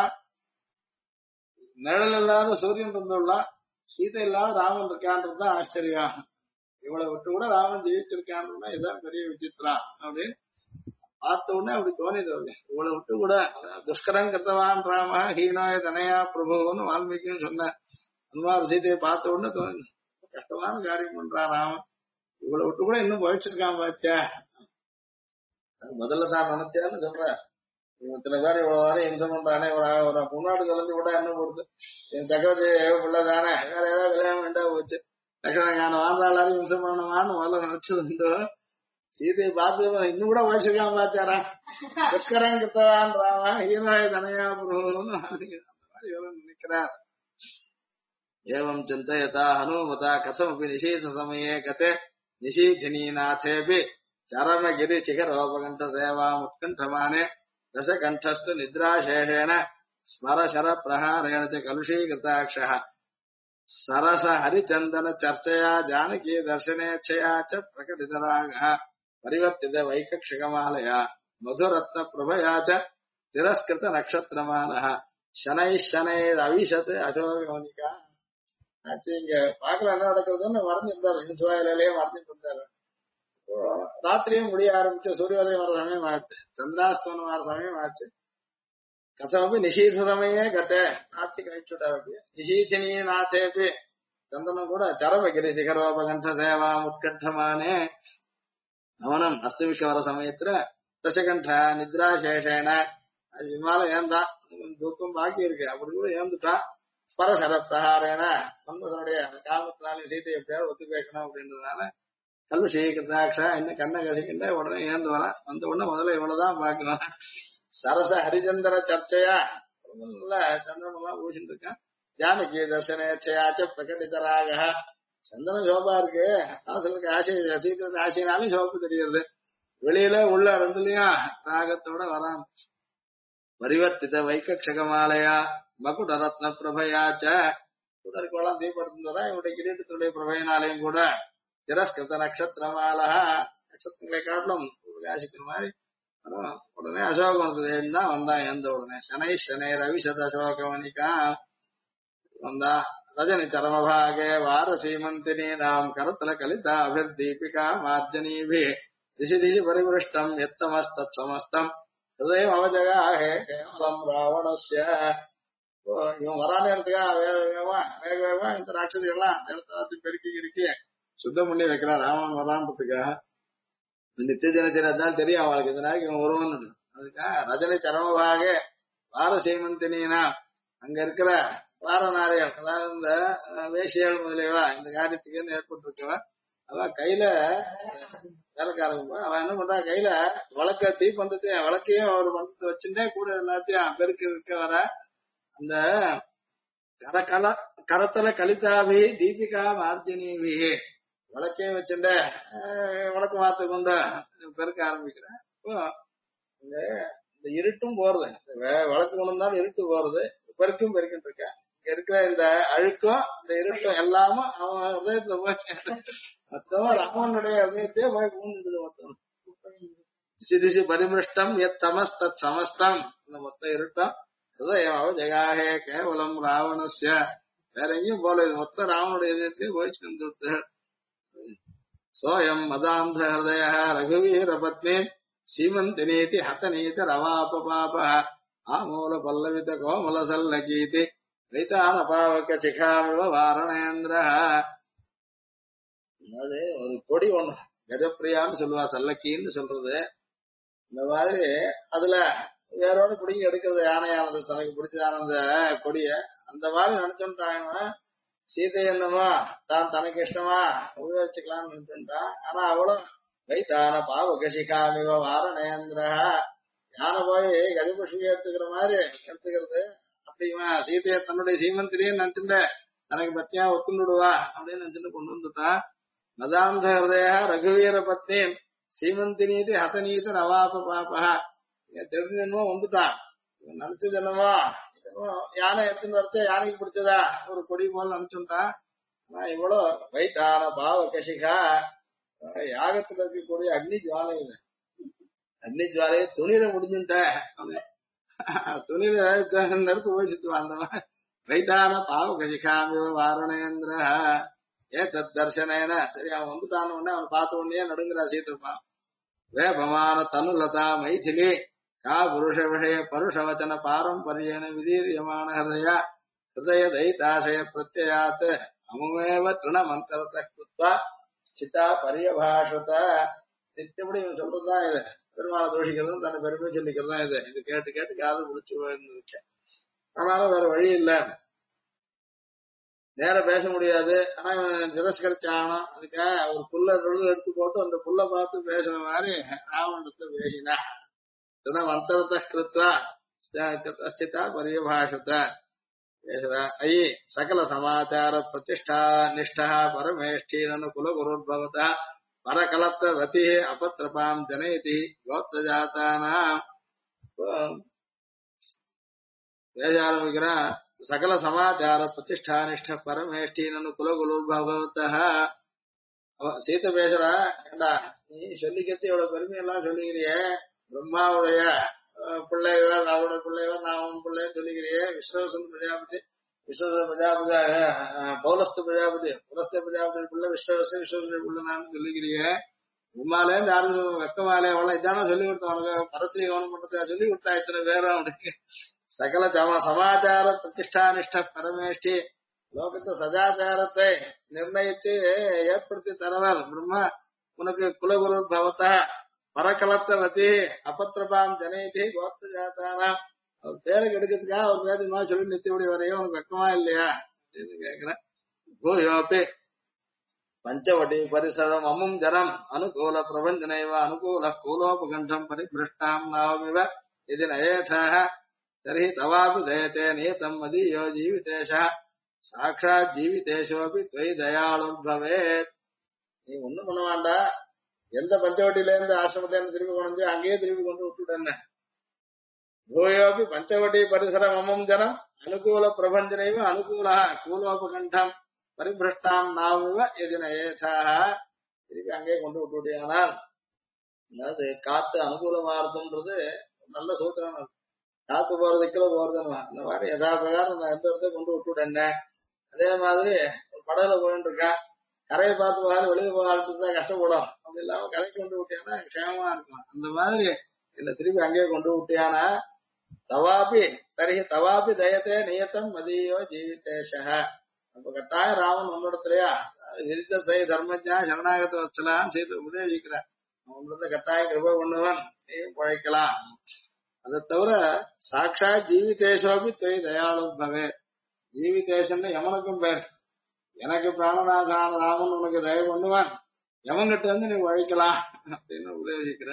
நிழல் இல்லாத சூரியன் தந்துள்ளா, சீதை இல்லாத ராமன் இருக்கான்றதுதான் ஆச்சரியம். இவளை விட்டு கூட ராமன் ஜீவிச்சிருக்கான்னா இதான் பெரிய விசித்திரம் அப்படின்னு பார்த்த உடனே அப்படி தோணிது. இவளை விட்டு கூட துஷ்கரம் கிருத்தவான் ராம ஹீனாய தனையா பிரபுன்னு வால்மீகின்னு சொன்ன அந்த மாதிரி சீதையை பார்த்த உடனே தோணி கஷ்டமான காரியம் பண்றான் ராமன், இவளை விட்டு கூட இன்னும் பழிச்சிருக்கான் பாத்தியா. முதல்ல தான் நினைச்சேன்னு சொல்றேன். இத்தனை பேர் இவ்வளவு வரையும் இம்சம் பண்றானே, ஒரு முன்னாடி கலந்து கூட என்ன பொறுத்து என் சக்கரவர்த்தி பிள்ளைதானே வேற ஏதாவது கல்யாணம் வேண்டா போச்சு லட்சணம் வாழ்ந்தாலும் இம்சம் பண்ணணுமான்னு முதல்ல நினைச்சது உண்டு. சீதையை பார்த்து இன்னும் கூட வயசுக்காம பார்த்தாரா. புஷ்கரம் கிருத்தவான்றாவா ஹீனாய தனையா புரோன்னு நினைக்கிறார். ஏவம் சிந்தயதா ஹனுமதா கதமபி நிஷீத சமயே கதே நிஷீதினீநாதேபி சரமகிரி சிகரோபகண்ட சேவா முத்கண்டமானே தசகண்டஸ்து நித்ராசேஷேன ஸ்மரசர பிரஹாரேண ச கலுஷீகிருதாக்ஷः சரச ஹரிச்சந்தன சர்ச்சயா ஜானகி தர்சனேச்சயா ச பிரகடிதராகः பரிவர்த்தித வைகக்ஷகமாலயா மதுரத்ன பிரபயா ச திரஸ்கிருத நக்ஷத்திரமானः சனைः சனைர் அவிஷத் அசோகவனிகா. ஆச்சு இங்க பாக்கல என்ன நடக்கிறதுன்னு மறந்துருந்தாரு. சிவாயிலே மறந்துட்டு இருந்தாரு. ராத்திரியும் முடிய ஆரம்பிச்சு சூரியோதயம் வர சமயம் ஆச்சு, சந்திராஸ்தமனம் வர சமயம் ஆச்சு. கதமப்பி நிஷீத சமயே கத்தே ராத்திரி கழிச்சுட்டாரு. நிஷீதினி நாச்சேபி சந்தனம் கூட சரமகிரி சிகரோபகண்ட சேவா முத்கண்டமானே அவனம் அஸ்தமிக்க வர சமயத்துல தசகண்ட நித்ராசேஷேன விமானம் ஏந்தான் துக்கம் பாக்கி இருக்கு அப்படி கூட ஏந்துட்டான். ஸ்பரசர பிரகாரேன மன்மதனுடைய காமத்தினாலே சீதையை பேர் ஒத்து கேட்கணும் அப்படின்றதுனால கல்லு ஸ்ரீகிருதாட்சா இன்னும் கண்ணை கசிக்கின்ற உடனே ஏந்து வரான். வந்த உடனே முதல்ல இவ்வளவுதான் பாக்குவான். சரச ஹரிச்சந்திர சர்ச்சையா சந்திரமெல்லாம் பூசிட்டு இருக்கான். ஜானகி தர்சனேச்சயாச்ச பிரகடிதராக சந்தன சோபா இருக்கு. சிலருக்கு ஆசை சீக்கிரத்து ஆசைனாலும் சோப்பு தெரியுது. வெளியில உள்ள ரெண்டுலயும் ராகத்தோட வரான். பரிவர்த்தித வைகக்ஷகமாலயா மகுட ரத்ன பிரபயாச்ச குடற்கோளம் தீபடுத்துறதா இவருடைய கிரீட்டத்துடைய பிரபையினாலையும் கூட திரஸ்கிருத நட்சத்திரமாலா நட்சத்திரங்களை காட்டிலும் பிரகாசிக்கிற மாதிரி உடனே அசோகம் தான் வந்தான். எந்த உடனே சனை சனை ரவிசத அசோகவனிகா வந்தா. ரஜனி தரமபாகே வார சீமந்தினி நாம் கரத்தல கலிதா அபிர்தீபிகா மார்ஜனீபி திசி திசி பரிபுஷ்டம் எத்தமஸ்தத் சமஸ்தம் ஹிருதயம் அவஜகாஹே கேவலம் ராவணஸ்ய. இவன் வரா நேரத்துக்கா வேக வேகமா இந்த ராட்சதிகள்லாம் இடத்த பெருக்கி இருக்கி சுத்தம் பண்ணி வைக்கிறான் ராவணன் வரான்றதுக்காக. நித்திய தினச்சரி அதான் தெரியும் அவளுக்கு இந்த நாளைக்கு இவன் வருவான்னு. அதுக்காக ரஜனை தரமபாக வாரசீமந்தினா அங்க இருக்கிற வாரநாரிகள், அதாவது இந்த வேசியல் முதலியவா இந்த காரியத்துக்கு ஏற்பட்டிருக்கவா அவ கையில வேலைக்காரங்க அவன் என்ன பண்றா, கையில விளக்க தீப்பந்தத்தையும் விளக்கையும் ஒரு பந்தத்தை வச்சுட்டே கூட எல்லாத்தையும் பெருக்கு இருக்க வர அந்த கரகல கரத்தல கலிதாபி தீபிகா மார்ஜினிபி விளக்கையும் வச்சுட்ட விளக்கு மாத்த கொண்டு பெருக்க ஆரம்பிக்கிறேன். இப்போ இந்த இந்த இருட்டும் போறது, விளக்கு கொண்டு தான் இருட்டு போறது, பெருக்கும் பெருக்கிட்டு இருக்கேன். இங்க இருக்கிற இந்த அழுக்கும் இந்த இருட்டும் எல்லாமும் அவன் ஹதயத்துல போய் மொத்தமா ராமனுடைய ஹதயத்தையே போய் பூந்துடுது. மொத்தம் சிதிசி பரிமிருஷ்டம் எத் தமஸ் தத் சமஸ்தம், இந்த மொத்த இருட்டம் ஹதயமாவ ஜெகாஹே கேவலம் ராவணஸ்ய, வேற எங்கேயும் போல இது மொத்தம் ராவனுடைய இதயத்தையே போய் சேர்ந்து. சோயம் மதாந்த ஹதய ரகுவீர பத்னி சீமந்தினீதி ஹதநீதி ரவாபாப ஆமூல பல்லவித கோமல சல்லகீதி வைத்தான பாவக சிகாமிவ வாரணேந்திர. அதாவது ஒரு கொடி ஒண்ணு கஜப்பிரியான்னு சொல்லுவா, சல்லக்கின்னு சொல்றது. இந்த மாதிரி அதுல வேறோட பிடிங்கி எடுக்கிறது யானையானது, தனக்கு பிடிச்சதான அந்த கொடிய அந்த மாதிரி நினைச்சுட்டாங்க. சீதை என்னமோ தான் தனக்கு இஷ்டமா உபயோகிச்சுக்கலாம்னு நினைச்சுட்டான். ஆனா அவளும் வைத்தான பாவக சிகாமிவ வாரணேந்திர, யானை போய் கஜபுஷ்பியை எடுத்துக்கிற மாதிரி எடுத்துக்கிறது. அப்படிமா சீதையை தன்னுடைய சீமந்திரியும் நினைச்சுட்டு தனக்கு பத்தியா ஒத்துண்டுடுவா அப்படின்னு நினைச்சுட்டு கொண்டு வந்துட்டான். மதாந்த ஹிருதய ரகுவீர பத்னி சீமந்தினீதி ஹதநீதி ரவாப பாபா, தெரிஞ்சு வந்துட்டான். நினைச்சது என்னமோ யானை எடுத்துன்னு வரைச்சா யானைக்கு பிடிச்சதா ஒரு கொடி போல நினைச்சுட்டான். ஆனா இவ்வளோ வைத்தான பாவ கசிகா, யாகத்துல இருக்கக்கூடிய அக்னி ஜுவாலை, இது அக்னி ஜுவாலையை துணியில முடிஞ்சுட்டேன், துணியில நெருப்பு போய் சுத்துவான். அந்த மாதிரி வைத்தான பாவ கசிகாமி வாரணேந்திர ஏ தத் தர்சனேன, சரி அவன் வந்துட்டான உடனே அவன் பார்த்த உடனே நடுங்குறா சீத்திருப்பான். வேபமான தனுலதா மைதிலி கா புருஷ விஷய பருஷவச்சன பாரம்பரியன விதீரியமான ஹிருதய தைதாசய பிரத்யாத் அமுமேவ திருண மந்திரத்தை குத்வா சித்தா பரியபாஷத. நித்தப்படி இவன் சொல்றதுதான் இது, பெருமாளை தோஷிக்கிறதும் தன்னை பெருமை சொல்லிக்கிறதுதான் இது. இது கேட்டு கேட்டு காது முடிச்சு போயிருந்துருக்கேன். ஆனாலும் வேற வழி இல்ல, நேர பேச முடியாது. ஆனா இவன் திரஸ்கரிச்சாகணும். அதுக்காக ஒரு புல்ல எடுத்து போட்டு அந்த புல்ல பார்த்து பேசுற மாதிரி ராவணத்தை பேசினா. திருண மந்திரத்தை கிருத்வா சித்தா பரியபாஷத பேசுறா. ஐ சகல சமாச்சார பிரதிஷ்டா நிஷ்டா பரமேஷ்டீனு குலகுருர்பவதா பரகலத்த ரதி அபத்ரபாம் ஜனயதி கோத்ரஜாத்தானாம். பேச ஆரம்பிக்கிறான். சகல சமாச்சார பிரதிஷ்டா நிஷ்ட பரமேஷ்டீனு குலகுருர்பவதா. சீத்தை பேசுறா, ஏண்டா நீ சொல்லிக்கிறது இவ்வளவு பெருமையெல்லாம் சொல்லிக்கிறியே, பிரம்மாவுடைய பிள்ளைவர் அவரோட பிள்ளைவர் நான் அவன் பிள்ளைன்னு சொல்லிக்கிறியே, விஸ்வசன் பிரஜாபதி விஸ்வச பிரஜாபதி பௌலஸ்த பிரஜாபதி புலஸ்த பிரஜாபதி பிள்ளை விஸ்வச விஸ்வச பிள்ளை நான் சொல்லிக்கிறியே, உம்மாலேருந்து யாரும் வெக்கமாலே அவளை இதான சொல்லி கொடுத்தவனுக்கு பரஸ்ரீ கவனம் பண்றதுக்காக சொல்லி கொடுத்தா இத்தனை பேரும் அவனுக்கு. சகல சமாச்சார பிரதிஷ்டா நிஷ்ட பரமேஷ்டி, லோகத்து சதாச்சாரத்தை நிர்ணயித்து ஏற்படுத்தி தரவர் பிரம்மா உனக்கு குலகுரு பவத்தா பரகலத்த ரதி அபத்ரபாம் ஜனேதி கோத்த ஜாத்தானா. அவர் பேருக்கு எடுக்கிறதுக்காக அவர் வேதமா சொல்லி நித்தியபடி வரையும் உனக்கு வெக்கமா இல்லையா அப்படின்னு கேக்குறேன். கோயோபி பஞ்சவடி பரிசரம் அமும் ஜரம் அனுகூல பிரபஞ்சனைவ அனுகூல கூலோபகண்டம் பரிபிருஷ்டாம் நாவமிவ இது நயேதாக தர்ஹி தவாபி தயத்தே நியதம் மதீயோ ஜீவிதேஷா சாட்சாத் ஜீவிதேஷோபி துவை தயாளுர்பவேத். நீ ஒண்ணும் பண்ண வேண்டாம், எந்த பஞ்சவட்டியில இருந்து ஆசிரமத்துல இருந்து திருப்பி கொண்டு வந்து அங்கேயே திருப்பி கொண்டு விட்டுட்டேன்னு. பூயோபி பஞ்சவட்டி பரிசரம் அமும் ஜனம் அனுகூல பிரபஞ்சனைவ அனுகூல கூலோபகண்டம் பரிபிருஷ்டாம் நாவுவ எதின ஏசாக, திருப்பி அங்கேயே கொண்டு விட்டுவிட்டியானால், அதாவது காத்து அனுகூலமா இருக்குன்றது நல்ல சூத்திரம். காத்து போறதுக்குள்ள போறதுன்னு அந்த மாதிரி யதா பிரகாரம் நான் எந்த இடத்த கொண்டு விட்டுவிட்டேன். அதே மாதிரி ஒரு படகுல போயிட்டு இருக்கேன், கரையை பார்த்து போகாது வெளியே போகாது கஷ்டப்படும். அப்படி இல்லாம கரைக்கு கொண்டு விட்டியானா க்ஷேமமா இருக்கும். அந்த மாதிரி என்ன திருப்பி அங்கேயே கொண்டு விட்டியானா தவாபி தரிகி தவாபி தயத்தே நியத்தம் மதியோ ஜீவிதேஷ. அப்ப கட்டாயம் ராமன் உன்னிடத்துலயா விரித்த செய் தர்மஜா சரணாகத்தை வச்சலான்னு செய்து உபதேசிக்கிறார். உன்னிடத்த கட்டாயம் கிருப பண்ணுவன், நீயும் பழைக்கலாம். அதை தவிர சாட்சா ஜீவிதேஷோபி தொய் தயாளுபவே. ஜீவிதேசம்னு யமனுக்கும் பேர். எனக்கு பிராணநாதான ராமன் உனக்கு தயவு பண்ணுவான், யமன்கிட்ட வந்து நீ உழைக்கலாம் அப்படின்னு உபதேசிக்கிற.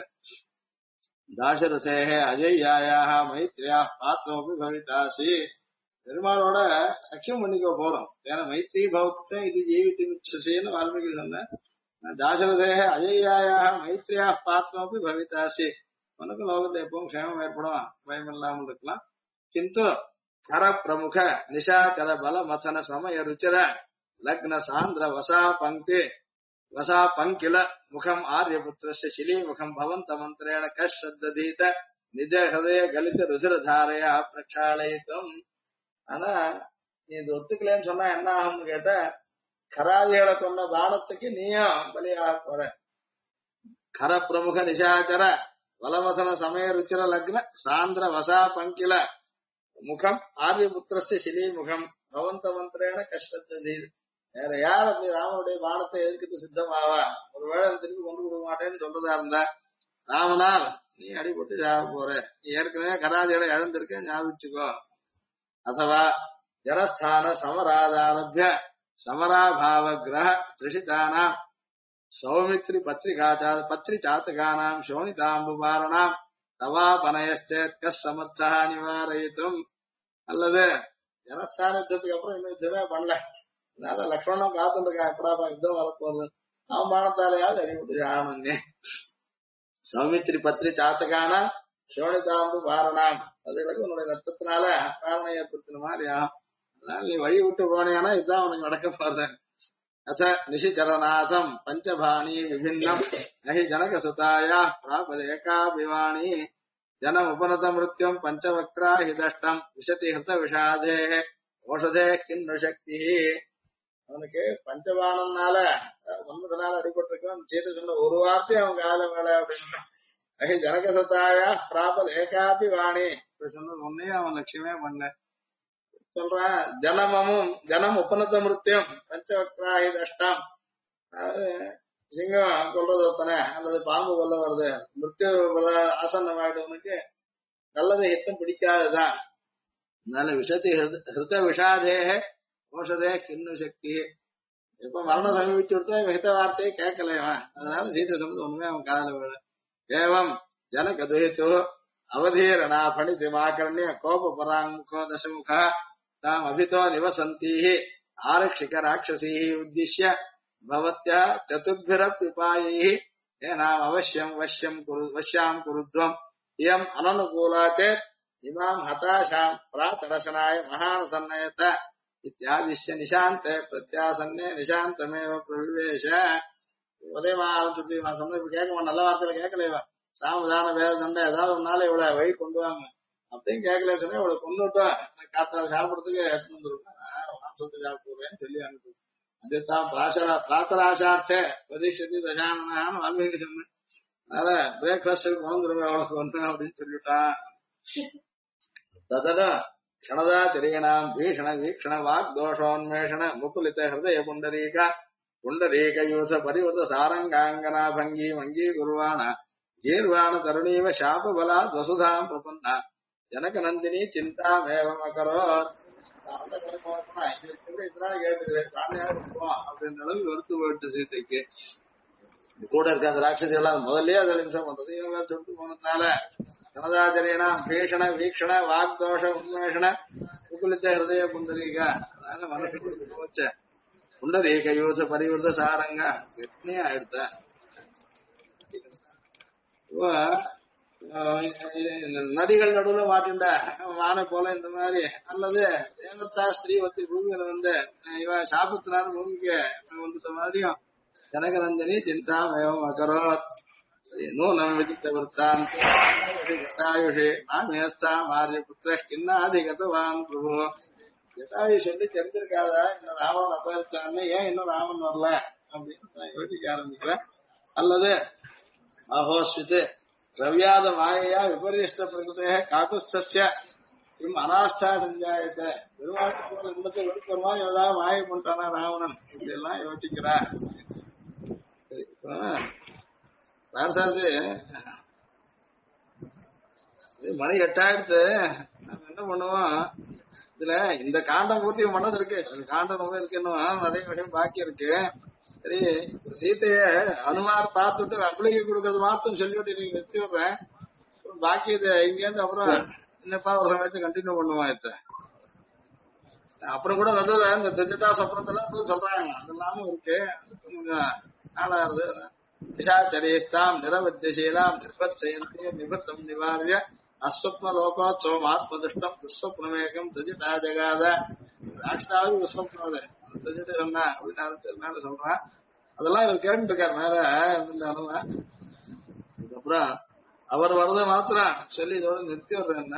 தாசரசேகே அஜய்யாயாக மைத்ரியா பாத்திரமப்பி பவிதாசி. பெருமாளோட சக்கியம் பண்ணிக்கோ போறோம். ஏன்னா மைத்ரி பௌத்தத்தை இது ஜீவித்தின்னு வால்மீகி சொன்ன. தாசரதேக அஜய்யாயாக மைத்ரியா பாத்திரமப்பி பவிதாசி. உனக்கு லோகத்துல எப்பவும் க்ஷேமம் ஏற்படும், பயம் இல்லாமல் இருக்கலாம். கிந்து கர பிரமுக நிஷாச்சர பல மசன சமய ருச்சிர லக்ன சாந்திர வசா பங்கில முகம் ஆரியபுத்திரஸ்ய சிலி முகம் பவந்த மந்திரேண கஷ்ரத்ததீத நிஜ ஹதய கலித ருதிர தாரையா பிரக்ஷாலயித்தும். ஆனா நீ இது ஒத்துக்கலன்னு சொன்னா என்ன ஆகும்னு கேட்ட, கராதிகளை கொண்ட பானத்துக்கு நீயும் பலியாக போற. கர பிரமுக நிஷாச்சர வலவசன சமய ருச்சிர லக்ன சாந்திர வசா பங்கில முகம் ஆரியபுத்திரஸ்ய சிலி முகம் பவந்த மந்திரேண கஷ்டத்ததீத. வேற யார் அப்படி ராமனுடைய பானத்தை எதிர்க்கிட்டு சித்தமாவா? ஒருவேளை திருப்பி கொண்டு கொடுக்க மாட்டேன்னு சொல்றதா இருந்தா ராமனால் நீ அடிபட்டு சாக போற. நீ ஏற்கனவே கராதிகளை இழந்திருக்க, ஞாபகிச்சுக்கோ. அசவா ஜனஸ்தான சமராதாரபிய சமராபாவ கிரக திரிஷிதானாம் சௌமித்ரி பத்ரி சாத்தகானாம் சோனிதாம்புபாரணாம் தவாபனயச்சேத்க சமர்த்தா நிவாரயித்தும். அல்லது ஜனஸ்தான யுத்தத்துக்கு அப்புறம் இன்னும் யுத்தமே பண்ணல, அதனால லக்ஷ்மணன் காத்துட்டு இருக்கா, எப்படாப்பா யுத்தம் வரப்போகுது, அவன் பானத்தாலையாவது அடிபட்டு ஆகணும்னே. சௌமித்ரி பத்ரி சாத்தகானா சோனிதாம்பு பாரணாம், அதுகளுக்கு உன்னுடைய ரத்தத்தினால காரணம் ஏற்படுத்தின மாதிரி ஆகும். அதனால நீ வழி விட்டு போனேன்னா இதுதான் உனக்கு நடக்க போறது. அச நிஷிச்சரநாசம் பஞ்சபாணி விபின்னம் நகி ஜனக சுதாயா பிராபதேகாபிவாணி ஜனம் உபனத மிருத்யம் பஞ்சவக்ரா ஹிதஷ்டம் விஷதி ஹிருத விஷாதே ஓஷதே கிண்ணு சக்தி. அவனுக்கு பஞ்சபானம்னால ஒன்பதுனால அடிபட்டிருக்கான். சீதை சொன்ன ஒரு வார்த்தை அவன் கால மேல அப்படின்னு ஜனக சுதாயா பிராபல் ஏகாபி வாணி சொன்னது ஒன்னையும் அவன் லட்சியமே பண்ண சொல்றான். ஜனம் உபனத மிருத்தியம் பஞ்சவக்ராஹி தஷ்டம். சிங்கம் கொல்றது ஒருத்தனை அல்லது பாம்பு கொல்ல வருது, மிருத்யு ஆசன்னம் ஆயிடுவனுக்கு நல்லதை ஹித்தம் பிடிக்காதுதான். அதனால விஷத்தி ஹிருத விஷாதேக ஓஷதே கிண்ணு சக்தி. இப்ப மரணம் சமீபிச்சு கொடுத்தா ஹித வார்த்தையை கேட்கலைவன். அதனால சீதை சொன்னது ஒண்ணுமே அவன் காதல விட. ஏவம் ஜனக துஹித்து அவதீரணா பணிதி மாகர்ணிய கோப பராங்கோ தசமுக தாம் அபிதோ நிவசந்தி ஆரக்ஷிக ராட்சசீ உத்திஷ்ய பவத்யா சதுர்பிர பிபாயி ஏனாம் அவசியம் வஷ்யாம் குருத்வம் இயம் அனனுகூலா சேத் இமாம் ஹதாஷாம் பிராத்தடசனாய மகான் சன்னயத இத்தியாதிஷ்ய நிசாந்தே பிரத்யாசன்னே நிசாந்தமேவ பிரவிவேஷ. உதயமா சொல்லி நான் சொன்ன இப்ப கேட்க நல்ல வார்த்தையில கேட்கலைவா, சாமதான வேத சண்டை ஏதாவது ஒரு நாள் இவ்வளவு வழி கொண்டு வாங்க அப்படின்னு கேட்கல சொன்னா இவ்வளவு கொண்டுட்டோம், காத்தால சாப்பிடறதுக்கு எடுத்து வந்துருக்கேன், மாசத்துக்கு சாப்பிடுவேன்னு சொல்லி அனுப்பு. அதுதான் பிராத்தராசார்த்தே பிரதீஷதி தசானனான்னு வால்மீகி சொன்னேன். அதனால பிரேக்ஃபாஸ்டுக்கு கொண்டுருவேன் அவ்வளவு ஒன்று அப்படின்னு சொல்லிவிட்டான். ததன க்ஷணதா திரியணாம் பீஷண வீக்ஷண வாக் தோஷோன்மேஷண முகுலித ஹிருதய புண்டரீக யூச பரிவத சாரங்காங்கனா பங்கி மங்கி குருவான ஜீர்வாண தருணீவ சாப பலா வசுதாம் பிரபன்னா ஜனக நந்தினி சிந்தாமேவம் அகரோ. கேட்டுது அப்படின்ற அளவுக்கு வெறுத்து போயிட்டு சீதைக்கு. கூட இருக்க அந்த ராட்சசி எல்லாம் முதல்லயே அதை நிமிஷம் பண்றது இவங்க சொல்லிட்டு போனதுனால கனதாச்சரியனா பீஷண வீக்ஷண வாக்தோஷ உன்மேஷண முகுலித்த ஹிருதய புண்டரீக. அதனால மனசு கொடுத்து போச்ச புண்டரீக யூச பரிவர்த்த சாரங்க எத்தனையே ஆயிடுத்த. நதிகள் நடுவுல மாட்டின்ற வானை போல இந்த மாதிரி அல்லது தேவதா ஸ்ரீவத்தி பூமியில வந்து இவ சாபத்தினால பூமிக்கு வந்துட்ட மாதிரியும் ஜனகநந்தினி சிந்தா மேவம் அகரோ நூனம் விதித்த விற்த்தாயுஷே நாமேஸ்தா மாரிய புத்திர கிண்ணாதிகதவான் பிரபு. ஜட்டாயு சொல்லி தெரிஞ்சிருக்காதா இன்னும் ராமன் அபகரிச்சான்னு, ஏன் இன்னும் ராமன் வரல அப்படின்னு யோசிக்க ஆரம்பிக்கிறேன். அல்லது அஹோஸ்வித்து திரவியாத மாயையா விபரீஷ்ட பிரகிருதே காக்குஸ்தஸ்ய இம் அனாஷ்டா சஞ்சாயத்தை பெருமாட்டு போல இன்பத்தை வெறுப்பருமா ஏதாவது மாயை பண்ணிட்டானா ராவணன் இப்படி எல்லாம் யோசிக்கிறா. ராசாது இது மணி 8 நம்ம என்ன பண்ணுவோம் இதுல இந்த காண்டம் பூர்த்தி மனது இருக்கு அது காண்டம் ரொம்ப இருக்கு இன்னும் நிறைய விஷயம் பாக்கி இருக்கு சரி சீத்தைய அனுமார் பார்த்துட்டு அம்பளிக்கு கொடுக்கறது மாத்தம் சொல்லிவிட்டு நீங்க நிறுத்தி விடுறேன் பாக்கி இது இங்க இருந்து அப்புறம் என்னப்பா ஒரு சமயத்தை கண்டினியூ பண்ணுவான் இத்த அப்புறம் கூட நடுவில் இந்த திஜிட்டா சப்பரத்தெல்லாம் சொல்றாங்க அதெல்லாமும் இருக்கு கொஞ்சம் நாளாருது நிஷாச்சரேஸ்தாம் நிரவத்தியசீலாம் நிர்பத்யந்தே நிபத்தம் நிவாரிய அஸ்வப்ன லோகோத்சவம் ஆத்மதிஷ்டம் விஸ்வப்னமேகம் திஜிட்டா ஜகாத ராட்சாவது விஸ்வப்னது திஜிட்டு சொன்னா அப்படின்னு மேல சொல்றான் அதெல்லாம் இவர் கேட்டு இருக்காரு மேல இருந்தாலும் அதுக்கப்புறம் அவர் வரத மாத்திரம் சொல்லி இதோட நிறுத்தி வர்றேன்னா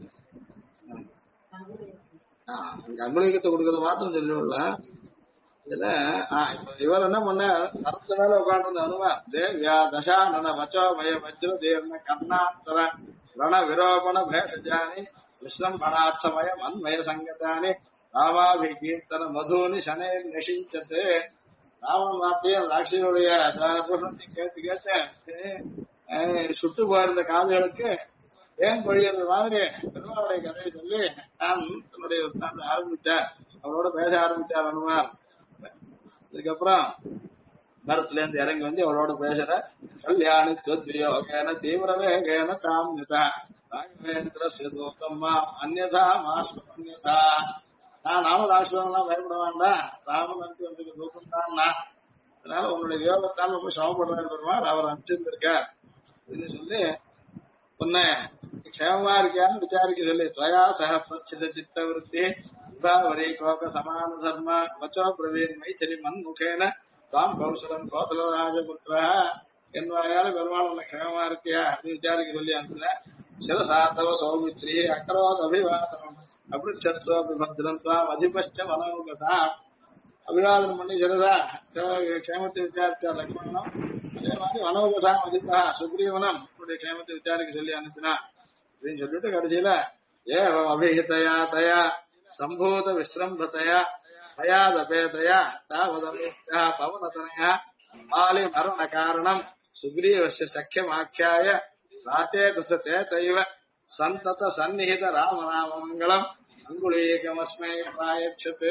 அம்பளிகத்தை கொடுக்கறது மாத்திரம் சொல்லிவிடல இதுல இவர் என்ன பண்ண மரத்து மேல உட்காந்து அனுமா தேவ்யா தசானன வச்சோ மய வஜ்ர தேர்ன கர்ணாந்தர ரண விரோபண பேஷஜானி விஸ்ரம்பணாட்சமய மன்மய சங்கதானி ராமாபி கீர்த்தன மதுனி சனே நெஷிஞ்சது ராமன் வார்த்தையும் ராட்சியுடைய கேட்டு கேட்டு சுட்டு போயிருந்த காதுகளுக்கு ஏன் பொழியது மாதிரி பெருமாளுடைய கதையை சொல்லி நான் தன்னுடைய ஆரம்பிச்சார் அவரோட பேச ஆரம்பிச்சார் அனுமார் அதுக்கப்புறம் மரத்துல இருந்து இறங்கி வந்து அவளோட பேசுற கல்யாணி துவத்யோகேன தீவிரவேகேன காமியதா ராகவேந்திர சேதோத்தம்மா அந்யதா மாஸ்ம அந்யதா நானும் ராட்சதெல்லாம் பயப்பட வேண்டாம் ராமன் அனுப்பி வந்து தூக்கம் தான் அதனால உங்களுடைய யோகத்தால் ரொம்ப சமப்படுறேன் பெருமாள் அவர் அனுப்பிச்சிருந்திருக்கார் அப்படின்னு சொல்லி உன்னை க்ஷேமமா இருக்கியான்னு விசாரிக்க சொல்லி துவயா சக பிரச்சித சித்த விருத்தி விபாவரி கோக சமான தர்ம வச்சோ பிரவீன் மைச்சரி மன்முகேன தாம் கௌசலம் கோசல ராஜபுத்திர என் வாயால பெருமாள் உன்னை க்ஷேமமா இருக்கியா அப்படின்னு விசாரிக்க சொல்லி அனுப்பின சிவசாத்தவ சௌமித்ரி அக்கரோத் அபிவாதனம் அபிருச்சத்வபிபத்ரம் துவாம் அதிபஷ்ட வனோகதா அபிவாதனம் பண்ணி சிறதா க்ஷேமத்தை விசாரிச்சார் லக்ஷ்மணனும் அதே மாதிரி வனோகசாம் அதிபா சுக்ரீவனம் உடைய க்ஷேமத்தை விசாரிக்க சொல்லி அனுப்பினா அப்படின்னு சொல்லிட்டு கடைசியில ஏவம் அபிஹிதயா தயா சம்பூத விஸ்ரம்பதயா தயாதபேதயா தாவதமித்யா பவனதனயா மாலி மரண காரணம் சுக்ரீவஸ்ய சக்கியமாக்கியாய ராத்தே துச சேதைவ சந்தத சந்நிஹித ராமநாம மங்களம் அங்குலீகமஸ்மை பிராயச்சது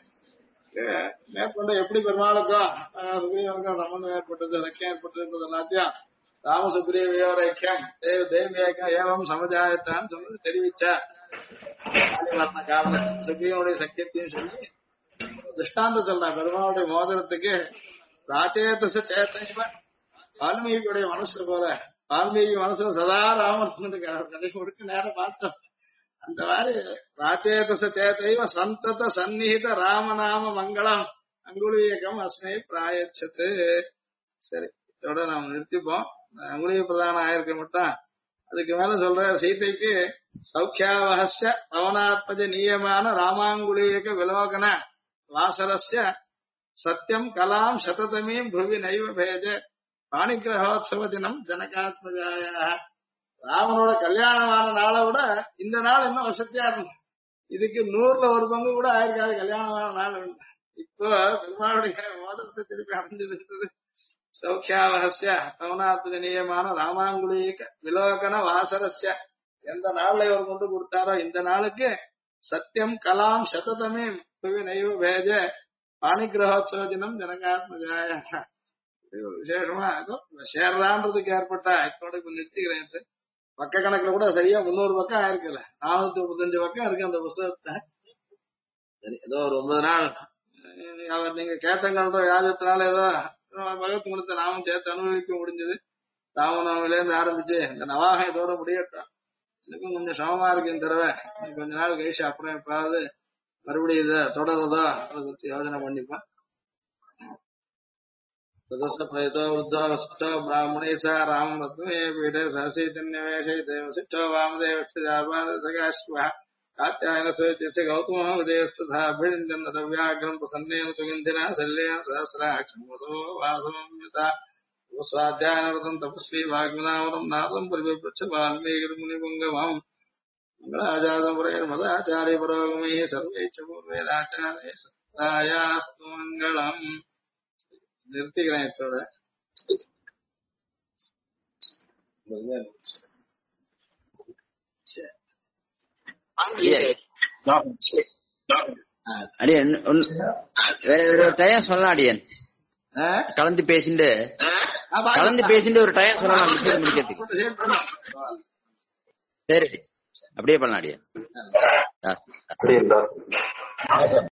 மேற்கொண்டு எப்படி பெருமாளுக்கும் சுக்ரீவனுக்கும் சம்பந்தம் ஏற்பட்டது லட்சியம் ஏற்பட்டது எல்லாத்தையும் ராமசுக்ரீவியோர் ஐக்கியம் தேவியேக்கம் ஏவம் சமஜாயத்தான்னு சொன்னது தெரிவிச்சார் காரணம் சுக்ரீவனுடைய சக்கியத்தையும் சொல்லி திருஷ்டாந்த சொல்றான் பெருமாளுடைய மோதிரத்துக்கு ராச்சேதச சேத்தைவ வால்மீகியுடைய மனசு போல வால்மீகி மனசுல சதா ராமன் கதை கொடுக்க நேரம் பார்த்தோம் அந்த மாதிரி ராச்சேதச சேத்தைவ சந்தத சந்நிஹித ராமநாம மங்களம் அங்குலீகம் அஸ்மை பிராயச்சத்து சரி இதோட நாம் நிறுத்திப்போம் அங்குலீக பிரதானம் ஆயிருக்க மட்டும் அதுக்கு மேல சொல்ற சீதைக்கு சௌக்கியாவஹஸ்ய பவனாத்மஜ நியமான ராமாங்குலீக விலோகன வாசரஸ்ய சத்தியம் கலாம் சததமீம் புவி நைவ பேஜ பாணிகிரகோத்சவ தினம் ஜனகாத்மஜாய ராமனோட கல்யாணமான நாளை விட இந்த நாள் இன்னும் வசதியா இருந்தது இதுக்கு 100ல 1 பங்கு கூட ஆயிருக்காது கல்யாணமான நாள் இப்போ பெருமாளுடைய மோதிரத்தை திருப்பி அடைஞ்சிருந்தது சௌக்கியாவஹஸ்ய பவனாத்மஜ நியமான ராமாங்குலீக விலோகன வாசரஸ்ய எந்த நாள்ல இவர் கொண்டு கொடுத்தாரோ இந்த நாளுக்கு சத்தியம் கலாம் சததமே புவி நைவ பேஜ பாணிகிரகோத்சவ தினம் ஜனகாத்மஜாய விசேஷமா சேர்றான்றதுக்கு ஏற்பட்ட இப்போட இப்ப நிறுத்திக்கிறேன் பக்க கணக்குல கூட சரியா 300 பக்கம் ஆயிருக்குல்ல 435 பக்கம் இருக்கு அந்த புஸ்தகத்துல சரி ஏதோ ஒரு 9 நாள் அவர் நீங்க கேட்டங்கன்ற யாதத்தினால ஏதோ பகவத் குணத்தை நாமும் சேர்த்து அனுபவிக்க முடிஞ்சது ராமநவமில இருந்து ஆரம்பிச்சு இந்த நவாகம் இதோட முடியட்டும் எனக்கும் கொஞ்சம் சமமா இருக்கு இந்த தடவை கொஞ்ச நாள் கழிச்சு அப்புறம் எப்பாவது மறுபடியும் இதை தொடர்றதோ அதை பத்தி யோசனை பண்ணிப்போம் सदस्यप्रयतो वृद्धो वसिष्ठो ब्राह्मणे स रामरत्ने पीठे सहसीतन्यवेशे देवसिष्ठो वामदेवश्चापादसगाश्वः कात्यायनस्वेत्यस्य गौतमः उदयस्तथाभिरिन्दन्नव्याघ्रम् प्रसन्नेन सुगन्धिना शल्येन सहस्राक्षमसो वासमम्यता स्वाध्यायनरतम् तपस्वी वाग्मिनावरम् नारदम् परिपृच्छ वाल्मीकिर्मुनिपुङ्गमम् मङ्गलाचार्यपुरैर्मदाचार्यपुरोगमैः सर्वैः च पूर्वेदाचार्यैः सत्तायास्तु मङ्गलम् நிறுத்திக்கிறேன் இதோட அடியன் வேற ஒரு டைம் சொல்லலாம் அடியன். கலந்து பேசிட்டு ஒரு டைம் சொல்லலாம் முடிக்கிறதுக்கு. சரி அப்படியே பண்ணலாம் அடியன்.